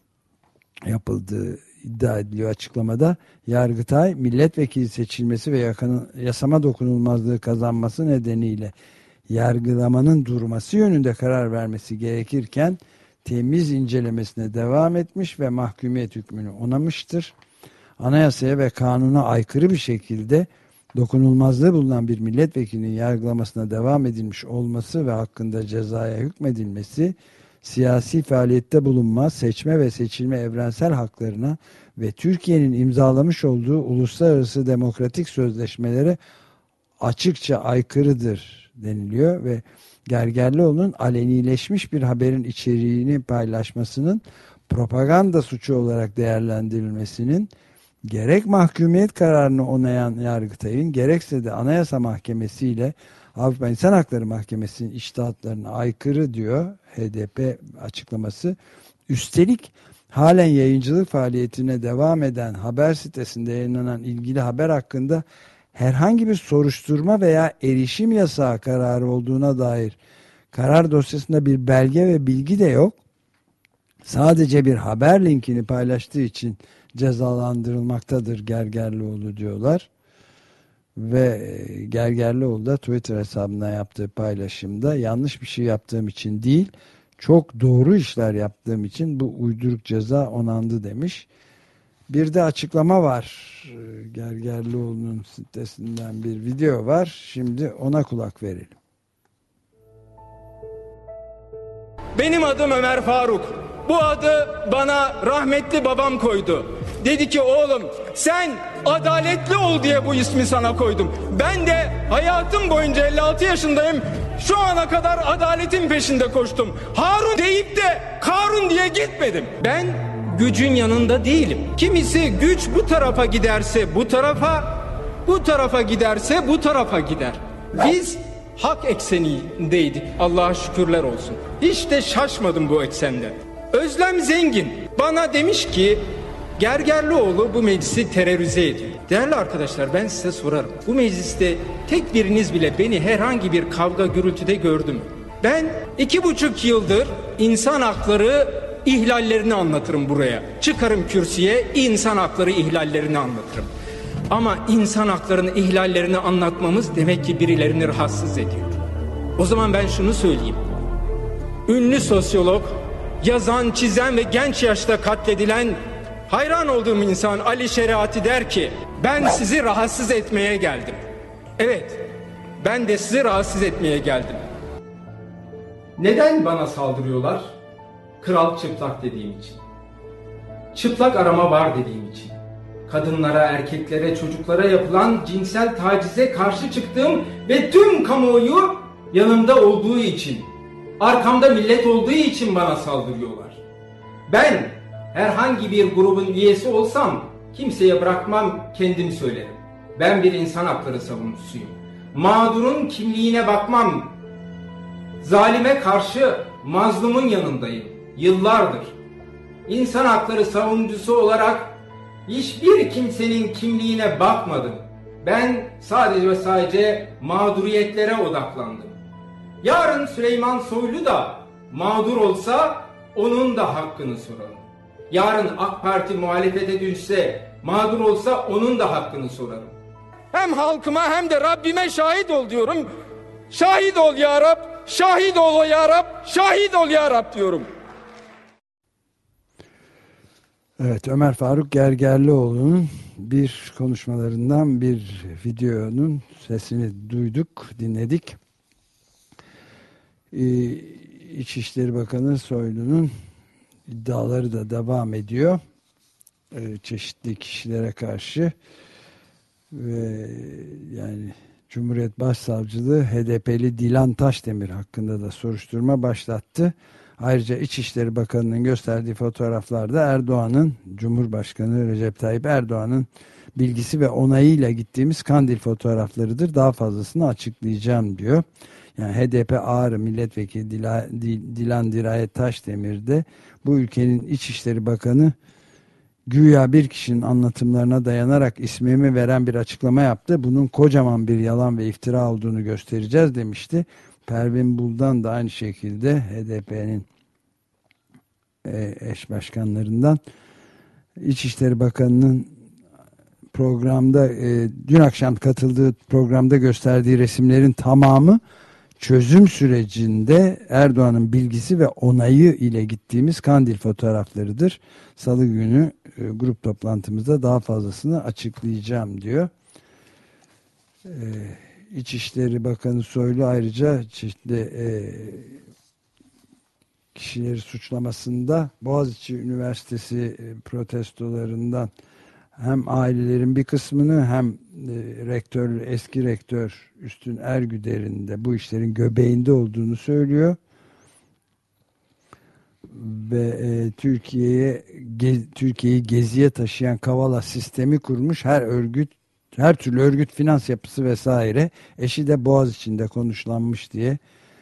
yapıldığı iddia ediliyor açıklamada. Yargıtay milletvekili seçilmesi ve yasama dokunulmazlığı kazanması nedeniyle yargılamanın durması yönünde karar vermesi gerekirken temiz incelemesine devam etmiş ve mahkumiyet hükmünü onamıştır. Anayasaya ve kanuna aykırı bir şekilde dokunulmazlığı bulunan bir milletvekilinin yargılamasına devam edilmiş olması ve hakkında cezaya hükmedilmesi, siyasi faaliyette bulunma, seçme ve seçilme evrensel haklarına ve Türkiye'nin imzalamış olduğu uluslararası demokratik sözleşmelere açıkça aykırıdır deniliyor ve Gergerlioğlu'nun alenileşmiş bir haberin içeriğini paylaşmasının propaganda suçu olarak değerlendirilmesinin gerek mahkumiyet kararını onayan Yargıtay'ın gerekse de Anayasa Mahkemesi ile Avrupa İnsan Hakları Mahkemesi'nin içtihatlarına aykırı diyor HDP açıklaması. Üstelik halen yayıncılık faaliyetine devam eden haber sitesinde yayınlanan ilgili haber hakkında herhangi bir soruşturma veya erişim yasağı kararı olduğuna dair karar dosyasında bir belge ve bilgi de yok. Sadece bir haber linkini paylaştığı için cezalandırılmaktadır Gergerlioğlu diyorlar. Ve Gergerlioğlu da Twitter hesabından yaptığı paylaşımda yanlış bir şey yaptığım için değil, çok doğru işler yaptığım için bu uyduruk ceza onandı demiş. Bir de açıklama var. Gergerlioğlu'nun sitesinden bir video var. Şimdi ona kulak verelim. Benim adım Ömer Faruk. Bu adı bana rahmetli babam koydu. Dedi ki oğlum sen adaletli ol diye bu ismi sana koydum. Ben de hayatım boyunca 56 yaşındayım. Şu ana kadar adaletin peşinde koştum. Harun deyip de Karun diye gitmedim. Ben gücün yanında değilim. Kimisi güç bu tarafa giderse bu tarafa, bu tarafa giderse bu tarafa gider. Biz hak eksenindeydik. Allah'a şükürler olsun. Hiç de şaşmadım bu eksenden. Özlem Zengin bana demiş ki Gergerlioğlu bu meclisi terörize ediyor. Değerli arkadaşlar, ben size sorarım. Bu mecliste tek biriniz bile beni herhangi bir kavga gürültüde gördü mü? Ben 2,5 yıldır insan hakları ihlallerini anlatırım buraya. Çıkarım kürsüye, insan hakları ihlallerini anlatırım. Ama insan haklarının ihlallerini anlatmamız demek ki birilerini rahatsız ediyor. O zaman ben şunu söyleyeyim. Ünlü sosyolog, yazan, çizen ve genç yaşta katledilen hayran olduğum insan Ali Şeriatı der ki, ben sizi rahatsız etmeye geldim. Evet, ben de sizi rahatsız etmeye geldim. Neden bana saldırıyorlar? Kral çıplak dediğim için. Çıplak arama var dediğim için. Kadınlara, erkeklere, çocuklara yapılan cinsel tacize karşı çıktığım ve tüm kamuoyu yanımda olduğu için, arkamda millet olduğu için bana saldırıyorlar. Ben herhangi bir grubun üyesi olsam kimseye bırakmam, kendim söylerim. Ben bir insan hakları savunucusuyum. Mağdurun kimliğine bakmam. Zalime karşı mazlumun yanındayım. Yıllardır. İnsan hakları savunucusu olarak hiçbir kimsenin kimliğine bakmadım. Ben sadece ve sadece mağduriyetlere odaklandım. Yarın Süleyman Soylu da mağdur olsa onun da hakkını sorarım. Yarın AK Parti muhalefete düşse, mağdur olsa onun da hakkını sorarım. Hem halkıma hem de Rabbime şahit ol diyorum. Şahit ol ya Rab, şahit ol ya Rab, şahit ol ya Rab diyorum. Evet, Ömer Faruk Gergerlioğlu'nun bir konuşmalarından bir videonun sesini duyduk, dinledik. İçişleri Bakanı Soylu'nun iddiaları da devam ediyor. Çeşitli kişilere karşı ve yani Cumhuriyet Başsavcılığı HDP'li Dilan Taşdemir hakkında da soruşturma başlattı. Ayrıca İçişleri Bakanı'nın gösterdiği fotoğraflarda Erdoğan'ın, Cumhurbaşkanı Recep Tayyip Erdoğan'ın bilgisi ve onayıyla gittiğimiz Kandil fotoğraflarıdır. Daha fazlasını açıklayacağım diyor. Yani HDP Ağrı Milletvekili Dilan Dirayet Taşdemir de bu ülkenin İçişleri Bakanı güya bir kişinin anlatımlarına dayanarak ismimi veren bir açıklama yaptı. Bunun kocaman bir yalan ve iftira olduğunu göstereceğiz demişti. Pervin Buldan da aynı şekilde HDP'nin eş başkanlarından İçişleri Bakanı'nın programda dün akşam katıldığı programda gösterdiği resimlerin tamamı çözüm sürecinde Erdoğan'ın bilgisi ve onayı ile gittiğimiz Kandil fotoğraflarıdır. Salı günü grup toplantımızda daha fazlasını açıklayacağım diyor. İçişleri Bakanı Soylu ayrıca çeşitli kişileri suçlamasında Boğaziçi Üniversitesi protestolarından hem ailelerin bir kısmını hem eski rektör Üstün Ergüder'in de bu işlerin göbeğinde olduğunu söylüyor. Ve Türkiye'yi geziye taşıyan Kavala sistemi kurmuş, her türlü örgüt, finans yapısı vesaire, eşi de Boğaziçi'nde konuşlanmış diye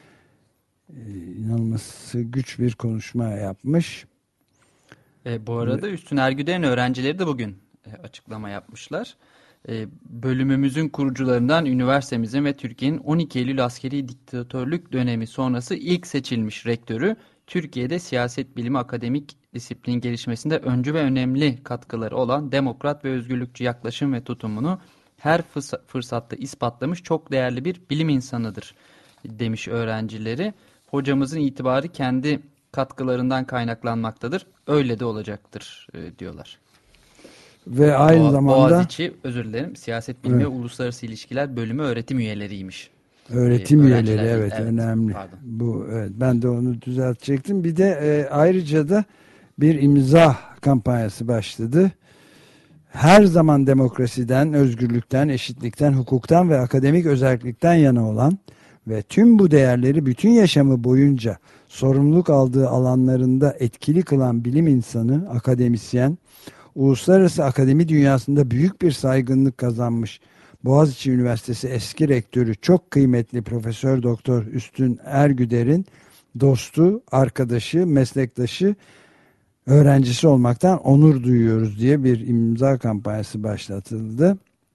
inanılması güç bir konuşma yapmış. Bu arada Üstün Ergüder'in öğrencileri de bugün açıklama yapmışlar. Bölümümüzün kurucularından üniversitemizin ve Türkiye'nin 12 Eylül askeri diktatörlük dönemi sonrası ilk seçilmiş rektörü, Türkiye'de siyaset bilimi akademik disiplin gelişmesinde öncü ve önemli katkıları olan demokrat ve özgürlükçü yaklaşım ve tutumunu her fırsatta ispatlamış çok değerli bir bilim insanıdır demiş öğrencileri. Hocamızın itibarı kendi katkılarından kaynaklanmaktadır. Öyle de olacaktır diyorlar. Ve aynı zamanda Boğaziçi, özür dilerim, siyaset bilimi ve uluslararası ilişkiler bölümü öğretim üyeleriymiş. Öğretim üyeleri, evet, önemli. Bu, evet, ben de onu düzeltecektim. Bir de ayrıca da bir imza kampanyası başladı. Her zaman demokrasiden, özgürlükten, eşitlikten, hukuktan ve akademik özellikten yana olan ve tüm bu değerleri bütün yaşamı boyunca sorumluluk aldığı alanlarında etkili kılan bilim insanı, akademisyen, uluslararası akademi dünyasında büyük bir saygınlık kazanmış Boğaziçi Üniversitesi eski rektörü çok kıymetli Profesör Doktor Üstün Ergüder'in dostu, arkadaşı, meslektaşı, öğrencisi olmaktan onur duyuyoruz diye bir imza kampanyası başlatıldı.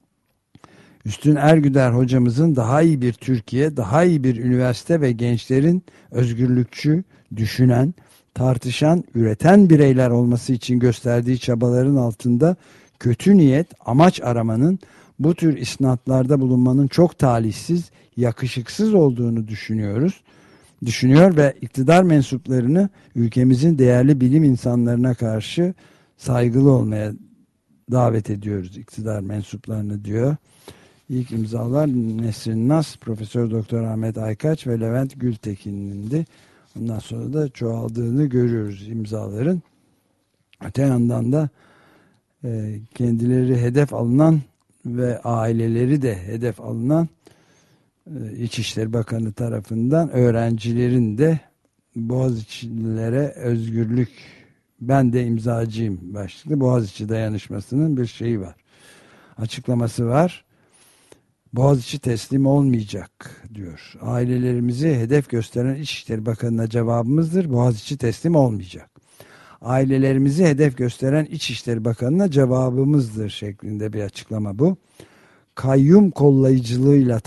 Üstün Ergüder hocamızın daha iyi bir Türkiye, daha iyi bir üniversite ve gençlerin özgürlükçü, düşünen, tartışan, üreten bireyler olması için gösterdiği çabaların altında kötü niyet, amaç aramanın, bu tür isnatlarda bulunmanın çok talihsiz, yakışıksız olduğunu düşünüyor ve iktidar mensuplarını ülkemizin değerli bilim insanlarına karşı saygılı olmaya davet ediyoruz, iktidar mensuplarını diyor. İlk imzalar Nesrin Nas, Profesör Doktor Ahmet Aykaç ve Levent Gültekin'indi. Ondan sonra da çoğaldığını görüyoruz imzaların. Öte yandan da kendileri hedef alınan ve aileleri de hedef alınan İçişleri Bakanı tarafından öğrencilerin de Boğaziçi'lilere özgürlük, ben de imzacıyım başlıklı Boğaziçi dayanışmasının bir şeyi var. Açıklaması var. Boğaziçi teslim olmayacak diyor. Ailelerimizi hedef gösteren İçişleri Bakanı'na cevabımızdır. Boğaziçi teslim olmayacak. Ailelerimizi hedef gösteren İçişleri Bakanı'na cevabımızdır şeklinde bir açıklama bu. Kayyum kollayıcılığıyla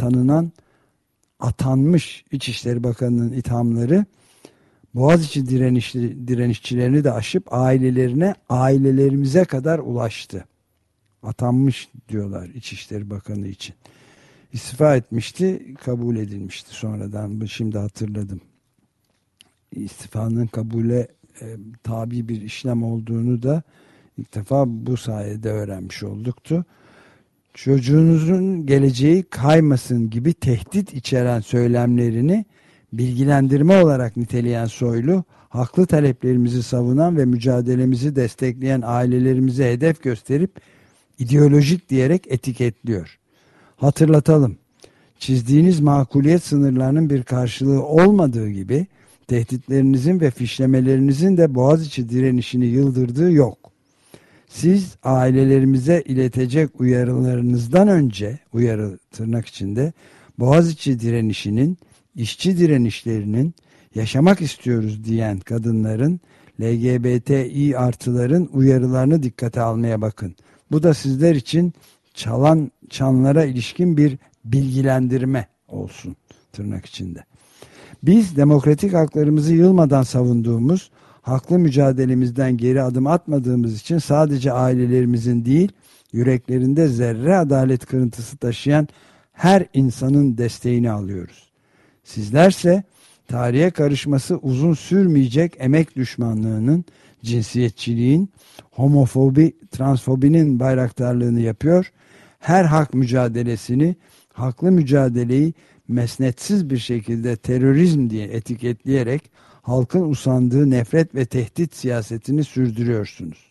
atanmış İçişleri Bakanı'nın ithamları Boğaziçi direnişçilerini de aşıp ailelerimize kadar ulaştı. Atanmış diyorlar İçişleri Bakanı için. İstifa etmişti, kabul edilmişti sonradan. Şimdi hatırladım. İstifanın kabule tabi bir işlem olduğunu da ilk defa bu sayede öğrenmiş olduktu. Çocuğunuzun geleceği kaymasın gibi tehdit içeren söylemlerini bilgilendirme olarak niteleyen Soylu, haklı taleplerimizi savunan ve mücadelemizi destekleyen ailelerimize hedef gösterip ideolojik diyerek etiketliyor. Hatırlatalım, çizdiğiniz makuliyet sınırlarının bir karşılığı olmadığı gibi tehditlerinizin ve fişlemelerinizin de Boğaziçi direnişini yıldırdığı yok. Siz ailelerimize iletecek uyarılarınızdan önce, uyarı tırnak içinde, Boğaziçi direnişinin, işçi direnişlerinin, yaşamak istiyoruz diyen kadınların, LGBTİ artıların uyarılarını dikkate almaya bakın. Bu da sizler için çanlara ilişkin bir bilgilendirme olsun tırnak içinde. Biz demokratik haklarımızı yılmadan savunduğumuz, haklı mücadelemizden geri adım atmadığımız için sadece ailelerimizin değil, yüreklerinde zerre adalet kırıntısı taşıyan her insanın desteğini alıyoruz. Sizlerse tarihe karışması uzun sürmeyecek emek düşmanlığının, cinsiyetçiliğin, homofobi, transfobinin bayraktarlığını yapıyor. Her hak mücadelesini, haklı mücadeleyi mesnetsiz bir şekilde terörizm diye etiketleyerek halkın usandığı nefret ve tehdit siyasetini sürdürüyorsunuz.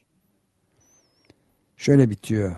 Şöyle bitiyor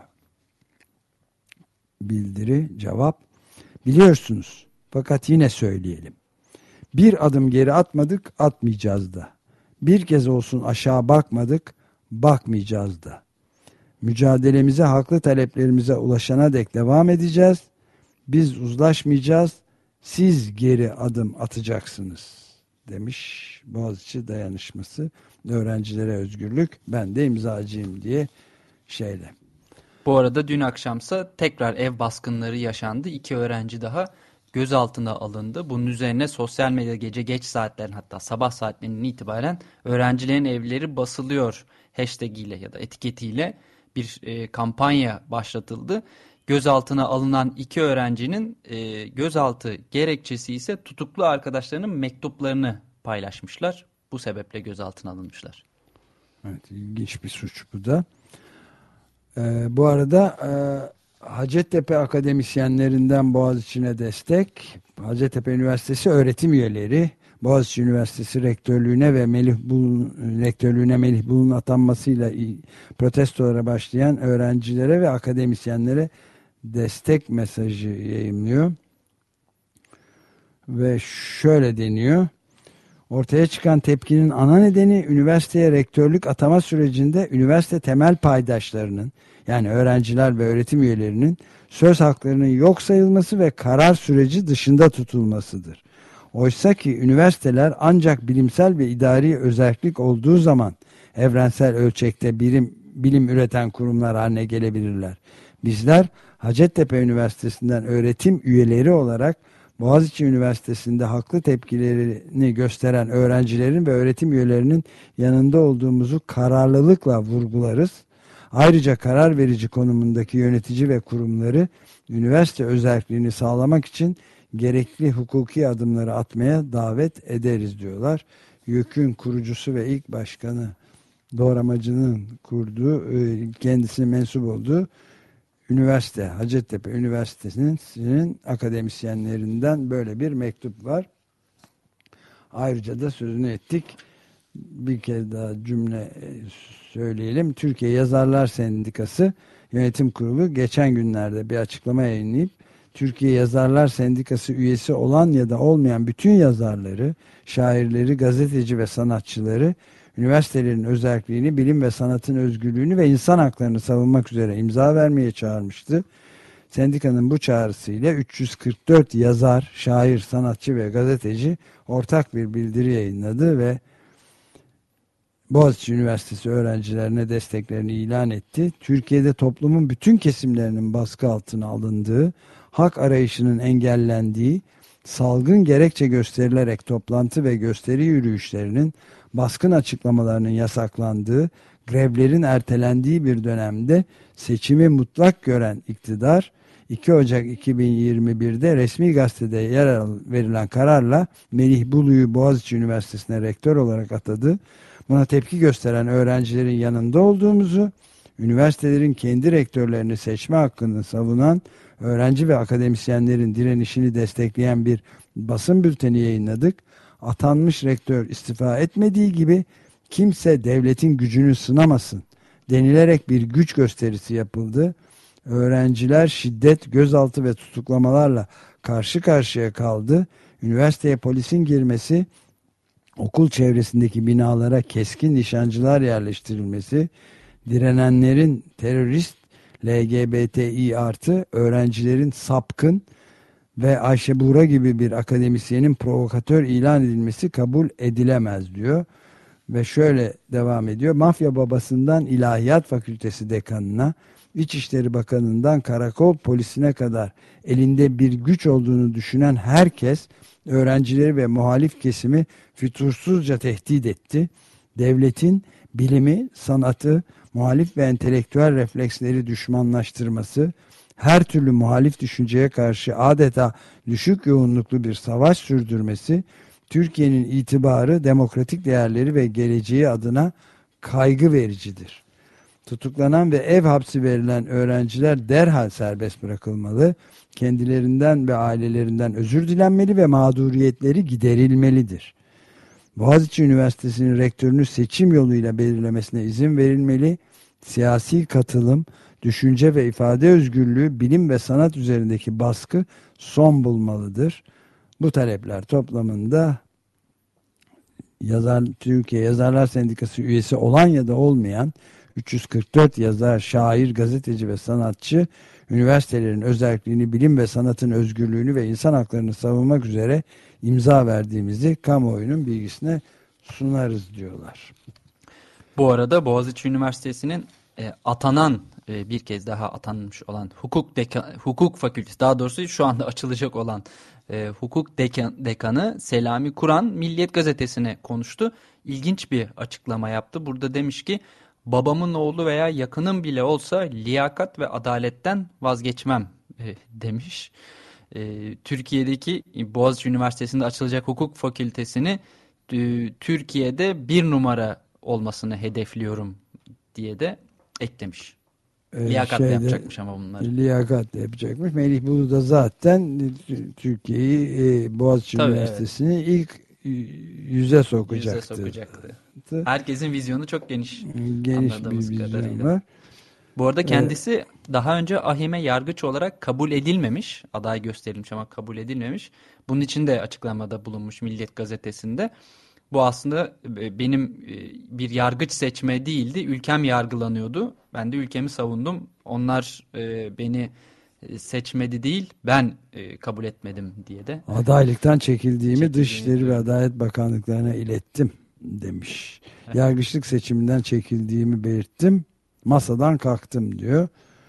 bildiri, cevap. Biliyorsunuz, fakat yine söyleyelim. Bir adım geri atmadık, atmayacağız da. Bir kez olsun aşağı bakmadık, bakmayacağız da. Mücadelemize, haklı taleplerimize ulaşana dek devam edeceğiz. Biz uzlaşmayacağız, siz geri adım atacaksınız demiş Boğaziçi Dayanışması. Öğrencilere özgürlük, ben de imzacıyım diye şeyle. Bu arada dün akşamsa tekrar ev baskınları yaşandı. 2 öğrenci daha gözaltına alındı. Bunun üzerine sosyal medya gece geç saatlerin, hatta sabah saatlerinden itibaren öğrencilerin evleri basılıyor hashtag ile ya da etiketiyle bir kampanya başlatıldı. Gözaltına alınan 2 öğrencinin gözaltı gerekçesi ise tutuklu arkadaşlarının mektuplarını paylaşmışlar. Bu sebeple gözaltına alınmışlar. Evet, ilginç bir suç bu da. Bu arada Hacettepe akademisyenlerinden Boğaziçi'ne destek. Hacettepe Üniversitesi öğretim üyeleri Boğaziçi Üniversitesi rektörlüğüne Melih Bulun'un atanmasıyla protestolara başlayan öğrencilere ve akademisyenlere destek mesajı yayımlıyor. Ve şöyle deniyor. Ortaya çıkan tepkinin ana nedeni üniversiteye rektörlük atama sürecinde üniversite temel paydaşlarının, yani öğrenciler ve öğretim üyelerinin söz haklarının yok sayılması ve karar süreci dışında tutulmasıdır. Oysa ki üniversiteler ancak bilimsel ve idari özellik olduğu zaman evrensel ölçekte bilim üreten kurumlar haline gelebilirler. Bizler Hacettepe Üniversitesi'nden öğretim üyeleri olarak Boğaziçi Üniversitesi'nde haklı tepkilerini gösteren öğrencilerin ve öğretim üyelerinin yanında olduğumuzu kararlılıkla vurgularız. Ayrıca karar verici konumundaki yönetici ve kurumları üniversite özelliğini sağlamak için gerekli hukuki adımları atmaya davet ederiz diyorlar. YÖK'ün kurucusu ve ilk başkanı Doğramacı'nın kurduğu, kendisine mensup olduğu üniversite, Hacettepe Üniversitesi'nin akademisyenlerinden böyle bir mektup var. Ayrıca da sözünü ettik. Bir kez daha cümle söyleyelim. Türkiye Yazarlar Sendikası Yönetim Kurulu geçen günlerde bir açıklama yayınlayıp Türkiye Yazarlar Sendikası üyesi olan ya da olmayan bütün yazarları, şairleri, gazeteci ve sanatçıları üniversitelerin özelliğini, bilim ve sanatın özgürlüğünü ve insan haklarını savunmak üzere imza vermeye çağırmıştı. Sendikanın bu çağrısıyla 344 yazar, şair, sanatçı ve gazeteci ortak bir bildiri yayınladı ve Boğaziçi Üniversitesi öğrencilerine desteklerini ilan etti. Türkiye'de toplumun bütün kesimlerinin baskı altına alındığı, hak arayışının engellendiği, salgın gerekçe gösterilerek toplantı ve gösteri yürüyüşlerinin, baskın açıklamalarının yasaklandığı, grevlerin ertelendiği bir dönemde seçimi mutlak gören iktidar, 2 Ocak 2021'de resmi gazetede yer verilen kararla Melih Bulu'yu Boğaziçi Üniversitesi'ne rektör olarak atadı. Buna tepki gösteren öğrencilerin yanında olduğumuzu, üniversitelerin kendi rektörlerini seçme hakkını savunan öğrenci ve akademisyenlerin direnişini destekleyen bir basın bülteni yayınladık. Atanmış rektör istifa etmediği gibi kimse devletin gücünü sınamasın denilerek bir güç gösterisi yapıldı. Öğrenciler şiddet, gözaltı ve tutuklamalarla karşı karşıya kaldı. Üniversiteye polisin girmesi, okul çevresindeki binalara keskin nişancılar yerleştirilmesi, direnenlerin terörist, LGBTİ artı öğrencilerin sapkın ve Ayşe Buğra gibi bir akademisyenin provokatör ilan edilmesi kabul edilemez diyor. Ve şöyle devam ediyor. Mafya babasından İlahiyat Fakültesi dekanına, İçişleri Bakanı'ndan karakol polisine kadar elinde bir güç olduğunu düşünen herkes öğrencileri ve muhalif kesimi fütursuzca tehdit etti. Devletin bilimi, sanatı, muhalif ve entelektüel refleksleri düşmanlaştırması, her türlü muhalif düşünceye karşı adeta düşük yoğunluklu bir savaş sürdürmesi, Türkiye'nin itibarı, demokratik değerleri ve geleceği adına kaygı vericidir. Tutuklanan ve ev hapsi verilen öğrenciler derhal serbest bırakılmalı, kendilerinden ve ailelerinden özür dilenmeli ve mağduriyetleri giderilmelidir. Boğaziçi Üniversitesi'nin rektörünü seçim yoluyla belirlemesine izin verilmeli, siyasi katılım, düşünce ve ifade özgürlüğü, bilim ve sanat üzerindeki baskı son bulmalıdır. Bu talepler toplamında Türkiye Yazarlar Sendikası üyesi olan ya da olmayan 344 yazar, şair, gazeteci ve sanatçı üniversitelerin özelliğini, bilim ve sanatın özgürlüğünü ve insan haklarını savunmak üzere imza verdiğimizi kamuoyunun bilgisine sunarız diyorlar. Bu arada Boğaziçi Üniversitesi'nin atanan, bir kez daha atanmış olan hukuk fakültesi, daha doğrusu şu anda açılacak olan hukuk dekanı Selami Kur'an Milliyet Gazetesi'ne konuştu. İlginç bir açıklama yaptı. Burada demiş ki, babamın oğlu veya yakınım bile olsa liyakat ve adaletten vazgeçmem demiş. Türkiye'deki Boğaziçi Üniversitesi'nde açılacak hukuk fakültesini Türkiye'de 1 numara olmasını hedefliyorum diye de eklemiş. Liyakatla yapacakmış ama bunları. Liyakatla yapacakmış. Melih Bulu da zaten Türkiye'yi Boğaziçi Üniversitesi'ni ilk yüze sokacaktı. Herkesin vizyonu çok geniş. Geniş bir vizyon var. Bu arada kendisi daha önce AİHM'e yargıç olarak kabul edilmemiş. Aday gösterilmiş ama kabul edilmemiş. Bunun için de açıklamada bulunmuş Milliyet Gazetesi'nde. Bu aslında benim bir yargıç seçme değildi. Ülkem yargılanıyordu. Ben de ülkemi savundum. Onlar beni seçmedi değil, ben kabul etmedim diye de. Adaylıktan çekildiğimi Dışişleri ve Adalet Bakanlıklarına ilettim demiş. Evet. Yargıçlık seçiminden çekildiğimi belirttim. Masadan kalktım diyor.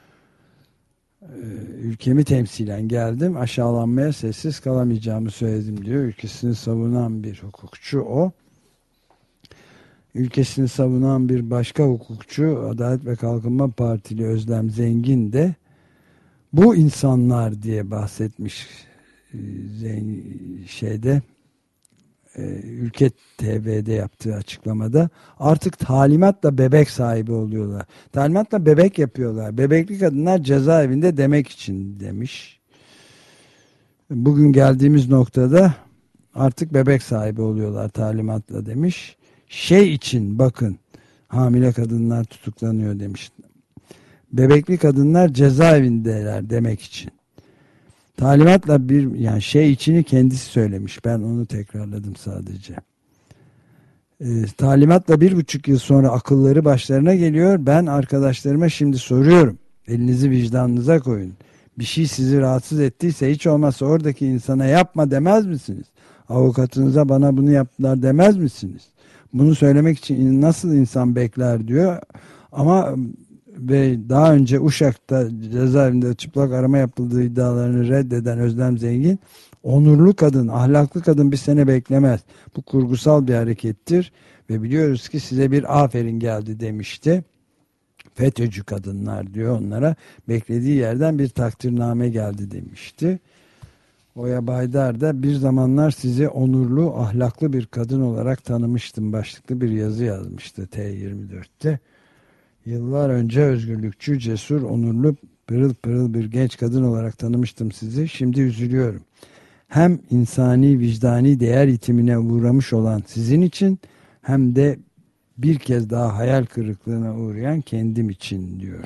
Ülkemi temsilen geldim. Aşağılanmaya sessiz kalamayacağımı söyledim diyor. Ülkesini savunan bir hukukçu o. Ülkesini savunan bir başka hukukçu, Adalet ve Kalkınma Partili Özlem Zengin de bu insanlar diye bahsetmiş Ülke TV'de yaptığı açıklamada. Artık talimatla bebek sahibi oluyorlar. Talimatla bebek yapıyorlar. Bebekli kadınlar cezaevinde demek için demiş. Bugün geldiğimiz noktada artık bebek sahibi oluyorlar talimatla demiş. İçin bakın, hamile kadınlar tutuklanıyor demiş. Bebekli kadınlar cezaevindeler demek için. Talimatla içini kendisi söylemiş. Ben onu tekrarladım sadece. Talimatla 1,5 yıl sonra akılları başlarına geliyor. Ben arkadaşlarıma şimdi soruyorum. Elinizi vicdanınıza koyun. Bir şey sizi rahatsız ettiyse hiç olmazsa oradaki insana yapma demez misiniz? Avukatınıza bana bunu yaptılar demez misiniz? Bunu söylemek için nasıl insan bekler diyor. Ama ve daha önce Uşak'ta cezaevinde çıplak arama yapıldığı iddialarını reddeden Özlem Zengin, onurlu kadın, ahlaklı kadın bir sene beklemez. Bu kurgusal bir harekettir ve biliyoruz ki size bir aferin geldi demişti. FETÖ'cü kadınlar diyor onlara, beklediği yerden bir takdirname geldi demişti. Oya Baydar da bir zamanlar sizi onurlu, ahlaklı bir kadın olarak tanımıştım başlıklı bir yazı yazmıştı T24'te. Yıllar önce özgürlükçü, cesur, onurlu, pırıl pırıl bir genç kadın olarak tanımıştım sizi. Şimdi üzülüyorum. Hem insani, vicdani değer yitimine uğramış olan sizin için hem de bir kez daha hayal kırıklığına uğrayan kendim için diyor.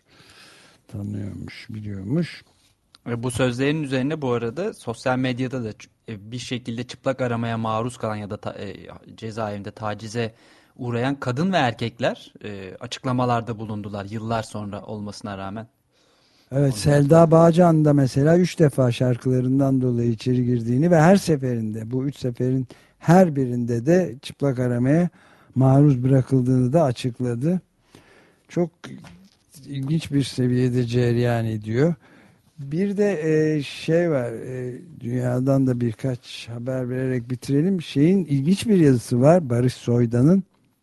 Tanıyormuş, biliyormuş. Bu sözlerin üzerine bu arada sosyal medyada da bir şekilde çıplak aramaya maruz kalan ya da cezaevinde tacize uğrayan kadın ve erkekler açıklamalarda bulundular yıllar sonra olmasına rağmen. Evet, Selda Bağcan da mesela 3 defa şarkılarından dolayı içeri girdiğini ve her seferinde, bu 3 seferin her birinde de çıplak aramaya maruz bırakıldığını da açıkladı. Çok ilginç bir seviyede cereyan ediyor. Bir de var, dünyadan da birkaç haber vererek bitirelim. İlginç bir yazısı var Barış Soydan'ın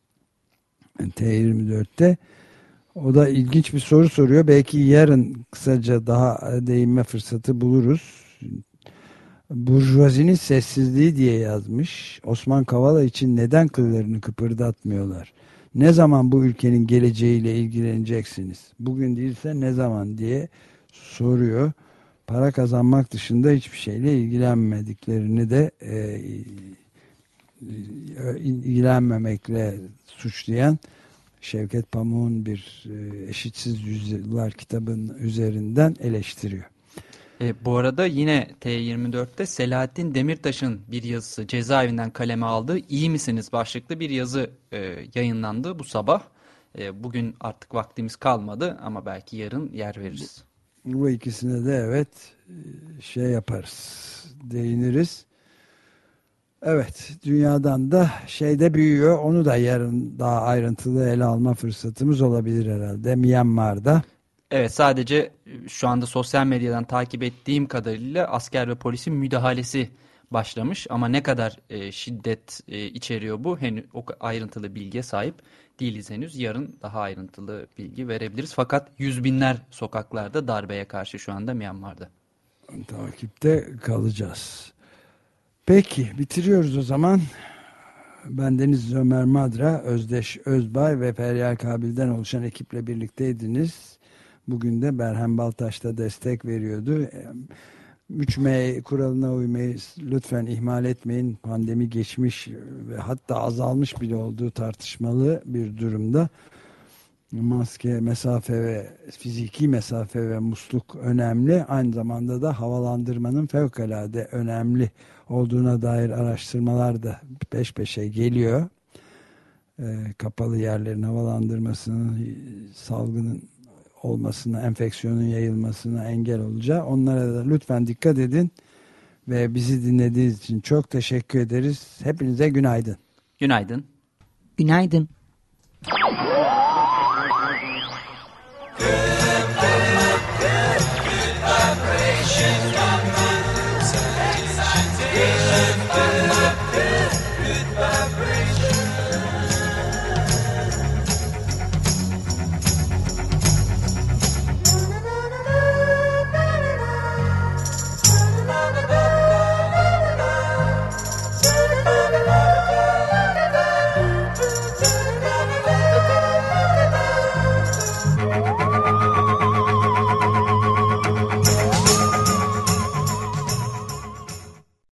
T24'te. O da ilginç bir soru soruyor. Belki yarın kısaca daha değinme fırsatı buluruz. Burjuvazinin sessizliği diye yazmış. Osman Kavala için neden kıllarını kıpırdatmıyorlar? Ne zaman bu ülkenin geleceğiyle ilgileneceksiniz? Bugün değilse ne zaman diye soruyor. Para kazanmak dışında hiçbir şeyle ilgilenmediklerini de ilgilenmemekle suçlayan Şevket Pamuk'un bir Eşitsiz Yüzyıllar kitabının üzerinden eleştiriyor. Bu arada yine T24'te Selahattin Demirtaş'ın bir yazısı, cezaevinden kaleme aldığı "İyi misiniz?" başlıklı bir yazı yayınlandı bu sabah. Bugün artık vaktimiz kalmadı ama belki yarın yer veririz. Bu ikisine de evet yaparız, değiniriz. Evet, dünyadan da de büyüyor. Onu da yarın daha ayrıntılı ele alma fırsatımız olabilir herhalde. Myanmar'da. Evet, sadece şu anda sosyal medyadan takip ettiğim kadarıyla asker ve polisin müdahalesi başlamış. Ama ne kadar şiddet içeriyor bu, henüz o ayrıntılı bilgiye sahip değiliz henüz. Yarın daha ayrıntılı bilgi verebiliriz. Fakat yüz binler sokaklarda darbeye karşı şu anda Myanmar'da. Takipte kalacağız. Peki, bitiriyoruz o zaman. Bendeniz Ömer Madra, Özdeş Özbay ve Feryal Kabil'den oluşan ekiple birlikteydiniz. Bugün de Berhem Baltaş da destek veriyordu. 3M kuralına uymayı lütfen ihmal etmeyin. Pandemi geçmiş ve hatta azalmış bile olduğu tartışmalı bir durumda. Maske, mesafe ve fiziki mesafe ve musluk önemli. Aynı zamanda da havalandırmanın fevkalade önemli olduğuna dair araştırmalar da peş peşe geliyor. Kapalı yerlerin havalandırmasının, salgının olmasına, enfeksiyonun yayılmasına engel olacağı. Onlara da lütfen dikkat edin ve bizi dinlediğiniz için çok teşekkür ederiz. Hepinize günaydın. Günaydın. Günaydın.